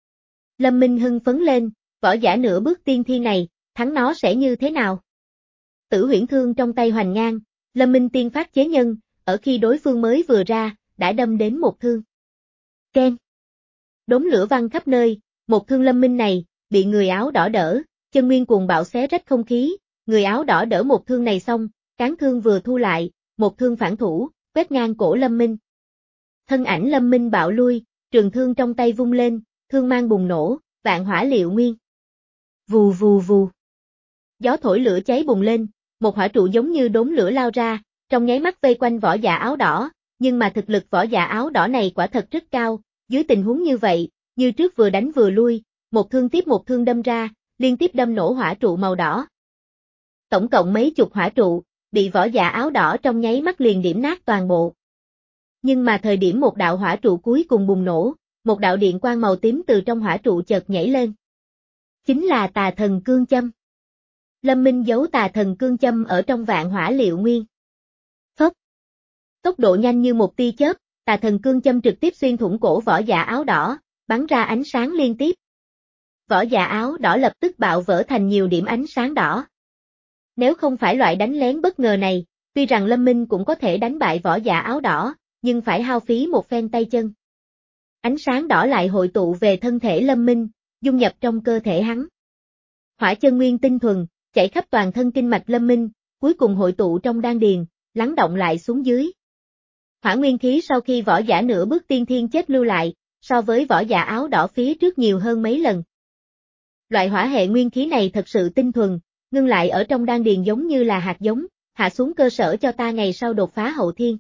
Lâm Minh hưng phấn lên, võ giả nửa bước tiên thiên này, thắng nó sẽ như thế nào? Tử huyễn thương trong tay hoành ngang, Lâm Minh tiên phát chế nhân, ở khi đối phương mới vừa ra, đã đâm đến một thương. Keng. Đốm lửa văng khắp nơi, một thương Lâm Minh này, bị người áo đỏ đỡ, chân nguyên cuồng bạo xé rách không khí, người áo đỏ đỡ một thương này xong, cán thương vừa thu lại, một thương phản thủ, quét ngang cổ Lâm Minh. Thân ảnh Lâm Minh bạo lui, trường thương trong tay vung lên, thương mang bùng nổ, vạn hỏa liệu nguyên. Vù vù vù. Gió thổi lửa cháy bùng lên, một hỏa trụ giống như đốm lửa lao ra, trong nháy mắt vây quanh võ giả áo đỏ, nhưng mà thực lực võ giả áo đỏ này quả thật rất cao, dưới tình huống như vậy, như trước vừa đánh vừa lui, một thương tiếp một thương đâm ra, liên tiếp đâm nổ hỏa trụ màu đỏ. Tổng cộng mấy chục hỏa trụ, bị võ giả áo đỏ trong nháy mắt liền điểm nát toàn bộ. Nhưng mà thời điểm một đạo hỏa trụ cuối cùng bùng nổ, một đạo điện quang màu tím từ trong hỏa trụ chợt nhảy lên. Chính là Tà Thần Cương Châm. Lâm Minh giấu Tà Thần Cương Châm ở trong vạn hỏa liệu nguyên. Phốc. Tốc độ nhanh như một tia chớp, Tà Thần Cương Châm trực tiếp xuyên thủng cổ võ giả áo đỏ, bắn ra ánh sáng liên tiếp. Võ giả áo đỏ lập tức bạo vỡ thành nhiều điểm ánh sáng đỏ. Nếu không phải loại đánh lén bất ngờ này, tuy rằng Lâm Minh cũng có thể đánh bại võ giả áo đỏ, nhưng phải hao phí một phen tay chân. Ánh sáng đỏ lại hội tụ về thân thể Lâm Minh, dung nhập trong cơ thể hắn. Hỏa chân nguyên tinh thuần, chảy khắp toàn thân kinh mạch Lâm Minh, cuối cùng hội tụ trong đan điền, lắng động lại xuống dưới. Hỏa nguyên khí sau khi võ giả nửa bước tiên thiên chết lưu lại, so với võ giả áo đỏ phía trước nhiều hơn mấy lần. Loại hỏa hệ nguyên khí này thật sự tinh thuần, ngưng lại ở trong đan điền giống như là hạt giống, hạ xuống cơ sở cho ta ngày sau đột phá hậu thiên.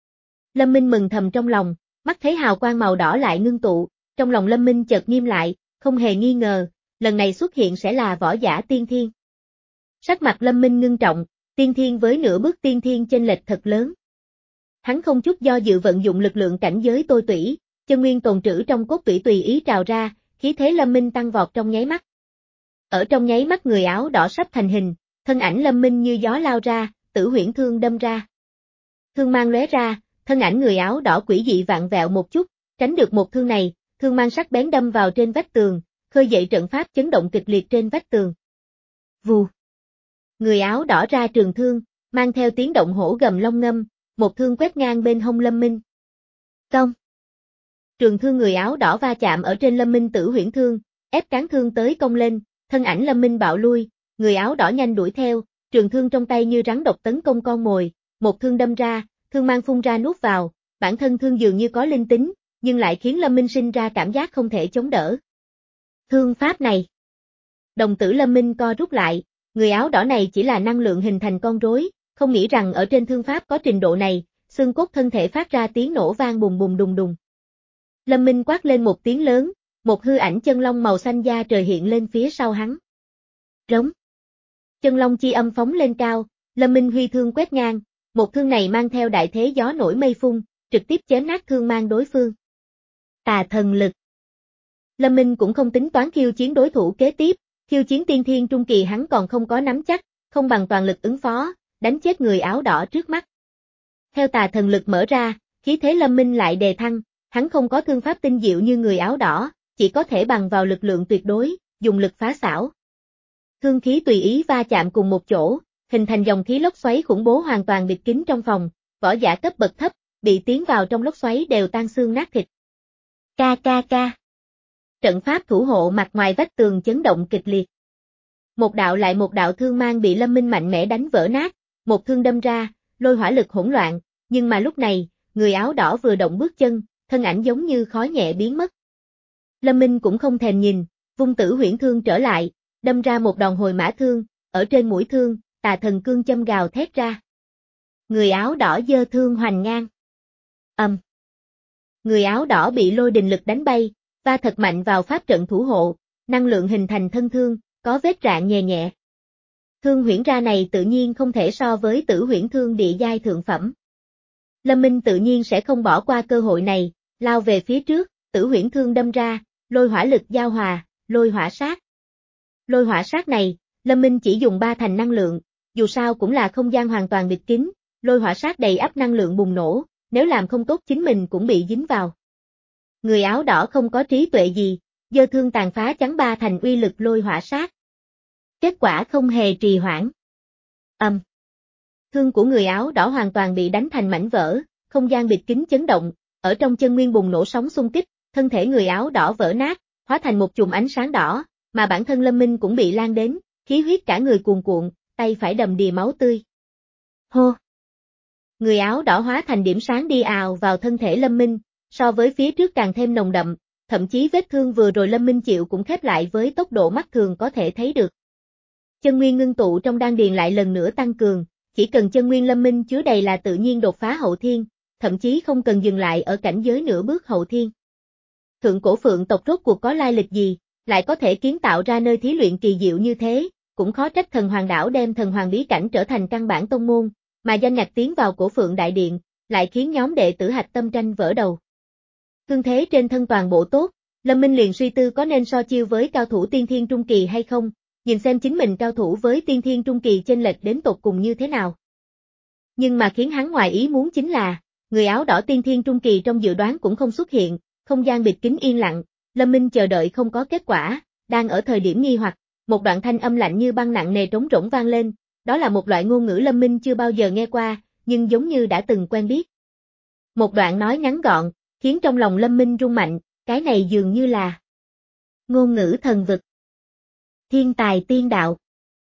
Lâm Minh mừng thầm trong lòng, mắt thấy hào quang màu đỏ lại ngưng tụ, trong lòng Lâm Minh chợt nghiêm lại, không hề nghi ngờ, lần này xuất hiện sẽ là võ giả tiên thiên. Sắc mặt Lâm Minh ngưng trọng, tiên thiên với nửa bước tiên thiên chênh lệch thật lớn. Hắn không chút do dự vận dụng lực lượng cảnh giới tôi tủy, chân nguyên tồn trữ trong cốt tủy tùy ý trào ra, khí thế Lâm Minh tăng vọt trong nháy mắt. Ở trong nháy mắt người áo đỏ sắp thành hình, thân ảnh Lâm Minh như gió lao ra, tử huyễn thương đâm ra. Thương mang lóe ra, thân ảnh người áo đỏ quỷ dị vặn vẹo một chút, tránh được một thương này, thương mang sắc bén đâm vào trên vách tường, khơi dậy trận pháp chấn động kịch liệt trên vách tường. Vù. Người áo đỏ ra trường thương, mang theo tiếng động hổ gầm long ngâm, một thương quét ngang bên hông Lâm Minh. Cong. Trường thương người áo đỏ va chạm ở trên Lâm Minh tử huyễn thương, ép cán thương tới cong lên, thân ảnh Lâm Minh bạo lui, người áo đỏ nhanh đuổi theo, trường thương trong tay như rắn độc tấn công con mồi, một thương đâm ra, thương mang phun ra nuốt vào, bản thân thương dường như có linh tính, nhưng lại khiến Lâm Minh sinh ra cảm giác không thể chống đỡ. Thương pháp này. Đồng tử Lâm Minh co rút lại, người áo đỏ này chỉ là năng lượng hình thành con rối, không nghĩ rằng ở trên thương pháp có trình độ này, xương cốt thân thể phát ra tiếng nổ vang bùng bùng đùng đùng. Lâm Minh quát lên một tiếng lớn, một hư ảnh chân long màu xanh da trời hiện lên phía sau hắn. Rống. Chân long chi âm phóng lên cao, Lâm Minh huy thương quét ngang, một thương này mang theo đại thế gió nổi mây phun, trực tiếp chém nát thương mang đối phương. Tà thần lực. Lâm Minh cũng không tính toán khiêu chiến đối thủ kế tiếp, khiêu chiến tiên thiên trung kỳ hắn còn không có nắm chắc, không bằng toàn lực ứng phó, đánh chết người áo đỏ trước mắt. Theo tà thần lực mở ra, khí thế Lâm Minh lại đề thăng, hắn không có thương pháp tinh diệu như người áo đỏ, chỉ có thể bằng vào lực lượng tuyệt đối, dùng lực phá xảo. Thương khí tùy ý va chạm cùng một chỗ, hình thành dòng khí lốc xoáy khủng bố hoàn toàn bịt kín trong phòng, võ giả cấp bậc thấp, bị tiến vào trong lốc xoáy đều tan xương nát thịt. Ca ca ca. Trận pháp thủ hộ mặt ngoài vách tường chấn động kịch liệt. Một đạo lại một đạo thương mang bị Lâm Minh mạnh mẽ đánh vỡ nát, một thương đâm ra, lôi hỏa lực hỗn loạn, nhưng mà lúc này, người áo đỏ vừa động bước chân, thân ảnh giống như khói nhẹ biến mất. Lâm Minh cũng không thèm nhìn, vung tử huyễn thương trở lại, đâm ra một đòn hồi mã thương, ở trên mũi thương, tà thần cương châm gào thét ra. Người áo đỏ giơ thương hoành ngang. Ầm. Um. Người áo đỏ bị lôi đình lực đánh bay, va thật mạnh vào pháp trận thủ hộ, năng lượng hình thành thân thương, có vết rạn nhẹ nhẹ. Thương huyễn ra này tự nhiên không thể so với tử huyễn thương địa giai thượng phẩm. Lâm Minh tự nhiên sẽ không bỏ qua cơ hội này, lao về phía trước, tử huyễn thương đâm ra, lôi hỏa lực giao hòa, lôi hỏa sát. Lôi hỏa sát này, Lâm Minh chỉ dùng ba thành năng lượng, dù sao cũng là không gian hoàn toàn bịt kín, lôi hỏa sát đầy ắp năng lượng bùng nổ, nếu làm không tốt chính mình cũng bị dính vào. Người áo đỏ không có trí tuệ gì, giơ thương tàn phá chắn ba thành uy lực lôi hỏa sát. Kết quả không hề trì hoãn. Ầm. Um. Thương của người áo đỏ hoàn toàn bị đánh thành mảnh vỡ, không gian bịt kín chấn động, ở trong chân nguyên bùng nổ sóng xung kích, thân thể người áo đỏ vỡ nát, hóa thành một chùm ánh sáng đỏ, mà bản thân Lâm Minh cũng bị lan đến, khí huyết cả người cuồn cuộn, tay phải đầm đìa máu tươi. Hô! Người áo đỏ hóa thành điểm sáng đi ào vào thân thể Lâm Minh, so với phía trước càng thêm nồng đậm, thậm chí vết thương vừa rồi Lâm Minh chịu cũng khép lại với tốc độ mắt thường có thể thấy được. Chân nguyên ngưng tụ trong đan điền lại lần nữa tăng cường, chỉ cần chân nguyên Lâm Minh chứa đầy là tự nhiên đột phá hậu thiên, thậm chí không cần dừng lại ở cảnh giới nửa bước hậu thiên. Thượng cổ phượng tộc rốt cuộc có lai lịch gì, lại có thể kiến tạo ra nơi thí luyện kỳ diệu như thế, cũng khó trách thần hoàng đảo đem thần hoàng bí cảnh trở thành căn bản tông môn, mà danh ngạch tiến vào cổ phượng đại điện, lại khiến nhóm đệ tử hạch tâm tranh vỡ đầu. Thương thế trên thân toàn bộ tốt, Lâm Minh liền suy tư có nên so chiêu với cao thủ tiên thiên trung kỳ hay không, nhìn xem chính mình cao thủ với tiên thiên trung kỳ chênh lệch đến tột cùng như thế nào. Nhưng mà khiến hắn ngoài ý muốn chính là, người áo đỏ tiên thiên trung kỳ trong dự đoán cũng không xuất hiện, không gian bịt kín yên lặng, Lâm Minh chờ đợi không có kết quả, đang ở thời điểm nghi hoặc, một đoạn thanh âm lạnh như băng nặng nề trống rỗng vang lên, đó là một loại ngôn ngữ Lâm Minh chưa bao giờ nghe qua, nhưng giống như đã từng quen biết. Một đoạn nói ngắn gọn, khiến trong lòng Lâm Minh rung mạnh, cái này dường như là ngôn ngữ thần vực. Thiên tài tiên đạo.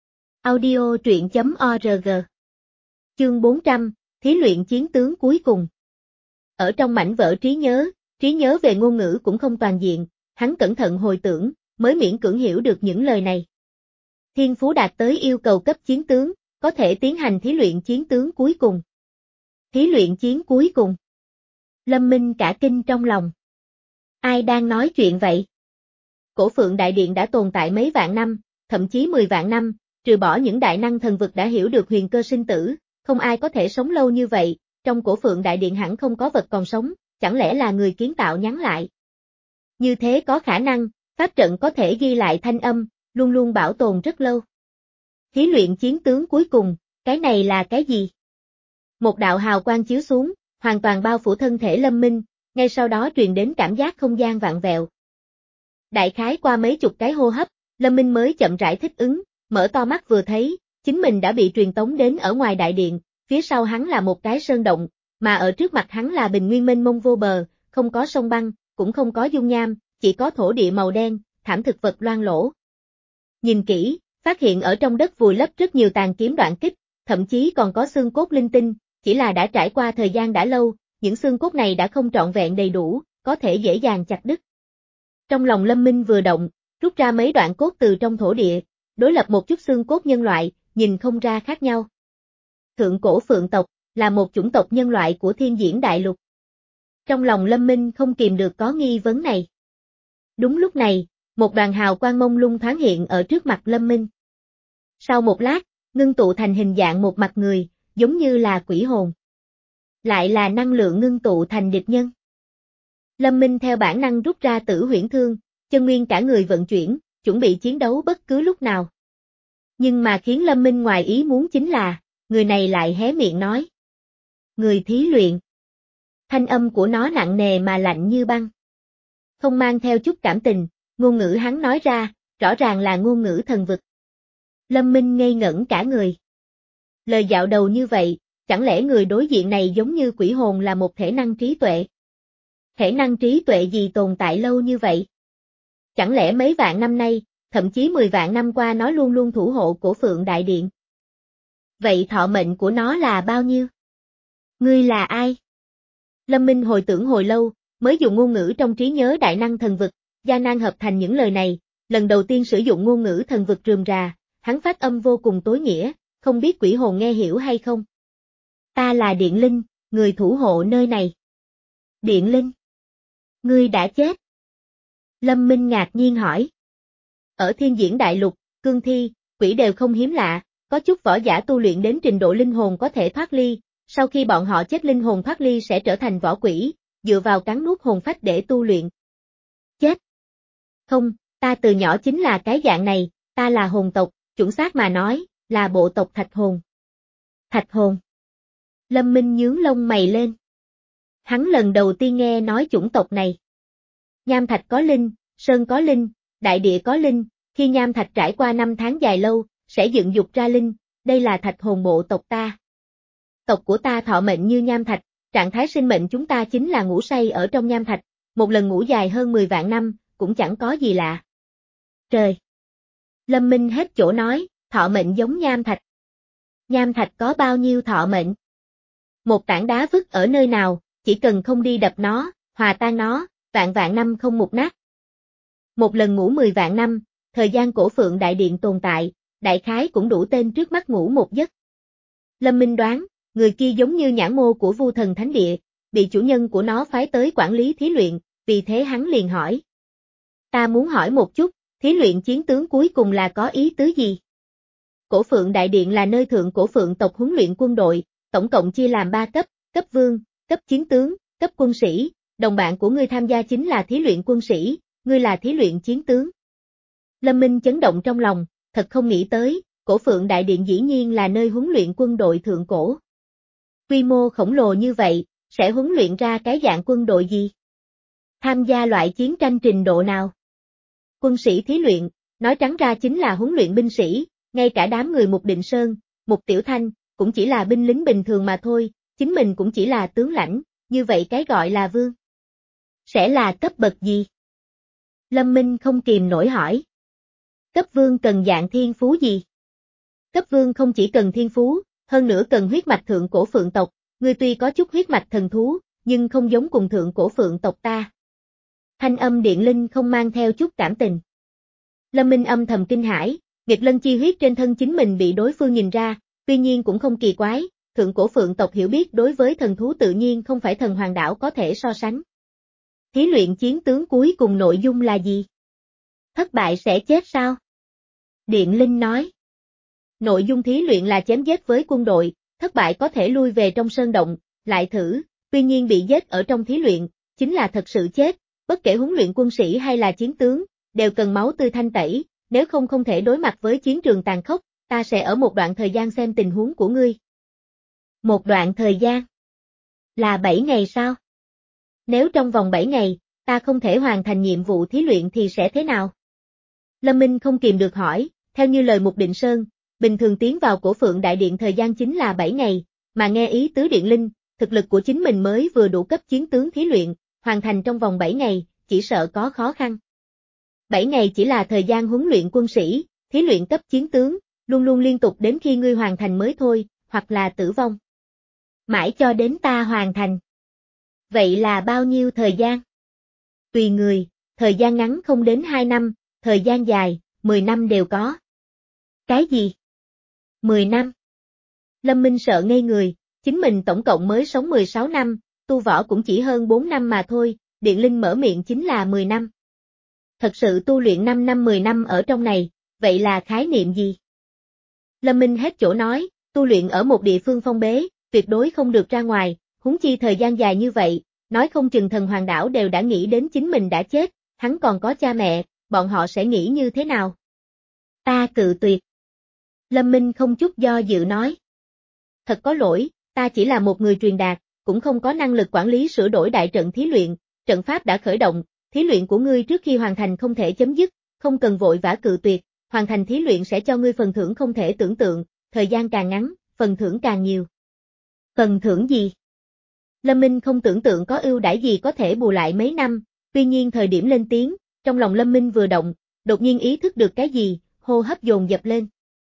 Audio truyện chấm org. Chương bốn trăm, thí luyện chiến tướng cuối cùng. Ở trong mảnh vỡ trí nhớ, trí nhớ về ngôn ngữ cũng không toàn diện, hắn cẩn thận hồi tưởng, mới miễn cưỡng hiểu được những lời này. Thiên phú đạt tới yêu cầu cấp chiến tướng, có thể tiến hành thí luyện chiến tướng cuối cùng. Thí luyện chiến cuối cùng. Lâm Minh cả kinh trong lòng. Ai đang nói chuyện vậy? Cổ Phượng Đại Điện đã tồn tại mấy vạn năm, thậm chí mười vạn năm, trừ bỏ những đại năng thần vực đã hiểu được huyền cơ sinh tử, không ai có thể sống lâu như vậy, trong Cổ Phượng Đại Điện hẳn không có vật còn sống, chẳng lẽ là người kiến tạo nhắn lại. Như thế có khả năng, pháp trận có thể ghi lại thanh âm, luôn luôn bảo tồn rất lâu. Thí luyện chiến tướng cuối cùng, cái này là cái gì? Một đạo hào quang chiếu xuống, hoàn toàn bao phủ thân thể Lâm Minh, ngay sau đó truyền đến cảm giác không gian vạn vẹo. Đại khái qua mấy chục cái hô hấp, Lâm Minh mới chậm rãi thích ứng, mở to mắt vừa thấy, chính mình đã bị truyền tống đến ở ngoài đại điện, phía sau hắn là một cái sơn động, mà ở trước mặt hắn là bình nguyên mênh mông vô bờ, không có sông băng, cũng không có dung nham, chỉ có thổ địa màu đen, thảm thực vật loang lổ. Nhìn kỹ, phát hiện ở trong đất vùi lấp rất nhiều tàn kiếm đoạn kích, thậm chí còn có xương cốt linh tinh, chỉ là đã trải qua thời gian đã lâu, những xương cốt này đã không trọn vẹn đầy đủ, có thể dễ dàng chặt đứt. Trong lòng Lâm Minh vừa động, rút ra mấy đoạn cốt từ trong thổ địa, đối lập một chút xương cốt nhân loại, nhìn không ra khác nhau. Thượng cổ phượng tộc, là một chủng tộc nhân loại của thiên diễn đại lục. Trong lòng Lâm Minh không kìm được có nghi vấn này. Đúng lúc này, một đoàn hào quang mông lung thoáng hiện ở trước mặt Lâm Minh. Sau một lát, ngưng tụ thành hình dạng một mặt người, giống như là quỷ hồn. Lại là năng lượng ngưng tụ thành địch nhân. Lâm Minh theo bản năng rút ra tử huyễn thương, chân nguyên cả người vận chuyển, chuẩn bị chiến đấu bất cứ lúc nào. Nhưng mà khiến Lâm Minh ngoài ý muốn chính là, người này lại hé miệng nói. Người thí luyện. Thanh âm của nó nặng nề mà lạnh như băng. Không mang theo chút cảm tình, ngôn ngữ hắn nói ra, rõ ràng là ngôn ngữ thần vực. Lâm Minh ngây ngẩn cả người. Lời dạo đầu như vậy, chẳng lẽ người đối diện này giống như quỷ hồn là một thể năng trí tuệ? Thể năng trí tuệ gì tồn tại lâu như vậy? Chẳng lẽ mấy vạn năm nay, thậm chí mười vạn năm qua nó luôn luôn thủ hộ Cổ Phượng Đại Điện. Vậy thọ mệnh của nó là bao nhiêu? Ngươi là ai? Lâm Minh hồi tưởng hồi lâu, mới dùng ngôn ngữ trong trí nhớ đại năng thần vực, gian nan hợp thành những lời này, lần đầu tiên sử dụng ngôn ngữ thần vực rườm rà, hắn phát âm vô cùng tối nghĩa, không biết quỷ hồn nghe hiểu hay không. Ta là Điện Linh, người thủ hộ nơi này. Điện Linh? Ngươi đã chết? Lâm Minh ngạc nhiên hỏi. Ở thiên diễn đại lục, cương thi, quỷ đều không hiếm lạ, có chút võ giả tu luyện đến trình độ linh hồn có thể thoát ly, sau khi bọn họ chết linh hồn thoát ly sẽ trở thành võ quỷ, dựa vào cắn nuốt hồn phách để tu luyện. Chết? Không, ta từ nhỏ chính là cái dạng này, ta là hồn tộc, chuẩn xác mà nói, là bộ tộc Thạch Hồn. Thạch Hồn? Lâm Minh nhướng lông mày lên. Hắn lần đầu tiên nghe nói chủng tộc này. Nham thạch có linh, sơn có linh, đại địa có linh, khi nham thạch trải qua năm tháng dài lâu, sẽ dựng dục ra linh, đây là Thạch Hồn bộ tộc ta. Tộc của ta thọ mệnh như nham thạch, trạng thái sinh mệnh chúng ta chính là ngủ say ở trong nham thạch, một lần ngủ dài hơn mười vạn năm, cũng chẳng có gì lạ. Trời! Lâm Minh hết chỗ nói, thọ mệnh giống nham thạch. Nham thạch có bao nhiêu thọ mệnh? Một tảng đá vứt ở nơi nào, chỉ cần không đi đập nó, hòa tan nó, vạn vạn năm không mục nát. Một lần ngủ mười vạn năm, thời gian Cổ Phượng Đại Điện tồn tại, đại khái cũng đủ tên trước mắt ngủ một giấc. Lâm Minh đoán, người kia giống như nhãn mô của Vu Thần Thánh Địa, bị chủ nhân của nó phái tới quản lý thí luyện, vì thế hắn liền hỏi. Ta muốn hỏi một chút, thí luyện chiến tướng cuối cùng là có ý tứ gì? Cổ Phượng Đại Điện là nơi thượng cổ Phượng tộc huấn luyện quân đội, tổng cộng chia làm ba cấp, cấp vương, cấp chiến tướng, cấp quân sĩ, đồng bạn của ngươi tham gia chính là thí luyện quân sĩ, ngươi là thí luyện chiến tướng. Lâm Minh chấn động trong lòng, thật không nghĩ tới, Cổ Phượng Đại Điện dĩ nhiên là nơi huấn luyện quân đội thượng cổ. Quy mô khổng lồ như vậy, sẽ huấn luyện ra cái dạng quân đội gì? Tham gia loại chiến tranh trình độ nào? Quân sĩ thí luyện, nói trắng ra chính là huấn luyện binh sĩ, ngay cả đám người Mục Định Sơn, Mục Tiểu Thanh, cũng chỉ là binh lính bình thường mà thôi, chính mình cũng chỉ là tướng lãnh, như vậy cái gọi là vương. Sẽ là cấp bậc gì? Lâm Minh không kìm nổi hỏi. Cấp vương cần dạng thiên phú gì? Cấp vương không chỉ cần thiên phú, hơn nữa cần huyết mạch thượng cổ Phượng tộc, ngươi tuy có chút huyết mạch thần thú, nhưng không giống cùng thượng cổ Phượng tộc ta. Thanh âm Điện Linh không mang theo chút cảm tình. Lâm Minh âm thầm kinh hãi, nghịch lân chi huyết trên thân chính mình bị đối phương nhìn ra, tuy nhiên cũng không kỳ quái, thượng cổ Phượng tộc hiểu biết đối với thần thú tự nhiên không phải thần hoàng đảo có thể so sánh. Thí luyện chiến tướng cuối cùng nội dung là gì? Thất bại sẽ chết sao? Điện Linh nói. Nội dung thí luyện là chém giết với quân đội, thất bại có thể lui về trong sơn động, lại thử, tuy nhiên bị giết ở trong thí luyện, chính là thật sự chết, bất kể huấn luyện quân sĩ hay là chiến tướng, đều cần máu tươi thanh tẩy, nếu không không thể đối mặt với chiến trường tàn khốc, ta sẽ ở một đoạn thời gian xem tình huống của ngươi. Một đoạn thời gian? Là bảy ngày sao? Nếu trong vòng bảy ngày, ta không thể hoàn thành nhiệm vụ thí luyện thì sẽ thế nào? Lâm Minh không kìm được hỏi, theo như lời Mục Định Sơn, bình thường tiến vào Cổ Phượng Đại Điện thời gian chính là bảy ngày, mà nghe ý tứ Điện Linh, thực lực của chính mình mới vừa đủ cấp chiến tướng thí luyện, hoàn thành trong vòng bảy ngày, chỉ sợ có khó khăn. bảy ngày chỉ là thời gian huấn luyện quân sĩ, thí luyện cấp chiến tướng, luôn luôn liên tục đến khi ngươi hoàn thành mới thôi, hoặc là tử vong. Mãi cho đến ta hoàn thành. Vậy là bao nhiêu thời gian? Tùy người, thời gian ngắn không đến hai năm, thời gian dài, mười năm đều có. Cái gì? mười năm? Lâm Minh sợ ngây người, chính mình tổng cộng mới sống mười sáu năm, tu võ cũng chỉ hơn bốn năm mà thôi, Điện Linh mở miệng chính là mười năm. Thật sự tu luyện năm năm mười năm ở trong này, vậy là khái niệm gì? Lâm Minh hết chỗ nói, tu luyện ở một địa phương phong bế, tuyệt đối không được ra ngoài, huống chi thời gian dài như vậy, nói không chừng thần hoàng đảo đều đã nghĩ đến chính mình đã chết, hắn còn có cha mẹ, bọn họ sẽ nghĩ như thế nào? Ta cự tuyệt. Lâm Minh không chút do dự nói. Thật có lỗi, ta chỉ là một người truyền đạt, cũng không có năng lực quản lý sửa đổi đại trận thí luyện, trận pháp đã khởi động, thí luyện của ngươi trước khi hoàn thành không thể chấm dứt, không cần vội vã cự tuyệt, hoàn thành thí luyện sẽ cho ngươi phần thưởng không thể tưởng tượng, thời gian càng ngắn, phần thưởng càng nhiều. Phần thưởng gì? Lâm Minh không tưởng tượng có ưu đãi gì có thể bù lại mấy năm, tuy nhiên thời điểm lên tiếng, trong lòng Lâm Minh vừa động, đột nhiên ý thức được cái gì, hô hấp dồn dập lên.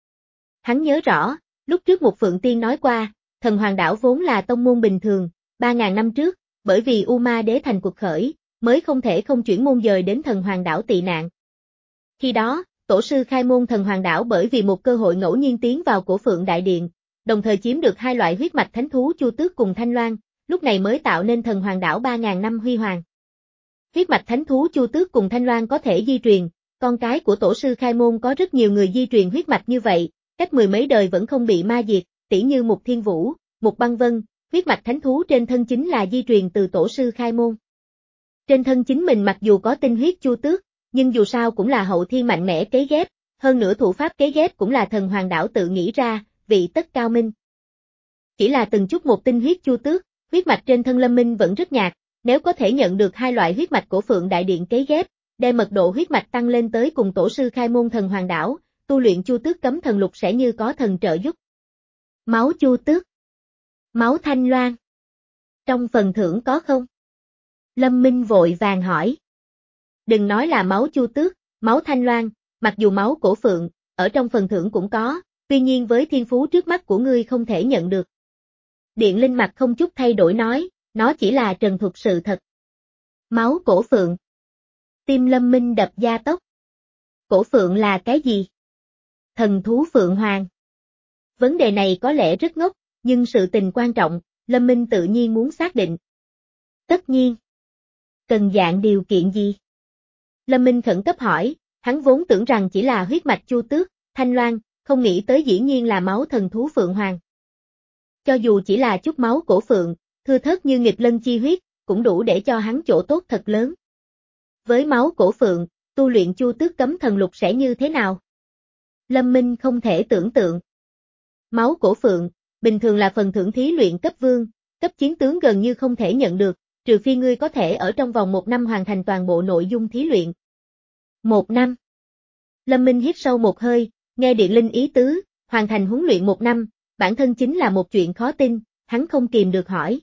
Hắn nhớ rõ, lúc trước một Phượng Tiên nói qua, thần hoàng đảo vốn là tông môn bình thường, ba ngàn năm trước, bởi vì U Ma Đế thành cuộc khởi, mới không thể không chuyển môn dời đến thần hoàng đảo tị nạn. Khi đó, tổ sư khai môn thần hoàng đảo bởi vì một cơ hội ngẫu nhiên tiến vào cổ Phượng Đại Điện, đồng thời chiếm được hai loại huyết mạch thánh thú Chu Tước cùng Thanh Loan, lúc này mới tạo nên thần hoàng đảo ba ngàn năm huy hoàng. Huyết mạch thánh thú Chu Tước cùng Thanh Loan có thể di truyền, con cái của tổ sư khai môn có rất nhiều người di truyền huyết mạch như vậy, cách mười mấy đời vẫn không bị ma diệt, tỉ như Mục Thiên Vũ, Mục Băng Vân, huyết mạch thánh thú trên thân chính là di truyền từ tổ sư khai môn. Trên thân chính mình mặc dù có tinh huyết Chu Tước, nhưng dù sao cũng là hậu thiên mạnh mẽ kế ghép, hơn nữa thủ pháp kế ghép cũng là thần hoàng đảo tự nghĩ ra, vị tất cao minh. Chỉ là từng chút một tinh huyết Chu Tước, huyết mạch trên thân Lâm Minh vẫn rất nhạt, nếu có thể nhận được hai loại huyết mạch của Phượng Đại Điện kế ghép, đem mật độ huyết mạch tăng lên tới cùng tổ sư khai môn thần hoàng đảo, tu luyện Chu Tước cấm thần lục sẽ như có thần trợ giúp. Máu Chu Tước, máu Thanh Loan, trong phần thưởng có không? Lâm Minh vội vàng hỏi. Đừng nói là máu Chu Tước, máu Thanh Loan, mặc dù máu cổ Phượng, ở trong phần thưởng cũng có, tuy nhiên với thiên phú trước mắt của ngươi không thể nhận được. Điện Linh mặt không chút thay đổi nói, nó chỉ là trần thuật sự thật. Máu cổ Phượng. Tim Lâm Minh đập gia tốc. Cổ Phượng là cái gì? Thần thú Phượng Hoàng. Vấn đề này có lẽ rất ngốc, nhưng sự tình quan trọng, Lâm Minh tự nhiên muốn xác định. Tất nhiên. Cần dạng điều kiện gì? Lâm Minh khẩn cấp hỏi, hắn vốn tưởng rằng chỉ là huyết mạch Chu Tước, Thanh Loan, không nghĩ tới dĩ nhiên là máu thần thú Phượng Hoàng. Cho dù chỉ là chút máu cổ Phượng, thưa thớt như nghịch lân chi huyết, cũng đủ để cho hắn chỗ tốt thật lớn. Với máu cổ Phượng, tu luyện Chu Tước cấm thần lục sẽ như thế nào? Lâm Minh không thể tưởng tượng. Máu cổ Phượng, bình thường là phần thưởng thí luyện cấp vương, cấp chiến tướng gần như không thể nhận được, trừ phi ngươi có thể ở trong vòng một năm hoàn thành toàn bộ nội dung thí luyện. Một năm. Lâm Minh hít sâu một hơi, nghe Điện Linh ý tứ, hoàn thành huấn luyện một năm, bản thân chính là một chuyện khó tin, hắn không kìm được hỏi.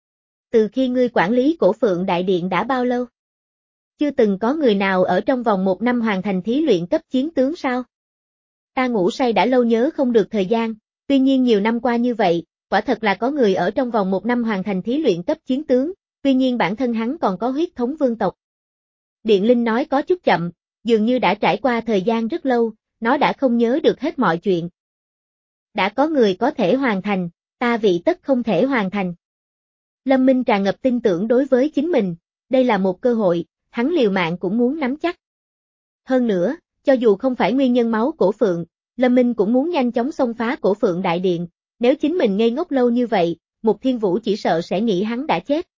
Từ khi ngươi quản lý cổ Phượng Đại Điện đã bao lâu? Chưa từng có người nào ở trong vòng một năm hoàn thành thí luyện cấp chiến tướng sao? Ta ngủ say đã lâu nhớ không được thời gian, tuy nhiên nhiều năm qua như vậy, quả thật là có người ở trong vòng một năm hoàn thành thí luyện cấp chiến tướng, tuy nhiên bản thân hắn còn có huyết thống vương tộc. Điện Linh nói có chút chậm, dường như đã trải qua thời gian rất lâu, nó đã không nhớ được hết mọi chuyện. Đã có người có thể hoàn thành, ta vị tất không thể hoàn thành. Lâm Minh tràn ngập tin tưởng đối với chính mình, đây là một cơ hội, hắn liều mạng cũng muốn nắm chắc. Hơn nữa, cho dù không phải nguyên nhân máu cổ Phượng, Lâm Minh cũng muốn nhanh chóng xông phá cổ Phượng Đại Điện, nếu chính mình ngây ngốc lâu như vậy, Mục Thiên Vũ chỉ sợ sẽ nghĩ hắn đã chết.